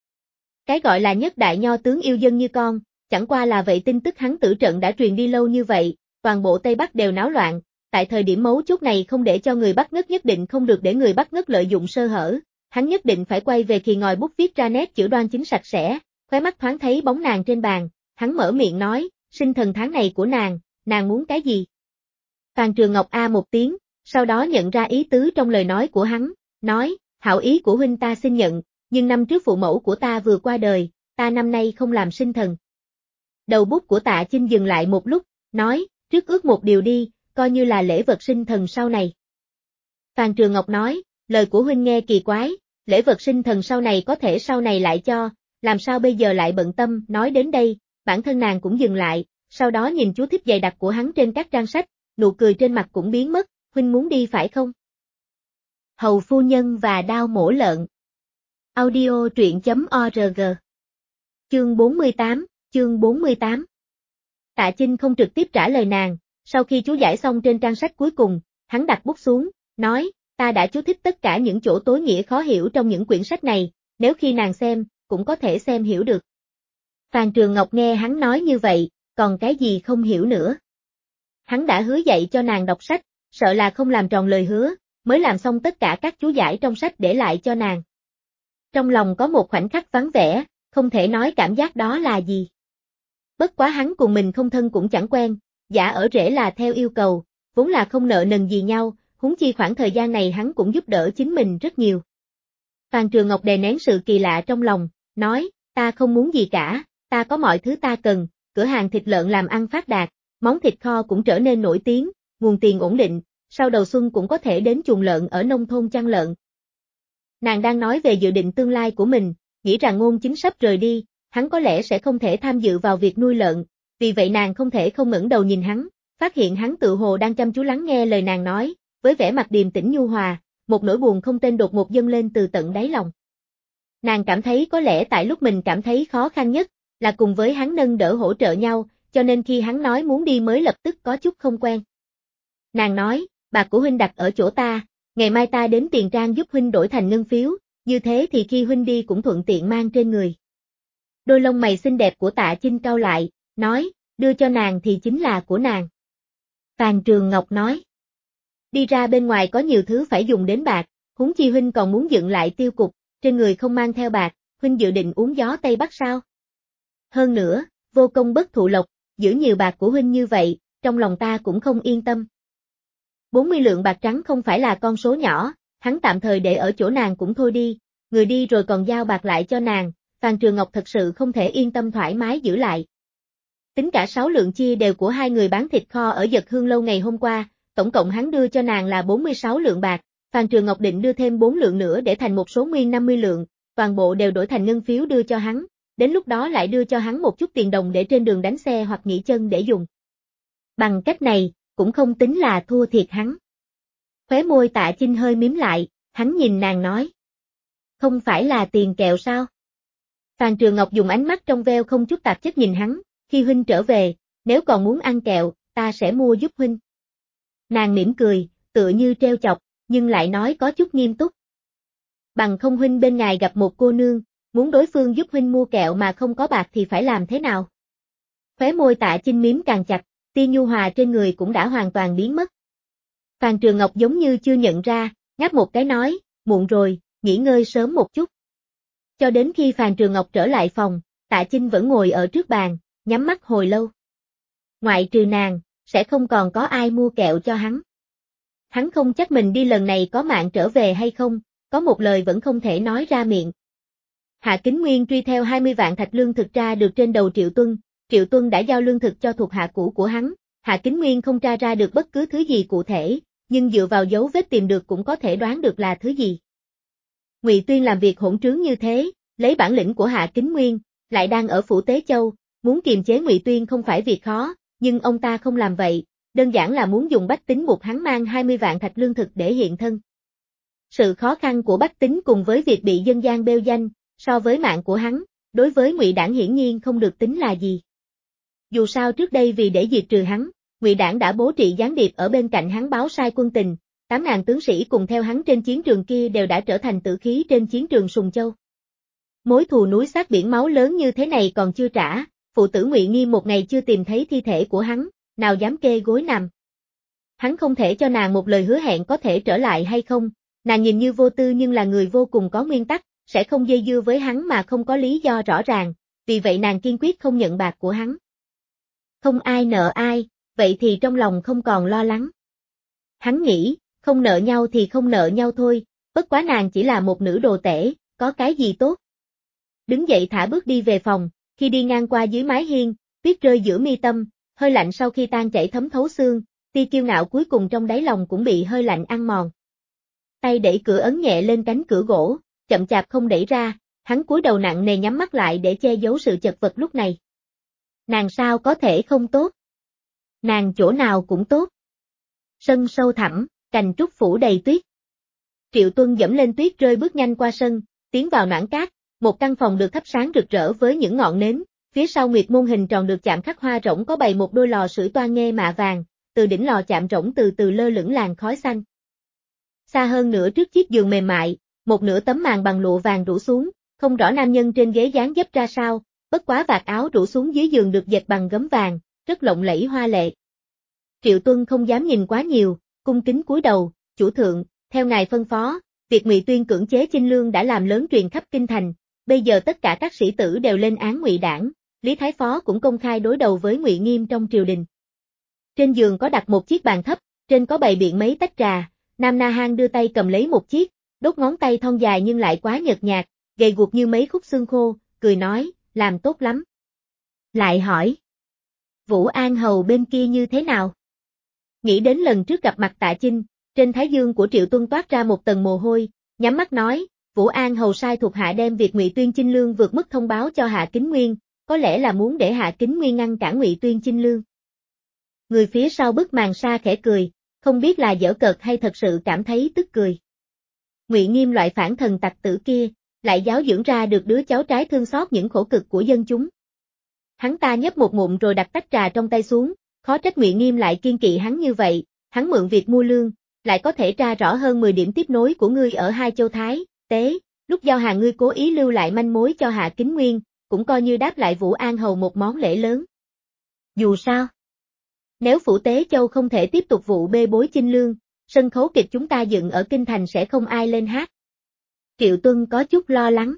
Cái gọi là nhất đại nho tướng yêu dân như con, chẳng qua là vậy. Tin tức hắn tử trận đã truyền đi lâu như vậy, toàn bộ Tây Bắc đều náo loạn, tại thời điểm mấu chốt này không để cho người bắt ngất, nhất định không được để người bắt ngất lợi dụng sơ hở, hắn nhất định phải quay về khi ngòi bút viết ra nét chữ đoan chính sạch sẽ. Khóe mắt thoáng thấy bóng nàng trên bàn, hắn mở miệng nói, sinh thần tháng này của nàng muốn cái gì? Phan Trường Ngọc a một tiếng, sau đó nhận ra ý tứ trong lời nói của hắn, nói, hảo ý của huynh ta xin nhận, nhưng năm trước phụ mẫu của ta vừa qua đời, ta năm nay không làm sinh thần. Đầu bút của Tạ Chinh dừng lại một lúc, nói, trước ước một điều đi, coi như là lễ vật sinh thần sau này. Phan Trường Ngọc nói, lời của huynh nghe kỳ quái, lễ vật sinh thần sau này có thể sau này lại cho, làm sao bây giờ lại bận tâm. Nói đến đây, bản thân nàng cũng dừng lại, sau đó nhìn chú thích dày đặc của hắn trên các trang sách, nụ cười trên mặt cũng biến mất, huynh muốn đi phải không? Hầu phu nhân và đao mổ lợn. Audio truyện.org. Chương 48. Tạ Chinh không trực tiếp trả lời nàng, sau khi chú giải xong trên trang sách cuối cùng, hắn đặt bút xuống, nói, ta đã chú thích tất cả những chỗ tối nghĩa khó hiểu trong những quyển sách này, nếu khi nàng xem, cũng có thể xem hiểu được. Phan Trường Ngọc nghe hắn nói như vậy, còn cái gì không hiểu nữa. Hắn đã hứa dạy cho nàng đọc sách, sợ là không làm tròn lời hứa, mới làm xong tất cả các chú giải trong sách để lại cho nàng. Trong lòng có một khoảnh khắc vắng vẻ, không thể nói cảm giác đó là gì. Bất quá hắn cùng mình không thân cũng chẳng quen, giả ở rể là theo yêu cầu, vốn là không nợ nần gì nhau, huống chi khoảng thời gian này hắn cũng giúp đỡ chính mình rất nhiều. Phan Trường Ngọc đè nén sự kỳ lạ trong lòng, nói, ta không muốn gì cả, ta có mọi thứ ta cần, cửa hàng thịt lợn làm ăn phát đạt, món thịt kho cũng trở nên nổi tiếng, nguồn tiền ổn định, sau đầu xuân cũng có thể đến chuồng lợn ở nông thôn chăn lợn. Nàng đang nói về dự định tương lai của mình, nghĩ rằng Ngôn Chính sắp rời đi, hắn có lẽ sẽ không thể tham dự vào việc nuôi lợn, vì vậy nàng không thể không ngẩng đầu nhìn hắn, phát hiện hắn tự hồ đang chăm chú lắng nghe lời nàng nói, với vẻ mặt điềm tĩnh nhu hòa, một nỗi buồn không tên đột ngột dâng lên từ tận đáy lòng. Nàng cảm thấy có lẽ tại lúc mình cảm thấy khó khăn nhất, là cùng với hắn nâng đỡ hỗ trợ nhau, cho nên khi hắn nói muốn đi mới lập tức có chút không quen. Nàng nói, bạc của huynh đặt ở chỗ ta, ngày mai ta đến Tiền Trang giúp huynh đổi thành ngân phiếu, như thế thì khi huynh đi cũng thuận tiện mang trên người. Đôi lông mày xinh đẹp của Tạ Chinh cau lại, nói, đưa cho nàng thì chính là của nàng. Phan Trường Ngọc nói, đi ra bên ngoài có nhiều thứ phải dùng đến bạc, huống chi huynh còn muốn dựng lại tiêu cục, trên người không mang theo bạc, huynh dự định uống gió Tây Bắc sao? Hơn nữa, vô công bất thụ lộc, giữ nhiều bạc của huynh như vậy, trong lòng ta cũng không yên tâm. 40 lượng bạc trắng không phải là con số nhỏ, hắn tạm thời để ở chỗ nàng cũng thôi đi, người đi rồi còn giao bạc lại cho nàng, Phan Trường Ngọc thật sự không thể yên tâm thoải mái giữ lại. Tính cả 6 lượng chia đều của hai người bán thịt kho ở Dật Hương lâu ngày hôm qua, tổng cộng hắn đưa cho nàng là 46 lượng bạc, Phan Trường Ngọc định đưa thêm 4 lượng nữa để thành một số nguyên 50 lượng, toàn bộ đều đổi thành ngân phiếu đưa cho hắn, đến lúc đó lại đưa cho hắn một chút tiền đồng để trên đường đánh xe hoặc nghỉ chân để dùng. Bằng cách này, cũng không tính là thua thiệt hắn. Khóe môi Tạ Chinh hơi mím lại, hắn nhìn nàng nói. Không phải là tiền kẹo sao? Phan Trường Ngọc dùng ánh mắt trong veo không chút tạp chất nhìn hắn, khi huynh trở về, nếu còn muốn ăn kẹo, ta sẽ mua giúp huynh. Nàng mỉm cười, tựa như trêu chọc, nhưng lại nói có chút nghiêm túc. Bằng không huynh bên ngài gặp một cô nương, muốn đối phương giúp huynh mua kẹo mà không có bạc thì phải làm thế nào? Khóe môi Tạ Chinh mím càng chặt, tia nhu hòa trên người cũng đã hoàn toàn biến mất. Phan Trường Ngọc giống như chưa nhận ra, ngáp một cái nói, muộn rồi, nghỉ ngơi sớm một chút. Cho đến khi Phan Trường Ngọc trở lại phòng, Tạ Chinh vẫn ngồi ở trước bàn, nhắm mắt hồi lâu. Ngoại trừ nàng, sẽ không còn có ai mua kẹo cho hắn. Hắn không chắc mình đi lần này có mạng trở về hay không, có một lời vẫn không thể nói ra miệng. Hạ Kính Nguyên truy theo 20 vạn thạch lương thực tra được trên đầu Triệu Tuân đã giao lương thực cho thuộc hạ cũ của hắn, Hạ Kính Nguyên không tra ra được bất cứ thứ gì cụ thể, nhưng dựa vào dấu vết tìm được cũng có thể đoán được là thứ gì. Ngụy Tuyên làm việc hỗn trướng như thế, lấy bản lĩnh của Hạ Kính Nguyên, lại đang ở phủ Tế Châu, muốn kiềm chế Ngụy Tuyên không phải việc khó, nhưng ông ta không làm vậy, đơn giản là muốn dùng bách tính buộc hắn mang 20 vạn thạch lương thực để hiện thân. Sự khó khăn của bách tính cùng với việc bị dân gian bêu danh, so với mạng của hắn, đối với Ngụy Đảng hiển nhiên không được tính là gì. Dù sao trước đây vì để diệt trừ hắn, Ngụy Đảng đã bố trí gián điệp ở bên cạnh hắn báo sai quân tình, 8.000 tướng sĩ cùng theo hắn trên chiến trường kia đều đã trở thành tử khí trên chiến trường Sùng Châu. Mối thù núi xát biển máu lớn như thế này còn chưa trả, phụ tử Ngụy Nghiêm một ngày chưa tìm thấy thi thể của hắn, nào dám kê gối nằm. Hắn không thể cho nàng một lời hứa hẹn có thể trở lại hay không, nàng nhìn như vô tư nhưng là người vô cùng có nguyên tắc, sẽ không dây dưa với hắn mà không có lý do rõ ràng, vì vậy nàng kiên quyết không nhận bạc của hắn. Không ai nợ ai, vậy thì trong lòng không còn lo lắng. Hắn nghĩ, không nợ nhau thì không nợ nhau thôi, bất quá nàng chỉ là một nữ đồ tể, có cái gì tốt. Đứng dậy thả bước đi về phòng, khi đi ngang qua dưới mái hiên, tuyết rơi giữa mi tâm, hơi lạnh sau khi tan chảy thấm thấu xương, tia kiêu ngạo cuối cùng trong đáy lòng cũng bị hơi lạnh ăn mòn. Tay đẩy cửa ấn nhẹ lên cánh cửa gỗ, chậm chạp không đẩy ra, hắn cúi đầu nặng nề nhắm mắt lại để che giấu sự chật vật lúc này. Nàng sao có thể không tốt? Nàng chỗ nào cũng tốt. Sân sâu thẳm, cành trúc phủ đầy tuyết. Triệu Tuân dẫm lên tuyết rơi bước nhanh qua sân, tiến vào noãn cát, một căn phòng được thắp sáng rực rỡ với những ngọn nến, phía sau nguyệt môn hình tròn được chạm khắc hoa rỗng có bày một đôi lò sưởi toan nghe mạ vàng, từ đỉnh lò chạm rỗng từ từ lơ lửng làn khói xanh. Xa hơn nữa trước chiếc giường mềm mại, một nửa tấm màn bằng lụa vàng rủ xuống, không rõ nam nhân trên ghế dáng dấp ra sao, bất quá vạt áo rủ xuống dưới giường được dệt bằng gấm vàng, rất lộng lẫy hoa lệ. Triệu Tuân không dám nhìn quá nhiều, cung kính cúi đầu, chủ thượng, theo ngài phân phó, việc Ngụy Tuyên cưỡng chế chinh lương đã làm lớn truyền khắp kinh thành, bây giờ tất cả các sĩ tử đều lên án Ngụy Đảng, Lý Thái Phó cũng công khai đối đầu với Ngụy Nghiêm trong triều đình. Trên giường có đặt một chiếc bàn thấp, trên có bày biện mấy tách trà, Nam Na Hang đưa tay cầm lấy một chiếc, đốt ngón tay thon dài nhưng lại quá nhợt nhạt, gầy guộc như mấy khúc xương khô, cười nói, làm tốt lắm. Lại hỏi, Vũ An Hầu bên kia như thế nào? Nghĩ đến lần trước gặp mặt Tạ Chinh, trên thái dương của Triệu Tuân toát ra một tầng mồ hôi, nhắm mắt nói, Vũ An Hầu sai thuộc hạ đem việc Ngụy Tuyên chinh lương vượt mức thông báo cho Hạ Kính Nguyên, có lẽ là muốn để Hạ Kính Nguyên ngăn cản Ngụy Tuyên chinh lương. Người phía sau bức màn sa khẽ cười, không biết là giỡn cợt hay thật sự cảm thấy tức cười. Ngụy Nghiêm loại phản thần tặc tử kia, lại giáo dưỡng ra được đứa cháu trai thương xót những khổ cực của dân chúng. Hắn ta nhấp một ngụm rồi đặt tách trà trong tay xuống, khó trách Ngụy Nghiêm lại kiên kỵ hắn như vậy, hắn mượn việc mua lương, lại có thể tra rõ hơn 10 điểm tiếp nối của ngươi ở hai châu Thái, Tế, lúc giao hàng ngươi cố ý lưu lại manh mối cho Hạ Kính Nguyên, cũng coi như đáp lại Vũ An Hầu một món lễ lớn. Dù sao, nếu phủ Tế Châu không thể tiếp tục vụ bê bối chinh lương, sân khấu kịch chúng ta dựng ở kinh thành sẽ không ai lên hát. Triệu Tuân có chút lo lắng.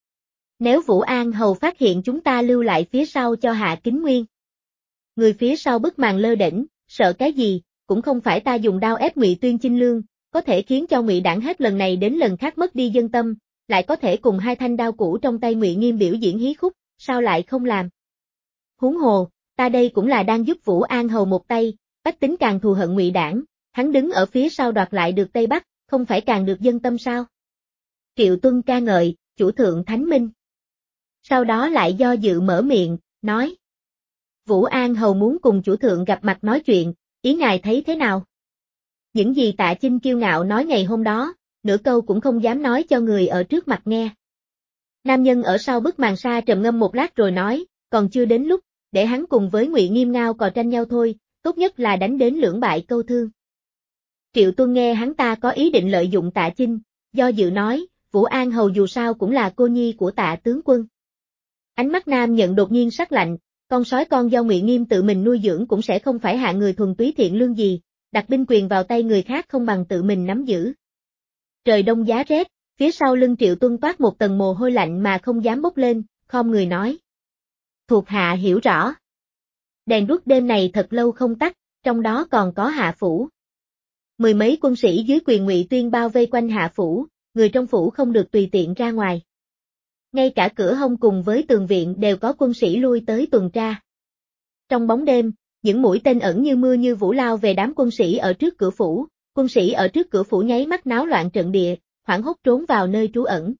Nếu Vũ An Hầu phát hiện chúng ta lưu lại phía sau cho Hạ Kính Nguyên. Người phía sau bức màn lơ đễnh, sợ cái gì, cũng không phải ta dùng đao ép Ngụy Tuyên chinh lương, có thể khiến cho Ngụy Đảng hết lần này đến lần khác mất đi dân tâm, lại có thể cùng hai thanh đao cũ trong tay Ngụy Nghiêm biểu diễn hí khúc, sao lại không làm? Huống hồ, ta đây cũng là đang giúp Vũ An Hầu một tay, bách tính càng thù hận Ngụy Đảng, hắn đứng ở phía sau đoạt lại được Tây Bắc, không phải càng được dân tâm sao? Triệu Tuân ca ngợi, chủ thượng thánh minh. Sau đó lại do dự mở miệng, nói. Vũ An Hầu muốn cùng chủ thượng gặp mặt nói chuyện, ý ngài thấy thế nào? Những gì Tạ Chinh kiêu ngạo nói ngày hôm đó, nửa câu cũng không dám nói cho người ở trước mặt nghe. Nam nhân ở sau bức màn sa trầm ngâm một lát rồi nói, còn chưa đến lúc, để hắn cùng với Ngụy Nghiêm Ngao cò tranh nhau thôi, tốt nhất là đánh đến lưỡng bại câu thương. Triệu Tuân nghe hắn ta có ý định lợi dụng Tạ Chinh, do dự nói, Vũ An Hầu dù sao cũng là cô nhi của Tạ tướng quân. Ánh mắt nam nhận đột nhiên sắc lạnh, con sói con do Ngụy Nghiêm tự mình nuôi dưỡng cũng sẽ không phải hạ người thuần túy thiện lương gì, đặt binh quyền vào tay người khác không bằng tự mình nắm giữ. Trời đông giá rét, phía sau lưng Triệu Tuân toát một tầng mồ hôi lạnh mà không dám bốc lên, khom người nói. Thuộc hạ hiểu rõ. Đèn đuốc đêm này thật lâu không tắt, trong đó còn có Hạ Phủ. Mười mấy quân sĩ dưới quyền Ngụy Tuyên bao vây quanh Hạ Phủ, người trong phủ không được tùy tiện ra ngoài. Ngay cả cửa hông cùng với tường viện đều có quân sĩ lui tới tuần tra. Trong bóng đêm, những mũi tên ẩn như mưa như vũ lao về đám quân sĩ ở trước cửa phủ, quân sĩ ở trước cửa phủ nháy mắt náo loạn trận địa, hoảng hốt trốn vào nơi trú ẩn.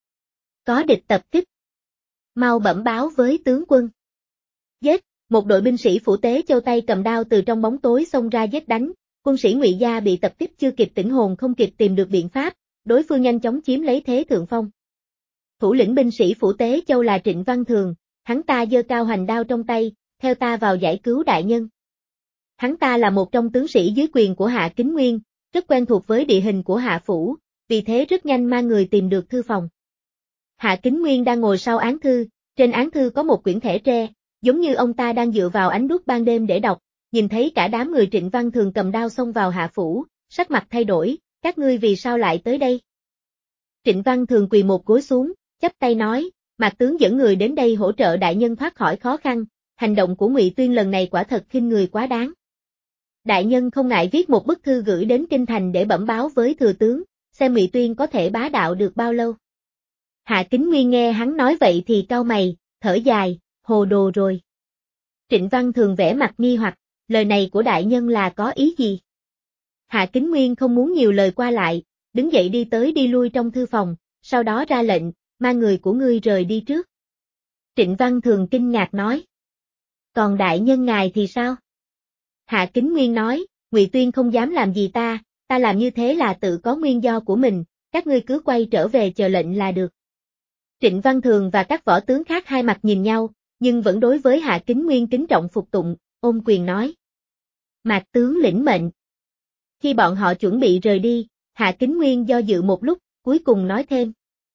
Có địch tập kích. Mau bẩm báo với tướng quân. Giết, một đội binh sĩ phủ tế châu tay cầm đao từ trong bóng tối xông ra giết đánh, quân sĩ Ngụy gia bị tập kích chưa kịp tỉnh hồn không kịp tìm được biện pháp, đối phương nhanh chóng chiếm lấy thế thượng phong. Thủ lĩnh binh sĩ phủ tế châu là Trịnh Văn Thường, hắn ta giơ cao hoành đao trong tay, theo ta vào giải cứu đại nhân. Hắn ta là một trong tướng sĩ dưới quyền của Hạ Kính Nguyên, rất quen thuộc với địa hình của Hạ Phủ, vì thế rất nhanh mang người tìm được thư phòng. Hạ Kính Nguyên đang ngồi sau án thư, trên án thư có một quyển thẻ tre, giống như ông ta đang dựa vào ánh đuốc ban đêm để đọc, nhìn thấy cả đám người Trịnh Văn Thường cầm đao xông vào Hạ Phủ, sắc mặt thay đổi, các ngươi vì sao lại tới đây? Trịnh Văn Thường quỳ một gối xuống, chắp tay nói, Mạc tướng dẫn người đến đây hỗ trợ đại nhân thoát khỏi khó khăn, hành động của Ngụy Tuyên lần này quả thật khinh người quá đáng. Đại nhân không ngại viết một bức thư gửi đến kinh thành để bẩm báo với thừa tướng, xem Ngụy Tuyên có thể bá đạo được bao lâu. Hạ Kính Nguyên nghe hắn nói vậy thì cau mày, thở dài, hồ đồ rồi. Trịnh Văn Thường vẻ mặt nghi hoặc, lời này của đại nhân là có ý gì? Hạ Kính Nguyên không muốn nhiều lời qua lại, đứng dậy đi tới đi lui trong thư phòng, sau đó ra lệnh, mang người của ngươi rời đi trước. Trịnh Văn Thường kinh ngạc nói. Còn đại nhân ngài thì sao? Hạ Kính Nguyên nói, Ngụy Tuyên không dám làm gì ta làm như thế là tự có nguyên do của mình, các ngươi cứ quay trở về chờ lệnh là được. Trịnh Văn Thường và các võ tướng khác hai mặt nhìn nhau, nhưng vẫn đối với Hạ Kính Nguyên kính trọng phục tụng, ôm quyền nói. Mạc tướng lĩnh mệnh. Khi bọn họ chuẩn bị rời đi, Hạ Kính Nguyên do dự một lúc, cuối cùng nói thêm.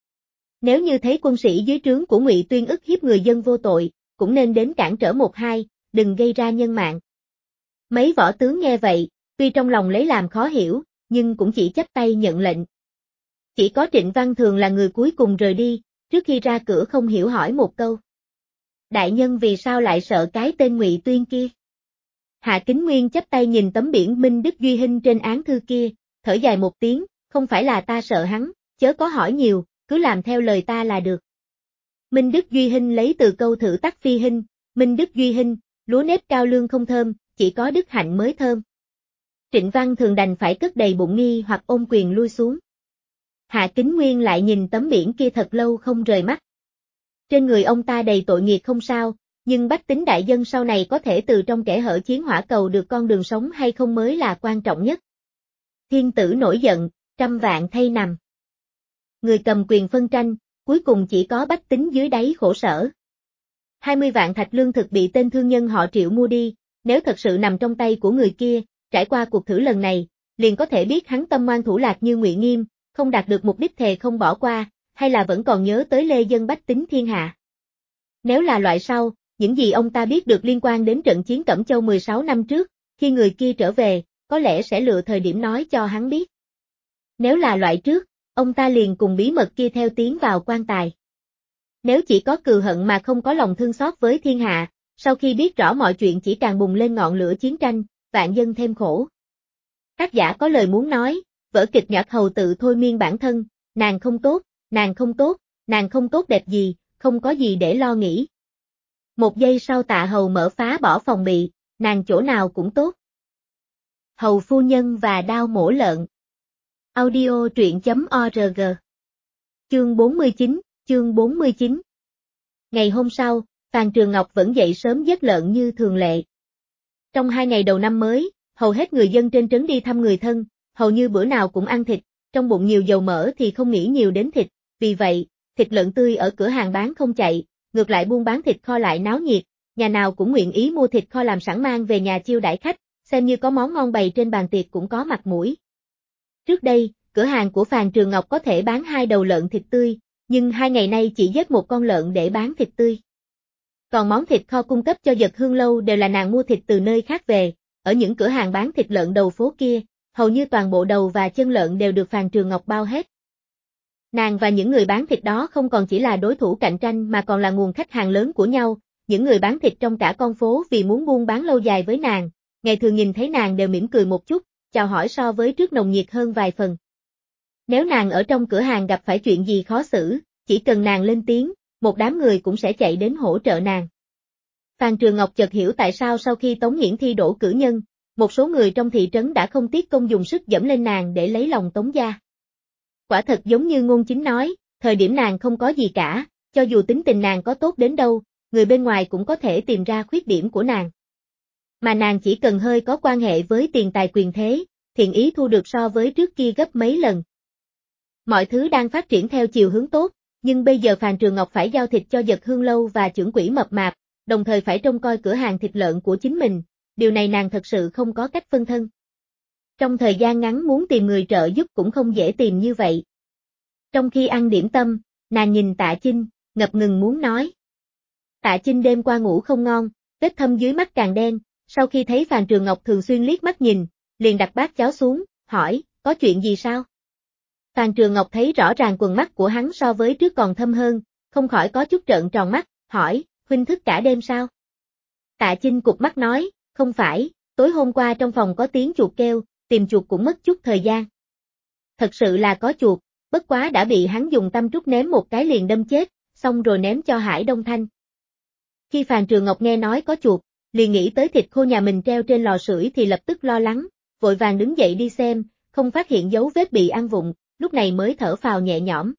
Nếu như thấy quân sĩ dưới trướng của Ngụy Tuyên ức hiếp người dân vô tội, cũng nên đến cản trở một hai, đừng gây ra nhân mạng. Mấy võ tướng nghe vậy, tuy trong lòng lấy làm khó hiểu, nhưng cũng chỉ chắp tay nhận lệnh. Chỉ có Trịnh Văn Thường là người cuối cùng rời đi, trước khi ra cửa không hiểu hỏi một câu. Đại nhân vì sao lại sợ cái tên Ngụy Tuyên kia? Hạ Kính Nguyên chắp tay nhìn tấm biển Minh Đức Duy Hinh trên án thư kia, thở dài một tiếng, không phải là ta sợ hắn, chớ có hỏi nhiều, cứ làm theo lời ta là được. Minh Đức Duy Hinh lấy từ câu thử tắc phi hinh, Minh Đức Duy Hinh, lúa nếp cao lương không thơm, chỉ có đức hạnh mới thơm. Trịnh Văn Thường đành phải cất đầy bụng nghi hoặc ôm quyền lui xuống. Hạ Kính Nguyên lại nhìn tấm biển kia thật lâu không rời mắt. Trên người ông ta đầy tội nghiệp không sao, nhưng bách tính đại dân sau này có thể từ trong kẻ hở chiến hỏa cầu được con đường sống hay không mới là quan trọng nhất. Thiên tử nổi giận, trăm vạn thay nằm. Người cầm quyền phân tranh, cuối cùng chỉ có bách tính dưới đáy khổ sở. 20 vạn thạch lương thực bị tên thương nhân họ Triệu mua đi, nếu thật sự nằm trong tay của người kia, trải qua cuộc thử lần này, liền có thể biết hắn tâm ngoan thủ lạc như Ngụy Nghiêm, không đạt được mục đích thề không bỏ qua, hay là vẫn còn nhớ tới lê dân bách tính thiên hạ. Nếu là loại sau, những gì ông ta biết được liên quan đến trận chiến Cẩm Châu 16 năm trước, khi người kia trở về, có lẽ sẽ lựa thời điểm nói cho hắn biết. Nếu là loại trước, ông ta liền cùng bí mật kia theo tiến vào quan tài. Nếu chỉ có cừu hận mà không có lòng thương xót với thiên hạ, sau khi biết rõ mọi chuyện chỉ càng bùng lên ngọn lửa chiến tranh, vạn dân thêm khổ. Tác giả có lời muốn nói, vở kịch Nhạc Hầu tự thôi miên bản thân, nàng không tốt, nàng không tốt, nàng không tốt đẹp gì, không có gì để lo nghĩ. Một giây sau Tạ Hầu mở phá bỏ phòng bị, nàng chỗ nào cũng tốt. Hầu phu nhân và đao mổ lợn. Audio truyện.org. Chương 49. Ngày hôm sau, Phàn Trường Ngọc vẫn dậy sớm giết lợn như thường lệ. Trong 2 ngày đầu năm mới, hầu hết người dân trên trấn đi thăm người thân, hầu như bữa nào cũng ăn thịt, trong bụng nhiều dầu mỡ thì không nghĩ nhiều đến thịt, vì vậy, thịt lợn tươi ở cửa hàng bán không chạy, ngược lại buôn bán thịt kho lại náo nhiệt, nhà nào cũng nguyện ý mua thịt kho làm sẵn mang về nhà chiêu đãi khách, xem như có món ngon bày trên bàn tiệc cũng có mặt mũi. Trước đây, cửa hàng của Phàn Trường Ngọc có thể bán 2 đầu lợn thịt tươi, nhưng 2 ngày nay chỉ giết 1 con lợn để bán thịt tươi. Còn món thịt kho cung cấp cho Dật Hương Lâu đều là nàng mua thịt từ nơi khác về, ở những cửa hàng bán thịt lợn đầu phố kia, hầu như toàn bộ đầu và chân lợn đều được Phàn Trường Ngọc bao hết. Nàng và những người bán thịt đó không còn chỉ là đối thủ cạnh tranh mà còn là nguồn khách hàng lớn của nhau, những người bán thịt trong cả con phố vì muốn buôn bán lâu dài với nàng, ngày thường nhìn thấy nàng đều mỉm cười một chút, chào hỏi so với trước nồng nhiệt hơn vài phần. Nếu nàng ở trong cửa hàng gặp phải chuyện gì khó xử, chỉ cần nàng lên tiếng, một đám người cũng sẽ chạy đến hỗ trợ nàng. Phàn Trường Ngọc chợt hiểu tại sao sau khi Tống Nghiễn thi đỗ cử nhân, một số người trong thị trấn đã không tiếc công dùng sức dẫm lên nàng để lấy lòng Tống gia. Quả thật giống như Ngôn Chính nói, thời điểm nàng không có gì cả, cho dù tính tình nàng có tốt đến đâu, người bên ngoài cũng có thể tìm ra khuyết điểm của nàng. Mà nàng chỉ cần hơi có quan hệ với tiền tài quyền thế, thiện ý thu được so với trước kia gấp mấy lần. Mọi thứ đang phát triển theo chiều hướng tốt, nhưng bây giờ Phàn Trường Ngọc phải giao thịt cho Dật Hương Lâu và trưởng quỹ mập mạp, đồng thời phải trông coi cửa hàng thịt lợn của chính mình, điều này nàng thật sự không có cách phân thân. Trong thời gian ngắn muốn tìm người trợ giúp cũng không dễ tìm như vậy. Trong khi ăn điểm tâm, nàng nhìn Tạ Chinh, ngập ngừng muốn nói. Tạ Chinh đêm qua ngủ không ngon, vết thâm dưới mắt càng đen, sau khi thấy Phàn Trường Ngọc thường xuyên liếc mắt nhìn, liền đặt bát cháo xuống, hỏi, có chuyện gì sao? Phàn Trường Ngọc thấy rõ ràng quần mắt của hắn so với trước còn thâm hơn, không khỏi có chút trợn tròn mắt, hỏi, huynh thức cả đêm sao? Tạ Chinh cụp mắt nói, không phải, tối hôm qua trong phòng có tiếng chuột kêu, tìm chuột cũng mất chút thời gian. Thật sự là có chuột, bất quá đã bị hắn dùng tâm trúc ném một cái liền đâm chết, xong rồi ném cho Hải Đông Thanh. Khi Phàn Trường Ngọc nghe nói có chuột, liền nghĩ tới thịt khô nhà mình treo trên lò sưởi thì lập tức lo lắng, vội vàng đứng dậy đi xem, không phát hiện dấu vết bị ăn vụng, lúc này mới thở phào nhẹ nhõm.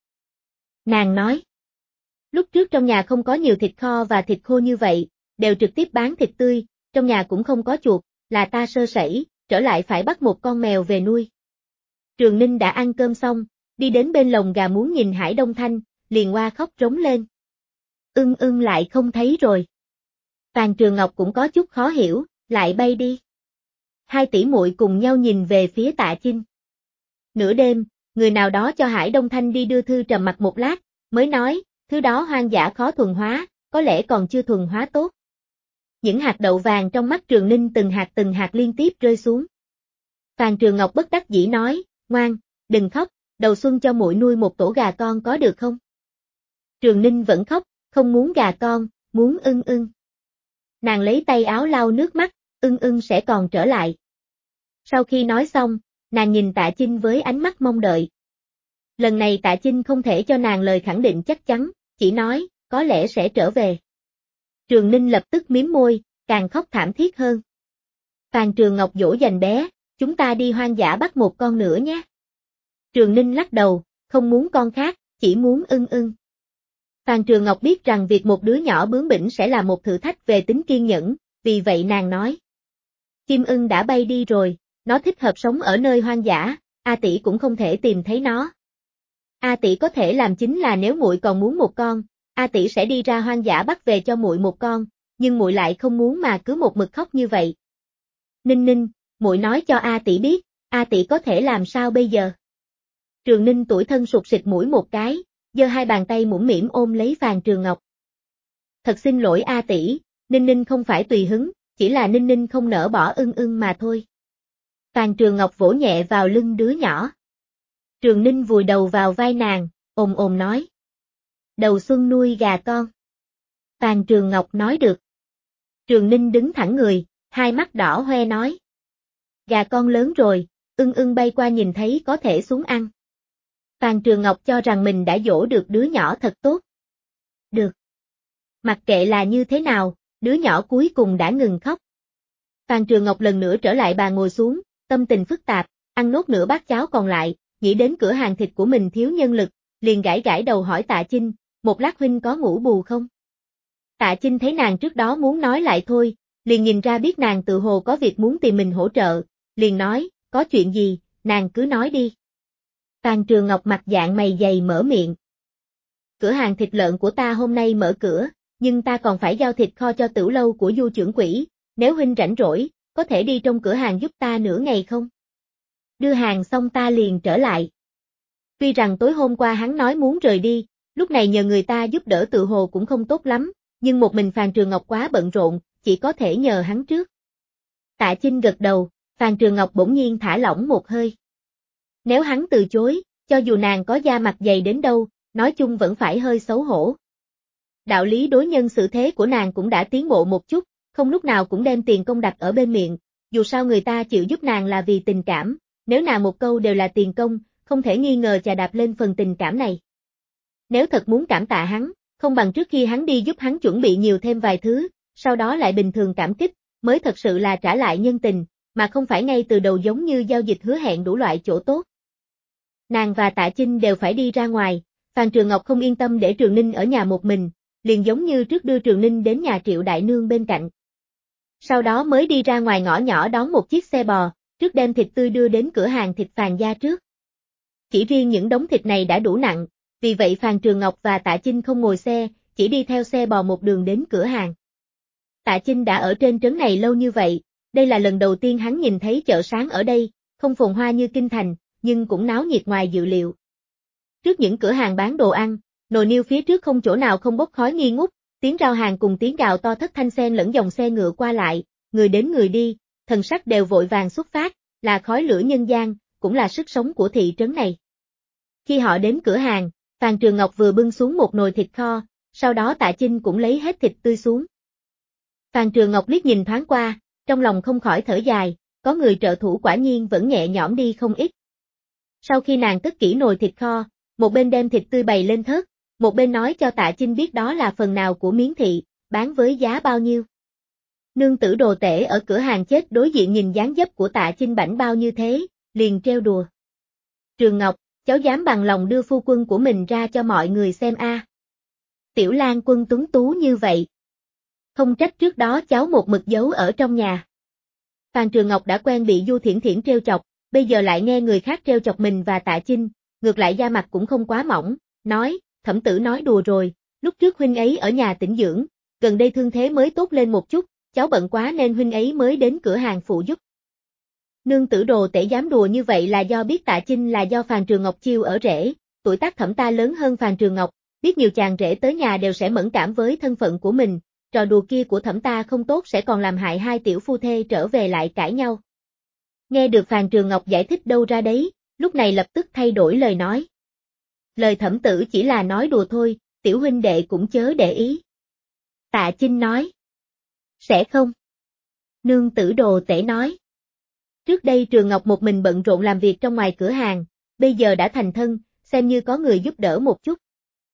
Nàng nói, lúc trước trong nhà không có nhiều thịt kho và thịt khô như vậy, đều trực tiếp bán thịt tươi, trong nhà cũng không có chuột, là ta sơ sẩy, trở lại phải bắt một con mèo về nuôi. Trường Ninh đã ăn cơm xong, đi đến bên lồng gà muốn nhìn Hải Đông Thanh, liền oa khóc rống lên. Ưng lại không thấy rồi. Phàn Trường Ngọc cũng có chút khó hiểu, lại bay đi. 2 tỷ muội cùng nhau nhìn về phía Tạ Chinh. Nửa đêm, người nào đó cho Hải Đông Thanh đi đưa thư trầm mặc một lát, mới nói, thứ đó hoang dã khó thuần hóa, có lẽ còn chưa thuần hóa tốt. Những hạt đậu vàng trong mắt Trường Ninh từng hạt liên tiếp rơi xuống. Phàn Trường Ngọc bất đắc dĩ nói, ngoan, đừng khóc, đầu xuân cho muội nuôi một tổ gà con có được không? Trường Ninh vẫn khóc, không muốn gà con, muốn ưng. Nàng lấy tay áo lau nước mắt, ưng sẽ còn trở lại. Sau khi nói xong, nàng nhìn Tạ Chinh với ánh mắt mong đợi. Lần này Tạ Chinh không thể cho nàng lời khẳng định chắc chắn, chỉ nói, có lẽ sẽ trở về. Trường Ninh lập tức mím môi, càng khóc thảm thiết hơn. Phàn Trường Ngọc dỗ dành bé, chúng ta đi hoang dã bắt một con nữa nhé. Trường Ninh lắc đầu, không muốn con khác, chỉ muốn ưng. Phàn Trường Ngọc biết rằng việc một đứa nhỏ bướng bỉnh sẽ là một thử thách về tính kiên nhẫn, vì vậy nàng nói. Chim ưng đã bay đi rồi, nó thích hợp sống ở nơi hoang dã, A tỷ cũng không thể tìm thấy nó. A tỷ có thể làm chính là nếu muội còn muốn một con, A tỷ sẽ đi ra hoang dã bắt về cho muội một con, nhưng muội lại không muốn mà cứ một mực khóc như vậy. Ninh, muội nói cho A tỷ biết, A tỷ có thể làm sao bây giờ? Trường Ninh tủi thân sụt sịt mũi một cái, giơ 2 bàn tay mũm mĩm ôm lấy Phàn Trường Ngọc. Thật xin lỗi A tỷ, Ninh không phải tùy hứng, chỉ là Ninh không nỡ bỏ ưng mà thôi. Phàn Trường Ngọc vỗ nhẹ vào lưng đứa nhỏ. Trường Ninh vùi đầu vào vai nàng, ồm nói. Đầu xuân nuôi gà con. Phàn Trường Ngọc nói được. Trường Ninh đứng thẳng người, 2 mắt đỏ hoe nói. Gà con lớn rồi, ưng bay qua nhìn thấy có thể xuống ăn. Phàn Trường Ngọc cho rằng mình đã dỗ được đứa nhỏ thật tốt. Được. Mặc kệ là như thế nào, đứa nhỏ cuối cùng đã ngừng khóc. Phàn Trường Ngọc lần nữa trở lại bàn ngồi xuống, tâm tình phức tạp, ăn nốt nửa bát cháo còn lại, nghĩ đến cửa hàng thịt của mình thiếu nhân lực, liền gãi gãi đầu hỏi Tạ Chinh, một lát huynh có ngủ bù không? Tạ Chinh thấy nàng trước đó muốn nói lại thôi, liền nhìn ra biết nàng tự hồ có việc muốn tìm mình hỗ trợ, liền nói, có chuyện gì, nàng cứ nói đi. Phan Trường Ngọc mặt dạng mày dày mở miệng. Cửa hàng thịt lợn của ta hôm nay mở cửa, nhưng ta còn phải giao thịt kho cho tửu lâu của Du trưởng quỹ, nếu huynh rảnh rỗi, có thể đi trong cửa hàng giúp ta nửa ngày không? Đưa hàng xong ta liền trở lại. Tuy rằng tối hôm qua hắn nói muốn rời đi, lúc này nhờ người ta giúp đỡ tự hồ cũng không tốt lắm, nhưng một mình Phan Trường Ngọc quá bận rộn, chỉ có thể nhờ hắn trước. Tạ Chinh gật đầu, Phan Trường Ngọc bỗng nhiên thả lỏng một hơi. Nếu hắn từ chối, cho dù nàng có da mặt dày đến đâu, nói chung vẫn phải hơi xấu hổ. Đạo lý đối nhân xử thế của nàng cũng đã tiến bộ một chút, không lúc nào cũng đem tiền công đặt ở bên miệng, dù sao người ta chịu giúp nàng là vì tình cảm, nếu nàng một câu đều là tiền công, không thể nghi ngờ chà đạp lên phần tình cảm này. Nếu thật muốn cảm tạ hắn, không bằng trước khi hắn đi giúp hắn chuẩn bị nhiều thêm vài thứ, sau đó lại bình thường cảm kích, mới thật sự là trả lại nhân tình, mà không phải ngay từ đầu giống như giao dịch hứa hẹn đủ loại chỗ tốt. Nàng và Tạ Chinh đều phải đi ra ngoài, Phan Trường Ngọc không yên tâm để Trường Ninh ở nhà một mình, liền giống như trước đưa Trường Ninh đến nhà Triệu Đại Nương bên cạnh. Sau đó mới đi ra ngoài ngõ nhỏ đón một chiếc xe bò, trước đem thịt tươi đưa đến cửa hàng thịt Phan gia trước. Chỉ riêng những đống thịt này đã đủ nặng, vì vậy Phan Trường Ngọc và Tạ Chinh không ngồi xe, chỉ đi theo xe bò một đường đến cửa hàng. Tạ Chinh đã ở trên trấn này lâu như vậy, đây là lần đầu tiên hắn nhìn thấy chợ sáng ở đây, không phồn hoa như kinh thành, nhưng cũng náo nhiệt ngoài dự liệu. Trước những cửa hàng bán đồ ăn, nồi niêu phía trước không chỗ nào không bốc khói nghi ngút, tiếng rao hàng cùng tiếng gào to thất thanh xen lẫn dòng xe ngựa qua lại, người đến người đi, thần sắc đều vội vàng xuất phát, là khói lửa nhân gian, cũng là sức sống của thị trấn này. Khi họ đến cửa hàng, Phan Trường Ngọc vừa bưng xuống một nồi thịt kho, sau đó Tạ Chinh cũng lấy hết thịt tươi xuống. Phan Trường Ngọc liếc nhìn thoáng qua, trong lòng không khỏi thở dài, có người trợ thủ quả nhiên vẫn nhẹ nhõm đi không ít. Sau khi nàng cất kỹ nồi thịt kho, một bên đem thịt tươi bày lên thớt, một bên nói cho Tạ Chinh biết đó là phần nào của miếng thị, bán với giá bao nhiêu. Nương tử Đồ Tể ở cửa hàng chết đối diện nhìn dáng dấp của Tạ Chinh bảnh bao như thế, liền trêu đùa. Trường Ngọc, cháu dám bằng lòng đưa phu quân của mình ra cho mọi người xem a. Tiểu Lang Quân tuấn tú như vậy. Không trách trước đó cháu một mực giấu ở trong nhà. Phan Trường Ngọc đã quen bị Du Thiển Thiển trêu chọc, bây giờ lại nghe người khác trêu chọc mình và Tạ Chinh, ngược lại da mặt cũng không quá mỏng, nói, thẩm tử nói đùa rồi, lúc trước huynh ấy ở nhà tĩnh dưỡng, gần đây thương thế mới tốt lên một chút, cháu bận quá nên huynh ấy mới đến cửa hàng phụ giúp. Nương tử Đồ Tể dám đùa như vậy là do biết Tạ Chinh là do Phan Trường Ngọc chiêu ở rể, tuổi tác thẩm ta lớn hơn Phan Trường Ngọc, biết nhiều chàng rể tới nhà đều sẽ mẫn cảm với thân phận của mình, trò đùa kia của thẩm ta không tốt sẽ còn làm hại hai tiểu phu thê trở về lại cãi nhau. Nghe được Phan Trường Ngọc giải thích đâu ra đấy, lúc này lập tức thay đổi lời nói. Lời thẩm tử chỉ là nói đùa thôi, tiểu huynh đệ cũng chớ để ý. Tạ Chinh nói. Sẽ không. Nương tử Đồ Tể nói. Trước đây Trường Ngọc một mình bận rộn làm việc trong ngoài cửa hàng, bây giờ đã thành thân, xem như có người giúp đỡ một chút.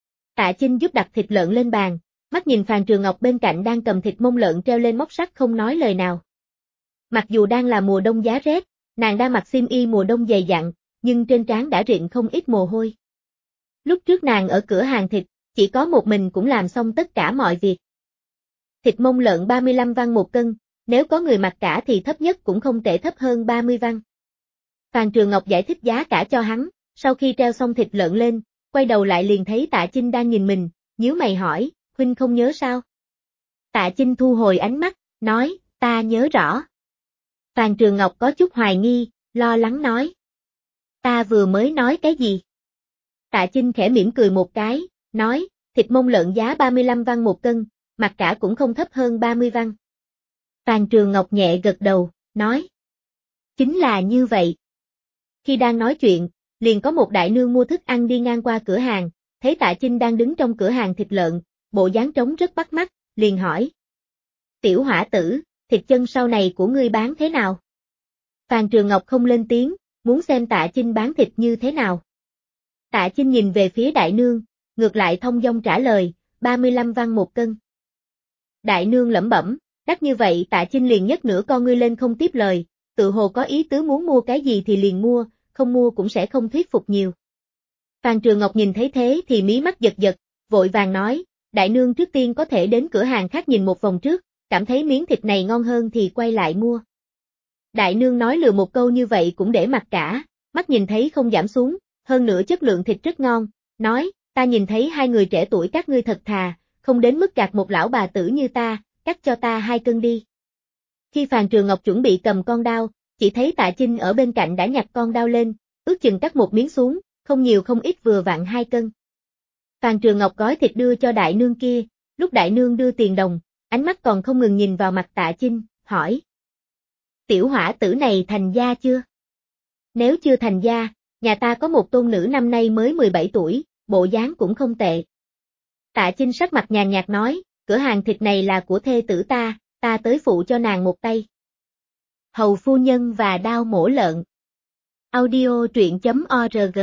Tạ Chinh giúp đặt thịt lợn lên bàn, mắt nhìn Phan Trường Ngọc bên cạnh đang cầm thịt mông lợn treo lên móc sắt không nói lời nào. Mặc dù đang là mùa đông giá rét, nàng đang mặc xiêm y mùa đông dày dặn, nhưng trên trán đã rịn không ít mồ hôi. Lúc trước nàng ở cửa hàng thịt, chỉ có một mình cũng làm xong tất cả mọi việc. Thịt mông lợn 35 văn một cân, nếu có người mặc cả thì thấp nhất cũng không thể thấp hơn 30 văn. Phan Trường Ngọc giải thích giá cả cho hắn, sau khi treo xong thịt lợn lên, quay đầu lại liền thấy Tạ Chinh đang nhìn mình, nhíu mày hỏi, huynh không nhớ sao? Tạ Chinh thu hồi ánh mắt, nói, ta nhớ rõ. Phan Trường Ngọc có chút hoài nghi, lo lắng nói. Ta vừa mới nói cái gì? Tạ Chinh khẽ mỉm cười một cái, nói, thịt mông lợn giá 35 văn một cân, mặc cả cũng không thấp hơn 30 văn. Phan Trường Ngọc nhẹ gật đầu, nói. Chính là như vậy. Khi đang nói chuyện, liền có một đại nương mua thức ăn đi ngang qua cửa hàng, thấy Tạ Chinh đang đứng trong cửa hàng thịt lợn, bộ dáng trống rất bắt mắt, liền hỏi. Tiểu hỏa tử, thịt chân sau này của ngươi bán thế nào? Phan Trường Ngọc không lên tiếng, muốn xem Tạ Chinh bán thịt như thế nào. Tạ Chinh nhìn về phía đại nương, ngược lại thông dong trả lời, 35 văn một cân. Đại nương lẩm bẩm, đắt như vậy Tạ Chinh liền nhấc nửa con ngươi lên không tiếp lời, tự hồ có ý tứ muốn mua cái gì thì liền mua, không mua cũng sẽ không thuyết phục nhiều. Phan Trường Ngọc nhìn thấy thế thì mí mắt giật giật, vội vàng nói, đại nương trước tiên có thể đến cửa hàng khác nhìn một vòng trước, cảm thấy miếng thịt này ngon hơn thì quay lại mua. Đại nương nói lừa một câu như vậy cũng để mặc cả, mắt nhìn thấy không giảm xuống, hơn nữa chất lượng thịt rất ngon, nói, ta nhìn thấy hai người trẻ tuổi các ngươi thật thà, không đến mức gạt một lão bà tử như ta, cắt cho ta 2 cân đi. Khi Phan Trường Ngọc chuẩn bị cầm con dao, chỉ thấy Tạ Chinh ở bên cạnh đã nhặt con dao lên, ước chừng cắt một miếng xuống, không nhiều không ít vừa vặn 2 cân. Phan Trường Ngọc gói thịt đưa cho đại nương kia, lúc đại nương đưa tiền đồng, ánh mắt còn không ngừng nhìn vào mặt Tạ Chinh, hỏi. Tiểu hỏa tử này thành gia chưa? Nếu chưa thành gia, nhà ta có một tôn nữ năm nay mới 17 tuổi, bộ dáng cũng không tệ. Tạ Chinh sắc mặt nhàn nhạt nói, cửa hàng thịt này là của thê tử ta tới phụ cho nàng một tay. Hầu phu nhân và đao mổ lợn. Audio truyện.org.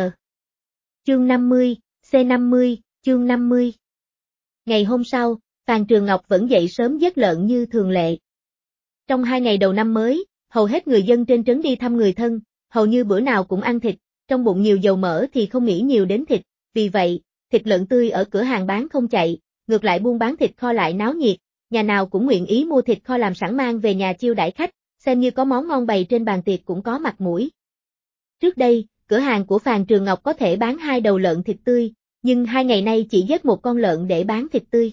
Chương 50, C50, chương 50. Ngày hôm sau, Phan Trường Ngọc vẫn dậy sớm giết lợn như thường lệ. Trong 2 ngày đầu năm mới, hầu hết người dân trên trấn đi thăm người thân, hầu như bữa nào cũng ăn thịt, trong bụng nhiều dầu mỡ thì không nghĩ nhiều đến thịt, vì vậy, thịt lợn tươi ở cửa hàng bán không chạy, ngược lại buôn bán thịt kho lại náo nhiệt, nhà nào cũng nguyện ý mua thịt kho làm sẵn mang về nhà chiêu đãi khách, xem như có món ngon bày trên bàn tiệc cũng có mặt mũi. Trước đây, cửa hàng của Phan Trường Ngọc có thể bán 2 đầu lợn thịt tươi, nhưng 2 ngày nay chỉ giết một con lợn để bán thịt tươi.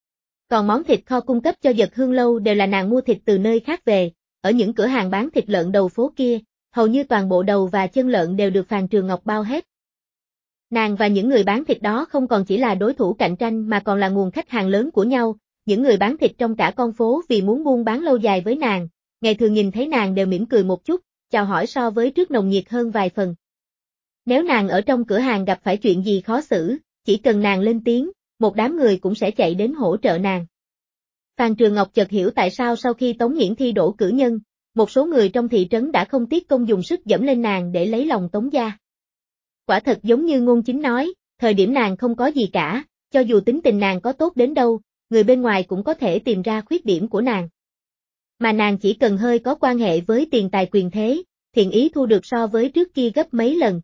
Còn món thịt kho cung cấp cho Dật Hương Lâu đều là nàng mua thịt từ nơi khác về, ở những cửa hàng bán thịt lợn đầu phố kia, hầu như toàn bộ đầu và chân lợn đều được Phan Trường Ngọc bao hết. Nàng và những người bán thịt đó không còn chỉ là đối thủ cạnh tranh mà còn là nguồn khách hàng lớn của nhau, những người bán thịt trong cả con phố vì muốn buôn bán lâu dài với nàng, ngày thường nhìn thấy nàng đều mỉm cười một chút, chào hỏi so với trước nồng nhiệt hơn vài phần. Nếu nàng ở trong cửa hàng gặp phải chuyện gì khó xử, chỉ cần nàng lên tiếng, một đám người cũng sẽ chạy đến hỗ trợ nàng. Phan Trường Ngọc chợt hiểu tại sao sau khi Tống Nghiễn thi đỗ cử nhân, một số người trong thị trấn đã không tiếc công dùng sức dẫm lên nàng để lấy lòng Tống gia. Quả thật giống như Ngôn Chính nói, thời điểm nàng không có gì cả, cho dù tính tình nàng có tốt đến đâu, người bên ngoài cũng có thể tìm ra khuyết điểm của nàng. Mà nàng chỉ cần hơi có quan hệ với tiền tài quyền thế, thiện ý thu được so với trước kia gấp mấy lần.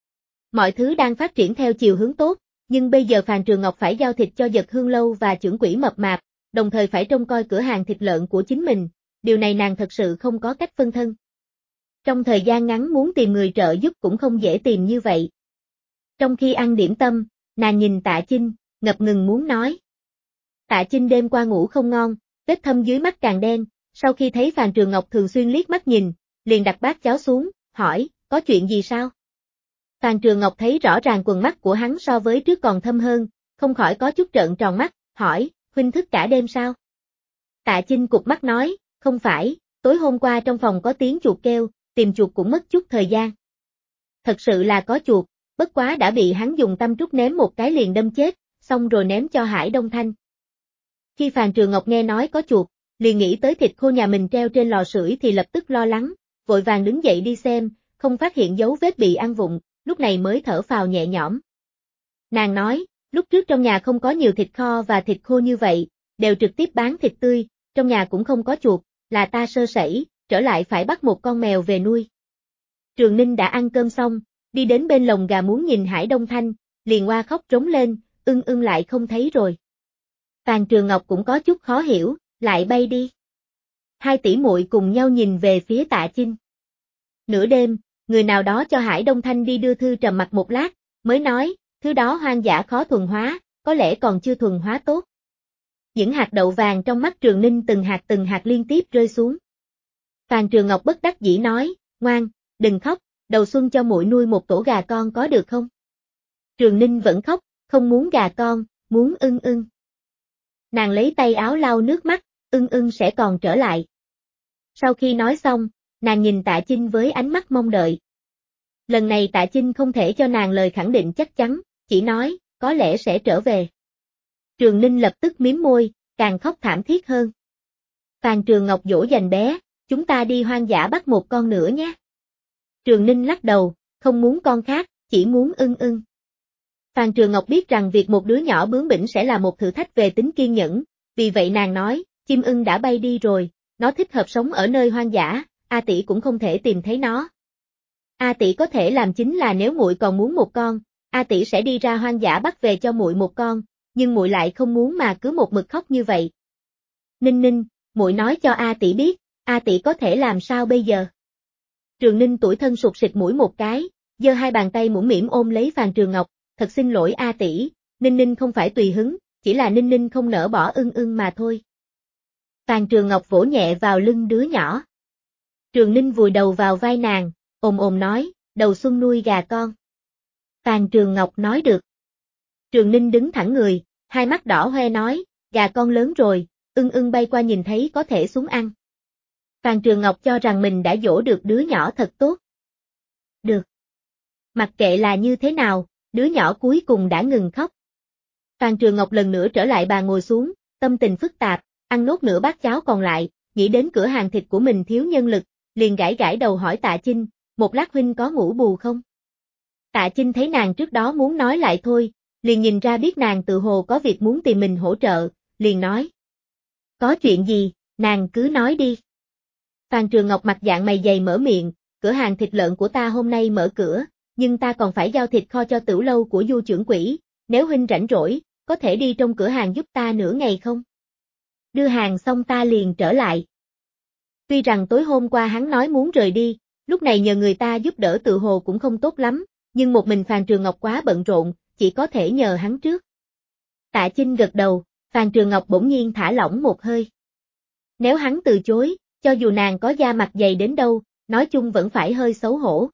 Mọi thứ đang phát triển theo chiều hướng tốt, nhưng bây giờ Phan Trường Ngọc phải giao thịt cho Dật Hương Lâu và trưởng quỹ mập mạp, đồng thời phải trông coi cửa hàng thịt lợn của chính mình, điều này nàng thật sự không có cách phân thân. Trong thời gian ngắn muốn tìm người trợ giúp cũng không dễ tìm như vậy. Trong khi ăn điểm tâm, nàng nhìn Tạ Chinh, ngập ngừng muốn nói. Tạ Chinh đêm qua ngủ không ngon, vết thâm dưới mắt càng đen, sau khi thấy Phan Trường Ngọc thường xuyên liếc mắt nhìn, liền đặt bát cháo xuống, hỏi, có chuyện gì sao? Phan Trường Ngọc thấy rõ ràng quần mắt của hắn so với trước còn thâm hơn, không khỏi có chút trợn tròn mắt, hỏi, huynh thức cả đêm sao? Tạ Chinh cụp mắt nói, không phải, tối hôm qua trong phòng có tiếng chuột kêu, tìm chuột cũng mất chút thời gian. Thật sự là có chuột, bất quá đã bị hắn dùng tâm trúc ném một cái liền đâm chết, xong rồi ném cho Hải Đông Thanh. Khi Phan Trường Ngọc nghe nói có chuột, liền nghĩ tới thịt khô nhà mình treo trên lò sưởi thì lập tức lo lắng, vội vàng đứng dậy đi xem, không phát hiện dấu vết bị ăn vụng, lúc này mới thở phào nhẹ nhõm. Nàng nói, lúc trước trong nhà không có nhiều thịt kho và thịt khô như vậy, đều trực tiếp bán thịt tươi, trong nhà cũng không có chuột, là ta sơ sẩy, trở lại phải bắt một con mèo về nuôi. Trường Ninh đã ăn cơm xong, đi đến bên lồng gà muốn nhìn Hải Đông Thanh, liền oa khóc trống lên, ưng lại không thấy rồi. Phan Trường Ngọc cũng có chút khó hiểu, lại bay đi. Hai tỷ muội cùng nhau nhìn về phía Tạ Chinh. Nửa đêm, người nào đó cho Hải Đông Thanh đi đưa thư trầm mặc một lát, mới nói, thứ đó hoang dã khó thuần hóa, có lẽ còn chưa thuần hóa tốt. Những hạt đậu vàng trong mắt Trường Ninh từng hạt liên tiếp rơi xuống. Phan Trường Ngọc bất đắc dĩ nói, ngoan, đừng khóc, đầu xuân cho muội nuôi một tổ gà con có được không? Trường Ninh vẫn khóc, không muốn gà con, muốn ưng. Nàng lấy tay áo lau nước mắt, ưng sẽ còn trở lại. Sau khi nói xong, nàng nhìn Tạ Chinh với ánh mắt mong đợi. Lần này Tạ Chinh không thể cho nàng lời khẳng định chắc chắn, chỉ nói, có lẽ sẽ trở về. Trường Ninh lập tức mím môi, càng khóc thảm thiết hơn. Phan Trường Ngọc dỗ dành bé, chúng ta đi hoang dã bắt một con nữa nhé. Trường Ninh lắc đầu, không muốn con khác, chỉ muốn ưng. Phan Trường Ngọc biết rằng việc một đứa nhỏ bướng bỉnh sẽ là một thử thách về tính kiên nhẫn, vì vậy nàng nói, chim ưng đã bay đi rồi, nó thích hợp sống ở nơi hoang dã, A tỷ cũng không thể tìm thấy nó. A tỷ có thể làm chính là nếu muội còn muốn một con, A tỷ sẽ đi ra hoang dã bắt về cho muội một con, nhưng muội lại không muốn mà cứ một mực khóc như vậy. Ninh Ninh, muội nói cho A tỷ biết, A tỷ có thể làm sao bây giờ? Trường Ninh tủi thân sụt sịt mũi một cái, giơ hai bàn tay mũm mĩm ôm lấy Phàn Trường Ngọc, thật xin lỗi A tỷ, Ninh Ninh không phải tùy hứng, chỉ là Ninh Ninh không nỡ bỏ ưng ưng mà thôi. Phàn Trường Ngọc vỗ nhẹ vào lưng đứa nhỏ. Trường Ninh vùi đầu vào vai nàng, ồm ồm nói, đầu xuân nuôi gà con. Phàn Trường Ngọc nói được. Trường Ninh đứng thẳng người, hai mắt đỏ hoe nói, gà con lớn rồi, ưng ưng bay qua nhìn thấy có thể xuống ăn. Phàn Trường Ngọc cho rằng mình đã dỗ được đứa nhỏ thật tốt. Được. Mặc kệ là như thế nào, đứa nhỏ cuối cùng đã ngừng khóc. Phàn Trường Ngọc lần nữa trở lại bàn ngồi xuống, tâm tình phức tạp, ăn nốt nửa bát cháo còn lại, nghĩ đến cửa hàng thịt của mình thiếu nhân lực, liền gãi gãi đầu hỏi Tạ Chinh, một lát huynh có ngủ bù không? Tạ Chinh thấy nàng trước đó muốn nói lại thôi, liền nhìn ra biết nàng tự hồ có việc muốn tìm mình hỗ trợ, liền nói. Có chuyện gì, nàng cứ nói đi. Phàn Trường Ngọc mặt dạng mày dày mở miệng, cửa hàng thịt lợn của ta hôm nay mở cửa, nhưng ta còn phải giao thịt kho cho tửu lâu của Du trưởng quỹ, nếu huynh rảnh rỗi, có thể đi trong cửa hàng giúp ta nửa ngày không? Đưa hàng xong ta liền trở lại. Tuy rằng tối hôm qua hắn nói muốn rời đi, lúc này nhờ người ta giúp đỡ tự hồ cũng không tốt lắm, nhưng một mình Phàn Trường Ngọc quá bận rộn, chỉ có thể nhờ hắn trước. Tạ Chinh gật đầu, Phàn Trường Ngọc bỗng nhiên thả lỏng một hơi. Nếu hắn từ chối, cho dù nàng có da mặt dày đến đâu, nói chung vẫn phải hơi xấu hổ.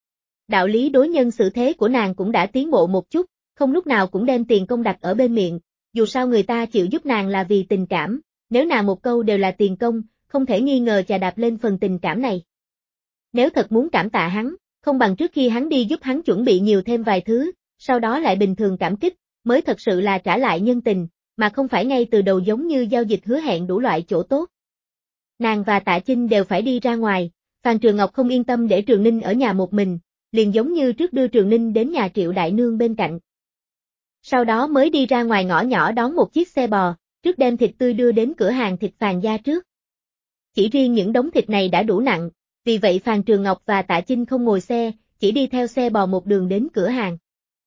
Đạo lý đối nhân xử thế của nàng cũng đã tiến bộ một chút, không lúc nào cũng đem tiền công đặt ở bên miệng, dù sao người ta chịu giúp nàng là vì tình cảm, nếu nàng một câu đều là tiền công, không thể nghi ngờ chà đạp lên phần tình cảm này. Nếu thật muốn cảm tạ hắn, không bằng trước khi hắn đi giúp hắn chuẩn bị nhiều thêm vài thứ, sau đó lại bình thường cảm kích, mới thật sự là trả lại nhân tình, mà không phải ngay từ đầu giống như giao dịch hứa hẹn đủ loại chỗ tốt. Nàng và Tạ Chinh đều phải đi ra ngoài, Phàn Trường Ngọc không yên tâm để Trường Ninh ở nhà một mình, liền giống như trước đưa Trường Ninh đến nhà Triệu Đại Nương bên cạnh. Sau đó mới đi ra ngoài ngõ nhỏ đón một chiếc xe bò, trước đem thịt tươi đưa đến cửa hàng thịt Phàn gia trước. Chỉ riêng những đống thịt này đã đủ nặng, vì vậy Phàn Trường Ngọc và Tạ Chinh không ngồi xe, chỉ đi theo xe bò một đường đến cửa hàng.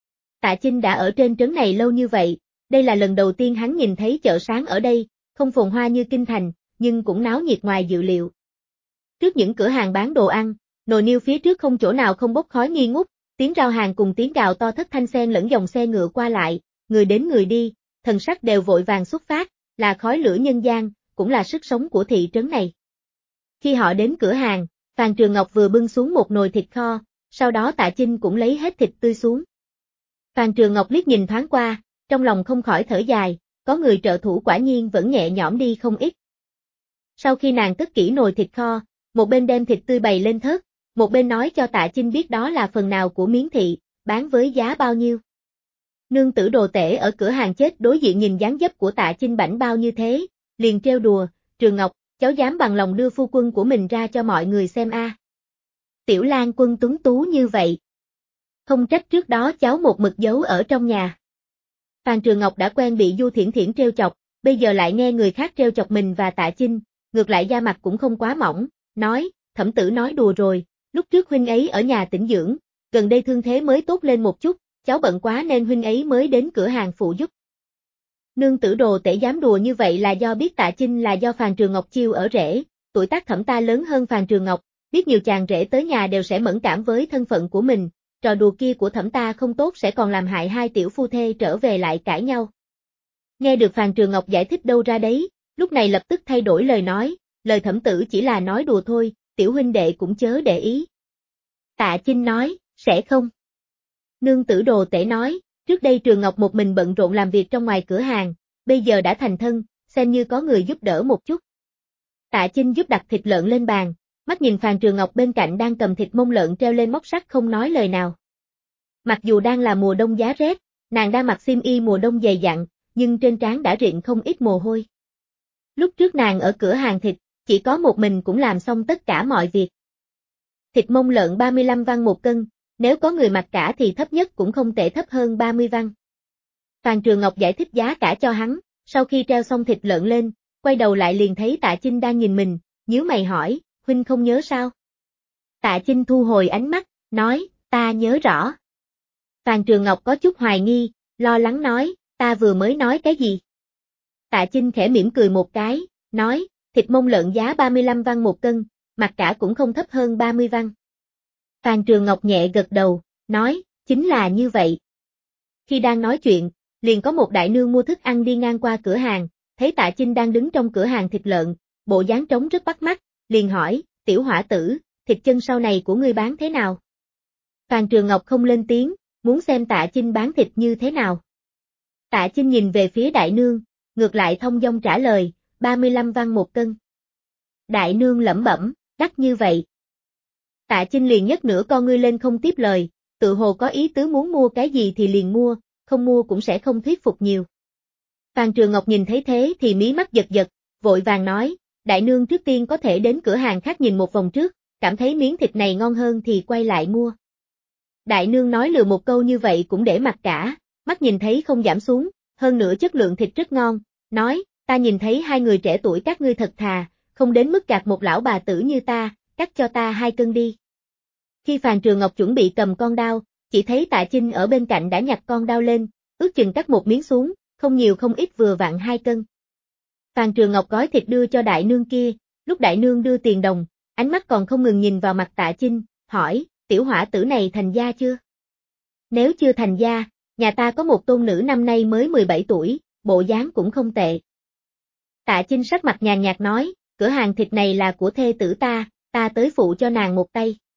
Tạ Chinh đã ở trên trấn này lâu như vậy, đây là lần đầu tiên hắn nhìn thấy chợ sáng ở đây, không phồn hoa như kinh thành, nhưng cũng náo nhiệt ngoài dự liệu. Trước những cửa hàng bán đồ ăn, nồi niêu phía trước không chỗ nào không bốc khói nghi ngút, tiếng rao hàng cùng tiếng gào to thất thanh xen lẫn dòng xe ngựa qua lại, người đến người đi, thần sắc đều vội vàng xuất phát, là khói lửa nhân gian, cũng là sức sống của thị trấn này. Khi họ đến cửa hàng, Phàn Trường Ngọc vừa bưng xuống một nồi thịt kho, sau đó Tạ Chinh cũng lấy hết thịt tươi xuống. Phàn Trường Ngọc liếc nhìn thoáng qua, trong lòng không khỏi thở dài, có người trợ thủ quả nhiên vẫn nhẹ nhõm đi không ít. Sau khi nàng cất kỹ nồi thịt kho, một bên đem thịt tươi bày lên thớt, một bên nói cho Tạ Chinh biết đó là phần nào của miếng thị, bán với giá bao nhiêu. Nương tử Đồ Tể ở cửa hàng chết đối diện nhìn dáng dấp của Tạ Chinh bảnh bao như thế, liền trêu đùa, Trường Ngọc, cháu dám bằng lòng đưa phu quân của mình ra cho mọi người xem a. Tiểu Lang Quân tuấn tú như vậy. Không trách trước đó cháu một mực giấu ở trong nhà. Phàn Trường Ngọc đã quen bị Du Thiển Thiển trêu chọc, bây giờ lại nghe người khác trêu chọc mình và Tạ Chinh, ngược lại da mặt cũng không quá mỏng, nói, thẩm tử nói đùa rồi, lúc trước huynh ấy ở nhà tĩnh dưỡng, gần đây thương thế mới tốt lên một chút, cháu bận quá nên huynh ấy mới đến cửa hàng phụ giúp. Nương tử Đồ Tể dám đùa như vậy là do biết Tạ Chinh là do Phàn Trường Ngọc chiêu ở rể, tuổi tác thẩm ta lớn hơn Phàn Trường Ngọc, biết nhiều chàng rể tới nhà đều sẽ mẫn cảm với thân phận của mình, trò đùa kia của thẩm ta không tốt sẽ còn làm hại hai tiểu phu thê trở về lại cãi nhau. Nghe được Phàn Trường Ngọc giải thích đâu ra đấy, lúc này lập tức thay đổi lời nói, lời thẩm tử chỉ là nói đùa thôi, tiểu huynh đệ cũng chớ để ý. Tạ Chinh nói, sẽ không. Nương tử Đồ Tể nói, trước đây Trường Ngọc một mình bận rộn làm việc trong ngoài cửa hàng, bây giờ đã thành thân, xem như có người giúp đỡ một chút. Tạ Chinh giúp đặt thịt lợn lên bàn, mắt nhìn Phàn Trường Ngọc bên cạnh đang cầm thịt mông lợn treo lên móc sắt không nói lời nào. Mặc dù đang là mùa đông giá rét, nàng đang mặc xiêm y mùa đông dày dặn, nhưng trên trán đã rịn không ít mồ hôi. Lúc trước nàng ở cửa hàng thịt, chỉ có một mình cũng làm xong tất cả mọi việc. Thịt mông lợn 35 văn một cân, nếu có người mặc cả thì thấp nhất cũng không thể thấp hơn 30 văn. Phàn Trường Ngọc giải thích giá cả cho hắn, sau khi treo xong thịt lợn lên, quay đầu lại liền thấy Tạ Chinh đang nhìn mình, nhíu mày hỏi, huynh không nhớ sao? Tạ Chinh thu hồi ánh mắt, nói, ta nhớ rõ. Phàn Trường Ngọc có chút hoài nghi, lo lắng nói, ta vừa mới nói cái gì? Tạ Chinh khẽ mỉm cười một cái, nói, thịt mông lợn giá 35 văn một cân, mặt cả cũng không thấp hơn 30 văn. Phàn Trường Ngọc nhẹ gật đầu, nói, chính là như vậy. Khi đang nói chuyện, liền có một đại nương mua thức ăn đi ngang qua cửa hàng, thấy Tạ Chinh đang đứng trong cửa hàng thịt lợn, bộ dáng trống rất bắt mắt, liền hỏi, tiểu hỏa tử, thịt chân sau này của ngươi bán thế nào? Phàn Trường Ngọc không lên tiếng, muốn xem Tạ Chinh bán thịt như thế nào. Tạ Chinh nhìn về phía đại nương, ngược lại thông dong trả lời, 35 văn một cân. Đại nương lẩm bẩm, đắt như vậy. Tạ Chinh liền nhấc nửa con ngươi lên không tiếp lời, tự hồ có ý tứ muốn mua cái gì thì liền mua, không mua cũng sẽ không thuyết phục nhiều. Phàn Trường Ngọc nhìn thấy thế thì mí mắt giật giật, vội vàng nói, đại nương trước tiên có thể đến cửa hàng khác nhìn một vòng trước, cảm thấy miếng thịt này ngon hơn thì quay lại mua. Đại nương nói lừa một câu như vậy cũng để mặc cả, mắt nhìn thấy không giảm xuống, hơn nữa chất lượng thịt rất ngon, nói, ta nhìn thấy hai người trẻ tuổi các ngươi thật thà, không đến mức gạt một lão bà tử như ta, cắt cho ta 2 cân đi. Khi Phàn Trường Ngọc chuẩn bị cầm con dao, chỉ thấy Tạ Chinh ở bên cạnh đã nhặt con dao lên, ước chừng cắt một miếng xuống, không nhiều không ít vừa vặn 2 cân. Phàn Trường Ngọc gói thịt đưa cho đại nương kia, lúc đại nương đưa tiền đồng, ánh mắt còn không ngừng nhìn vào mặt Tạ Chinh, hỏi, tiểu hỏa tử này thành gia chưa? Nếu chưa thành gia, nhà ta có một tôn nữ năm nay mới 17 tuổi, bộ dáng cũng không tệ. Tạ Chinh sắc mặt nhàn nhạt nói, cửa hàng thịt này là của thê tử ta tới phụ cho nàng một tay.